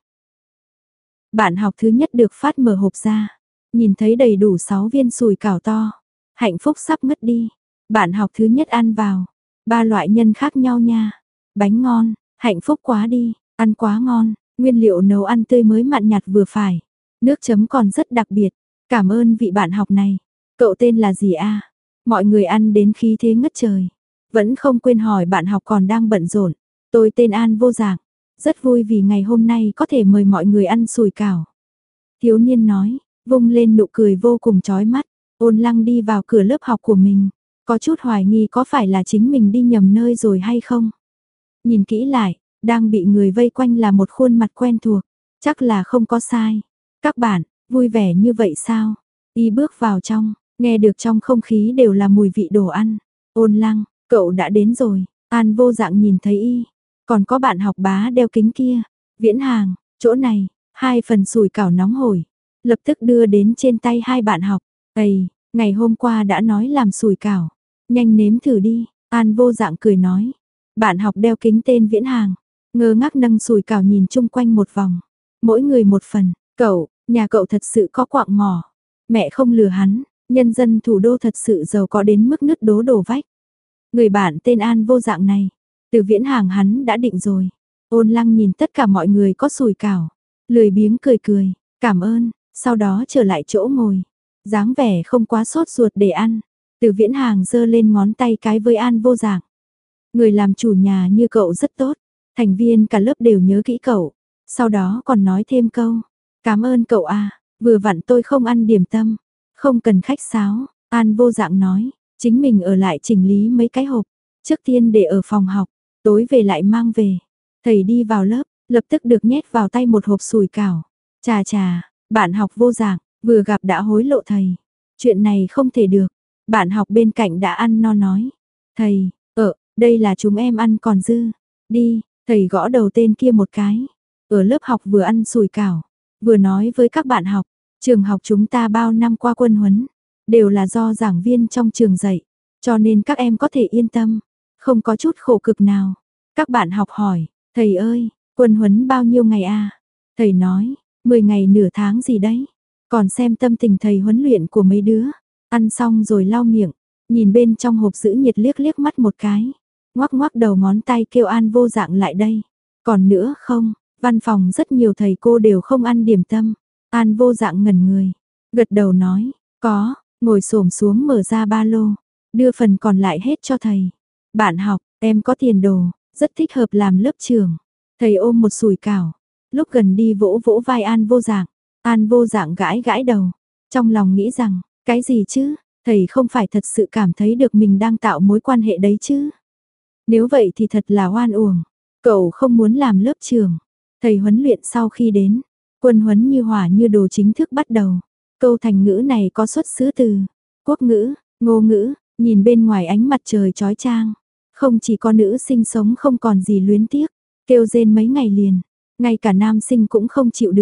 Bạn học thứ nhất được phát mở hộp ra. Nhìn thấy đầy đủ 6 viên sủi cảo to. Hạnh phúc sắp ngất đi. Bạn học thứ nhất ăn vào. 3 loại nhân khác nhau nha. Bánh ngon, hạnh phúc quá đi, ăn quá ngon. Nguyên liệu nấu ăn tươi mới mặn nhạt vừa phải. Nước chấm còn rất đặc biệt. Cảm ơn vị bạn học này. Cậu tên là gì a? Mọi người ăn đến khí thế ngất trời. Vẫn không quên hỏi bạn học còn đang bận rộn. Tôi tên An Vô Dạng. Rất vui vì ngày hôm nay có thể mời mọi người ăn sủi cảo. Thiếu niên nói, vung lên nụ cười vô cùng chói mắt. Ôn Lăng đi vào cửa lớp học của mình. Có chút hoài nghi có phải là chính mình đi nhầm nơi rồi hay không. Nhìn kỹ lại, đang bị người vây quanh là một khuôn mặt quen thuộc. Chắc là không có sai. Các bạn, vui vẻ như vậy sao? Y bước vào trong, nghe được trong không khí đều là mùi vị đồ ăn. Ôn Lăng, cậu đã đến rồi. An Vô Dạng nhìn thấy y. Còn có bạn học bá đeo kính kia. Viễn Hàng, chỗ này, 2 phần sủi cảo nóng hổi. Lập tức đưa đến trên tay hai bạn học. Ây, ngày hôm qua đã nói làm sủi cảo. Nhanh nếm thử đi. An Vô Dạng cười nói. Bạn học đeo kính tên Viễn Hàng. Ngơ ngác nâng sủi cảo nhìn chung quanh một vòng. Mỗi người một phần. Cậu, nhà cậu thật sự có quạng mỏ. Mẹ không lừa hắn. Nhân dân thủ đô thật sự giàu có đến mức nứt đố đổ vách. Người bạn tên An Vô Dạng này. Từ Viễn Hàng hắn đã định rồi. Ôn Lăng nhìn tất cả mọi người có sủi cảo. Lười biếng cười cười. Cảm ơn. Sau đó trở lại chỗ ngồi. Dáng vẻ không quá sốt ruột để ăn. Từ Viễn Hàng giơ lên ngón tay cái với An Vô Dạng. Người làm chủ nhà như cậu rất tốt. Thành viên cả lớp đều nhớ kỹ cậu. Sau đó còn nói thêm câu. Cảm ơn cậu à. Vừa vặn tôi không ăn điểm tâm. Không cần khách sáo. An Vô Dạng nói. Chính mình ở lại chỉnh lý mấy cái hộp. Trước tiên để ở phòng học. Tối về lại mang về. Thầy đi vào lớp. Lập tức được nhét vào tay một hộp sủi cảo. Chà chà. Bạn học Vô Dạng. Vừa gặp đã hối lộ thầy. Chuyện này không thể được. Bạn học bên cạnh đã ăn no nói. Thầy, đây là chúng em ăn còn dư. Đi, thầy gõ đầu tên kia một cái. Ở lớp học vừa ăn sủi cảo, vừa nói với các bạn học. Trường học chúng ta bao năm qua quân huấn. Đều là do giảng viên trong trường dạy. Cho nên các em có thể yên tâm. Không có chút khổ cực nào. Các bạn học hỏi, thầy ơi, quân huấn bao nhiêu ngày à? Thầy nói, 10 ngày nửa tháng gì đấy. Còn xem tâm tình thầy huấn luyện của mấy đứa. Ăn xong rồi lau miệng, nhìn bên trong hộp giữ nhiệt liếc liếc mắt một cái. Ngoắc ngoắc đầu ngón tay kêu An Vô Dạng lại đây. Còn nữa không, văn phòng rất nhiều thầy cô đều không ăn điểm tâm. An Vô Dạng ngẩn người, gật đầu nói, có, ngồi xổm xuống mở ra ba lô, đưa phần còn lại hết cho thầy. Bạn học, em có tiền đồ, rất thích hợp làm lớp trưởng. Thầy ôm một sủi cảo, lúc gần đi vỗ vỗ vai An Vô Dạng. An Vô Dạng gãi gãi đầu, trong lòng nghĩ rằng, cái gì chứ, thầy không phải thật sự cảm thấy được mình đang tạo mối quan hệ đấy chứ. Nếu vậy thì thật là oan uổng. Cậu không muốn làm lớp trưởng. Thầy huấn luyện sau khi đến. Quân huấn như hỏa như đồ chính thức bắt đầu. Câu thành ngữ này có xuất xứ từ quốc ngữ, ngô ngữ, nhìn bên ngoài ánh mặt trời chói chang. Không chỉ có nữ sinh sống không còn gì luyến tiếc. Kêu rên mấy ngày liền. Ngay cả nam sinh cũng không chịu được.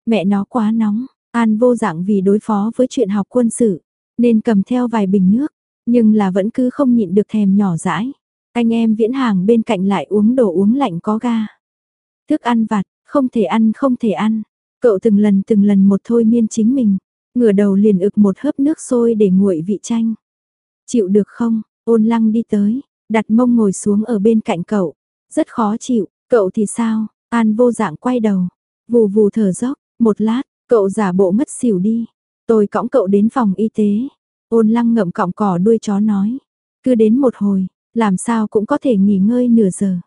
Mẹ nó quá nóng, An Vô Dạng vì đối phó với chuyện học quân sự, nên cầm theo vài bình nước, nhưng là vẫn cứ không nhịn được thèm nhỏ dãi. Anh em Viễn Hàng bên cạnh lại uống đồ uống lạnh có ga. Thức ăn vặt, không thể ăn không thể ăn. Cậu từng lần một thôi miên chính mình, ngửa đầu liền ực một hớp nước sôi để nguội vị chanh. Chịu được không? Ôn Lăng đi tới, đặt mông ngồi xuống ở bên cạnh cậu. Rất khó chịu, cậu thì sao? An Vô Dạng quay đầu, vù vù thở dốc, một lát, cậu giả bộ ngất xỉu đi. Tôi cõng cậu đến phòng y tế. Ôn Lăng ngậm cọng cỏ đuôi chó nói. Cứ đến một hồi, làm sao cũng có thể nghỉ ngơi nửa giờ.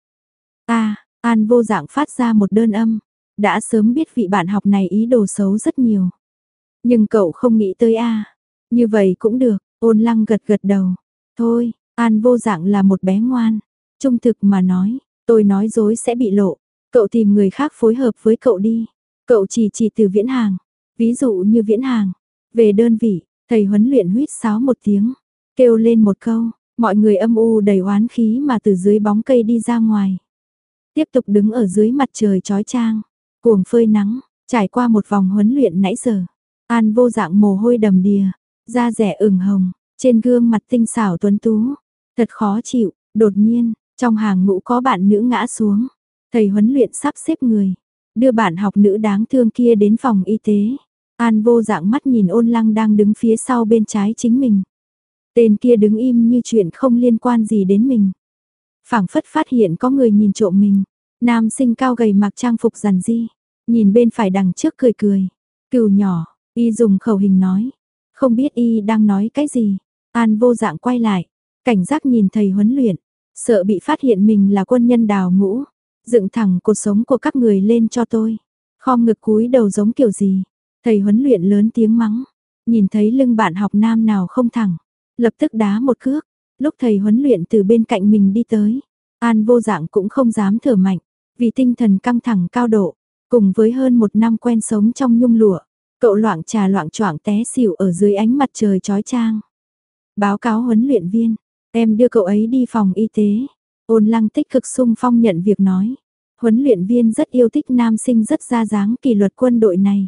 An Vô Dạng phát ra một đơn âm. Đã sớm biết vị bạn học này ý đồ xấu rất nhiều. Nhưng cậu không nghĩ tới Như vậy cũng được, Ôn Lăng gật gật đầu. Thôi, An Vô Dạng là một bé ngoan. Trung thực mà nói, tôi nói dối sẽ bị lộ. Cậu tìm người khác phối hợp với cậu đi. Cậu chỉ từ Viễn Hàng. Ví dụ như Viễn Hàng. Về đơn vị, thầy huấn luyện huýt sáo một tiếng. Kêu lên một câu, mọi người âm u đầy oán khí mà từ dưới bóng cây đi ra ngoài. Tiếp tục đứng ở dưới mặt trời chói chang, cuồng phơi nắng, trải qua một vòng huấn luyện nãy giờ. An Vô Dạng mồ hôi đầm đìa, da rẻ ửng hồng, trên gương mặt tinh xảo tuấn tú. Thật khó chịu, đột nhiên, trong hàng ngũ có bạn nữ ngã xuống. Thầy huấn luyện sắp xếp người, đưa bạn học nữ đáng thương kia đến phòng y tế. An Vô Dạng mắt nhìn Ôn Lăng đang đứng phía sau bên trái chính mình. Tên kia đứng im như chuyện không liên quan gì đến mình. Phảng phất phát hiện có người nhìn trộm mình. Nam sinh cao gầy mặc trang phục giản dị, nhìn bên phải đằng trước cười cười. Cừu nhỏ, y dùng khẩu hình nói. Không biết y đang nói cái gì. An Vô Dạng quay lại, cảnh giác nhìn thầy huấn luyện, sợ bị phát hiện mình là quân nhân đào ngũ. Dựng thẳng cột sống của các người lên cho tôi. Khom ngực cúi đầu giống kiểu gì. Thầy huấn luyện lớn tiếng mắng. Nhìn thấy lưng bạn học nam nào không thẳng, lập tức đá một cước. Lúc thầy huấn luyện từ bên cạnh mình đi tới, An Vô Dạng cũng không dám thở mạnh, vì tinh thần căng thẳng cao độ, cùng với hơn một năm quen sống trong nhung lụa, cậu loạng choạng té xỉu ở dưới ánh mặt trời chói chang. Báo cáo huấn luyện viên, em đưa cậu ấy đi phòng y tế. Ôn Lăng tích cực xung phong nhận việc nói. Huấn luyện viên rất yêu thích nam sinh rất ra dáng kỷ luật quân đội này.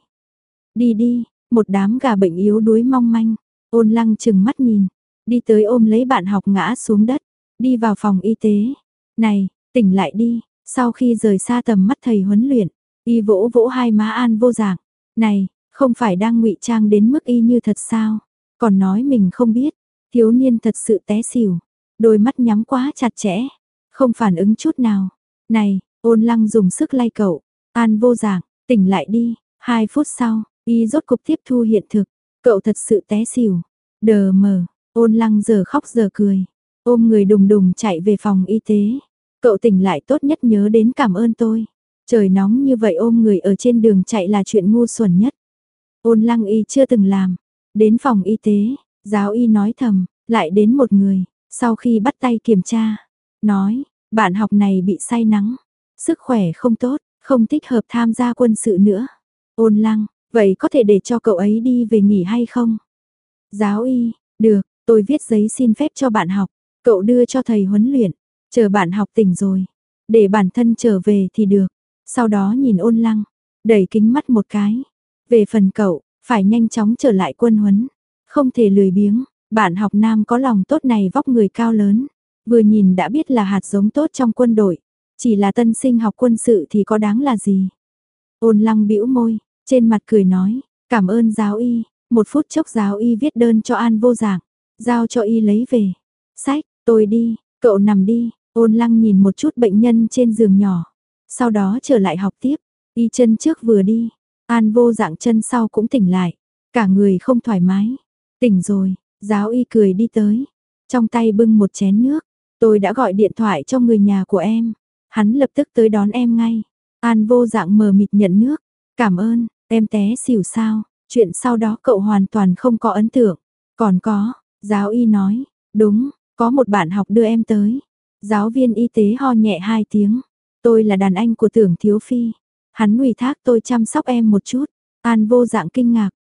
Đi đi, một đám gà bệnh yếu đuối mong manh. Ôn Lăng chừng mắt nhìn, đi tới ôm lấy bạn học ngã xuống đất, đi vào phòng y tế. Này, tỉnh lại đi, sau khi rời xa tầm mắt thầy huấn luyện, y vỗ vỗ hai má An Vô Dạng. Này, không phải đang ngụy trang đến mức y như thật sao? Còn nói mình không biết, thiếu niên thật sự té xỉu, đôi mắt nhắm quá chặt chẽ, không phản ứng chút nào. Này, Ôn Lăng dùng sức lay cậu. An Vô Dạng, tỉnh lại đi. 2 phút sau, y rốt cục tiếp thu hiện thực, cậu thật sự té xỉu. Đờ mờ, Ôn Lăng giờ khóc giờ cười, ôm người đùng đùng chạy về phòng y tế. Cậu tỉnh lại tốt nhất nhớ đến cảm ơn tôi. Trời nóng như vậy ôm người ở trên đường chạy là chuyện ngu xuẩn nhất. Ôn Lăng y chưa từng làm. Đến phòng y tế, giáo y nói thầm, lại đến một người, sau khi bắt tay kiểm tra, nói, bạn học này bị say nắng, sức khỏe không tốt, không thích hợp tham gia quân sự nữa. Ôn Lăng, vậy có thể để cho cậu ấy đi về nghỉ hay không? Giáo y, được, tôi viết giấy xin phép cho bạn học, cậu đưa cho thầy huấn luyện, chờ bạn học tỉnh rồi, để bản thân trở về thì được. Sau đó nhìn Ôn Lăng, đẩy kính mắt một cái. Về phần cậu, phải nhanh chóng trở lại quân huấn, không thể lười biếng. Bạn học nam có lòng tốt này vóc người cao lớn, vừa nhìn đã biết là hạt giống tốt trong quân đội, chỉ là tân sinh học quân sự thì có đáng là gì. Ôn Lăng bĩu môi, trên mặt cười nói, cảm ơn giáo y. Một phút chốc giáo y viết đơn cho An Vô Dạng, giao cho y lấy về. Sách, tôi đi, cậu nằm đi. Ôn Lăng nhìn một chút bệnh nhân trên giường nhỏ, sau đó trở lại học tiếp. Y chân trước vừa đi, An Vô Dạng chân sau cũng tỉnh lại, cả người không thoải mái. Tỉnh rồi, giáo y cười đi tới, trong tay bưng một chén nước. Tôi đã gọi điện thoại cho người nhà của em, hắn lập tức tới đón em ngay. An Vô Dạng mờ mịt nhận nước, cảm ơn. Em té xỉu sao? Chuyện sau đó cậu hoàn toàn không có ấn tượng. Còn có, giáo y nói, đúng, có một bạn học đưa em tới. Giáo viên y tế ho nhẹ 2 tiếng. Tôi là đàn anh của Tưởng Thiếu Phi. Hắn ủy thác tôi chăm sóc em một chút. An Vô Dạng kinh ngạc.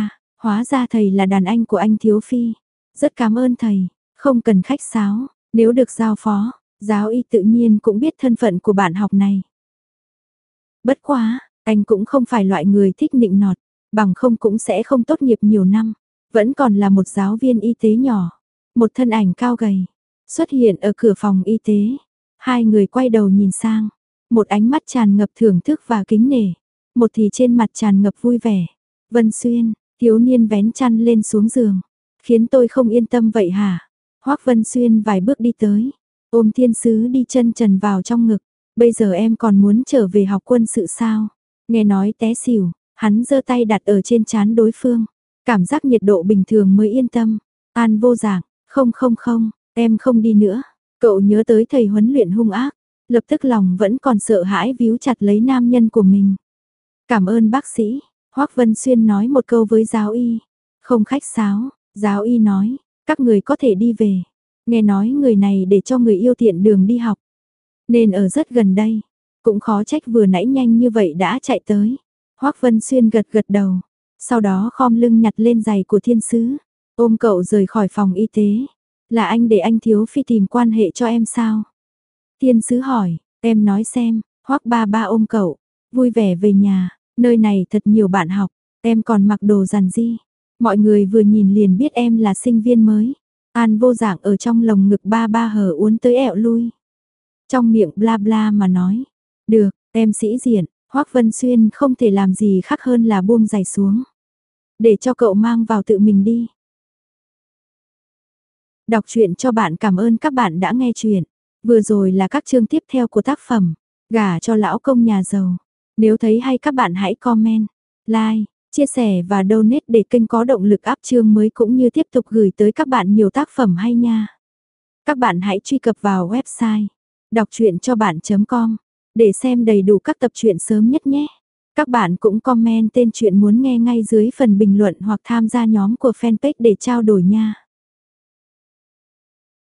Hóa ra thầy là đàn anh của anh Thiếu Phi. Rất cảm ơn thầy, không cần khách sáo. Nếu được giao phó, giáo y tự nhiên cũng biết thân phận của bạn học này. Bất quá, Anh cũng không phải loại người thích nịnh nọt, bằng không cũng sẽ không tốt nghiệp nhiều năm, vẫn còn là một giáo viên y tế nhỏ. Một thân ảnh cao gầy, xuất hiện ở cửa phòng y tế. Hai người quay đầu nhìn sang, một ánh mắt tràn ngập thưởng thức và kính nể, một thì trên mặt tràn ngập vui vẻ. Vân Xuyên, thiếu niên vén chăn lên xuống giường, khiến tôi không yên tâm vậy hả? Hoắc Vân Xuyên vài bước đi tới, ôm thiên sứ đi chân trần vào trong ngực. Bây giờ em còn muốn trở về học quân sự sao? Nghe nói té xỉu, hắn giơ tay đặt ở trên trán đối phương. Cảm giác nhiệt độ bình thường mới yên tâm. An Vô Dạng, không, em không đi nữa. Cậu nhớ tới thầy huấn luyện hung ác, lập tức lòng vẫn còn sợ hãi víu chặt lấy nam nhân của mình. Cảm ơn bác sĩ, Hoắc Vân Xuyên nói một câu với giáo y. Không khách sáo, giáo y nói, các người có thể đi về. Nghe nói người này để cho người yêu tiện đường đi học, nên ở rất gần đây. Cũng khó trách vừa nãy nhanh như vậy đã chạy tới. Hoắc Vân Xuyên gật gật đầu, sau đó khom lưng nhặt lên giày của thiên sứ, ôm cậu rời khỏi phòng y tế. Là anh để anh Thiếu Phi tìm quan hệ cho em sao? Thiên sứ hỏi, em nói xem. Hoắc ba ba ôm cậu, vui vẻ về nhà, nơi này thật nhiều bạn học, em còn mặc đồ giản dị. Mọi người vừa nhìn liền biết em là sinh viên mới. An Vô Dạng ở trong lồng ngực ba ba hở uốn tới ẹo lui. Trong miệng bla bla mà nói, được, em sĩ diện. Hoắc Vân Xuyên không thể làm gì khác hơn là buông giày xuống, để cho cậu mang vào tự mình đi. Đọc truyện cho bạn. Cảm ơn các bạn đã nghe truyện. Vừa rồi là các chương tiếp theo của tác phẩm Gả cho lão công nhà giàu. Nếu thấy hay các bạn hãy comment, like, chia sẻ và donate để kênh có động lực up chương mới cũng như tiếp tục gửi tới các bạn nhiều tác phẩm hay nha. Các bạn hãy truy cập vào website đọc truyện cho bạn.com để xem đầy đủ các tập truyện sớm nhất nhé. Các bạn cũng comment tên truyện muốn nghe ngay dưới phần bình luận hoặc tham gia nhóm của fanpage để trao đổi nha.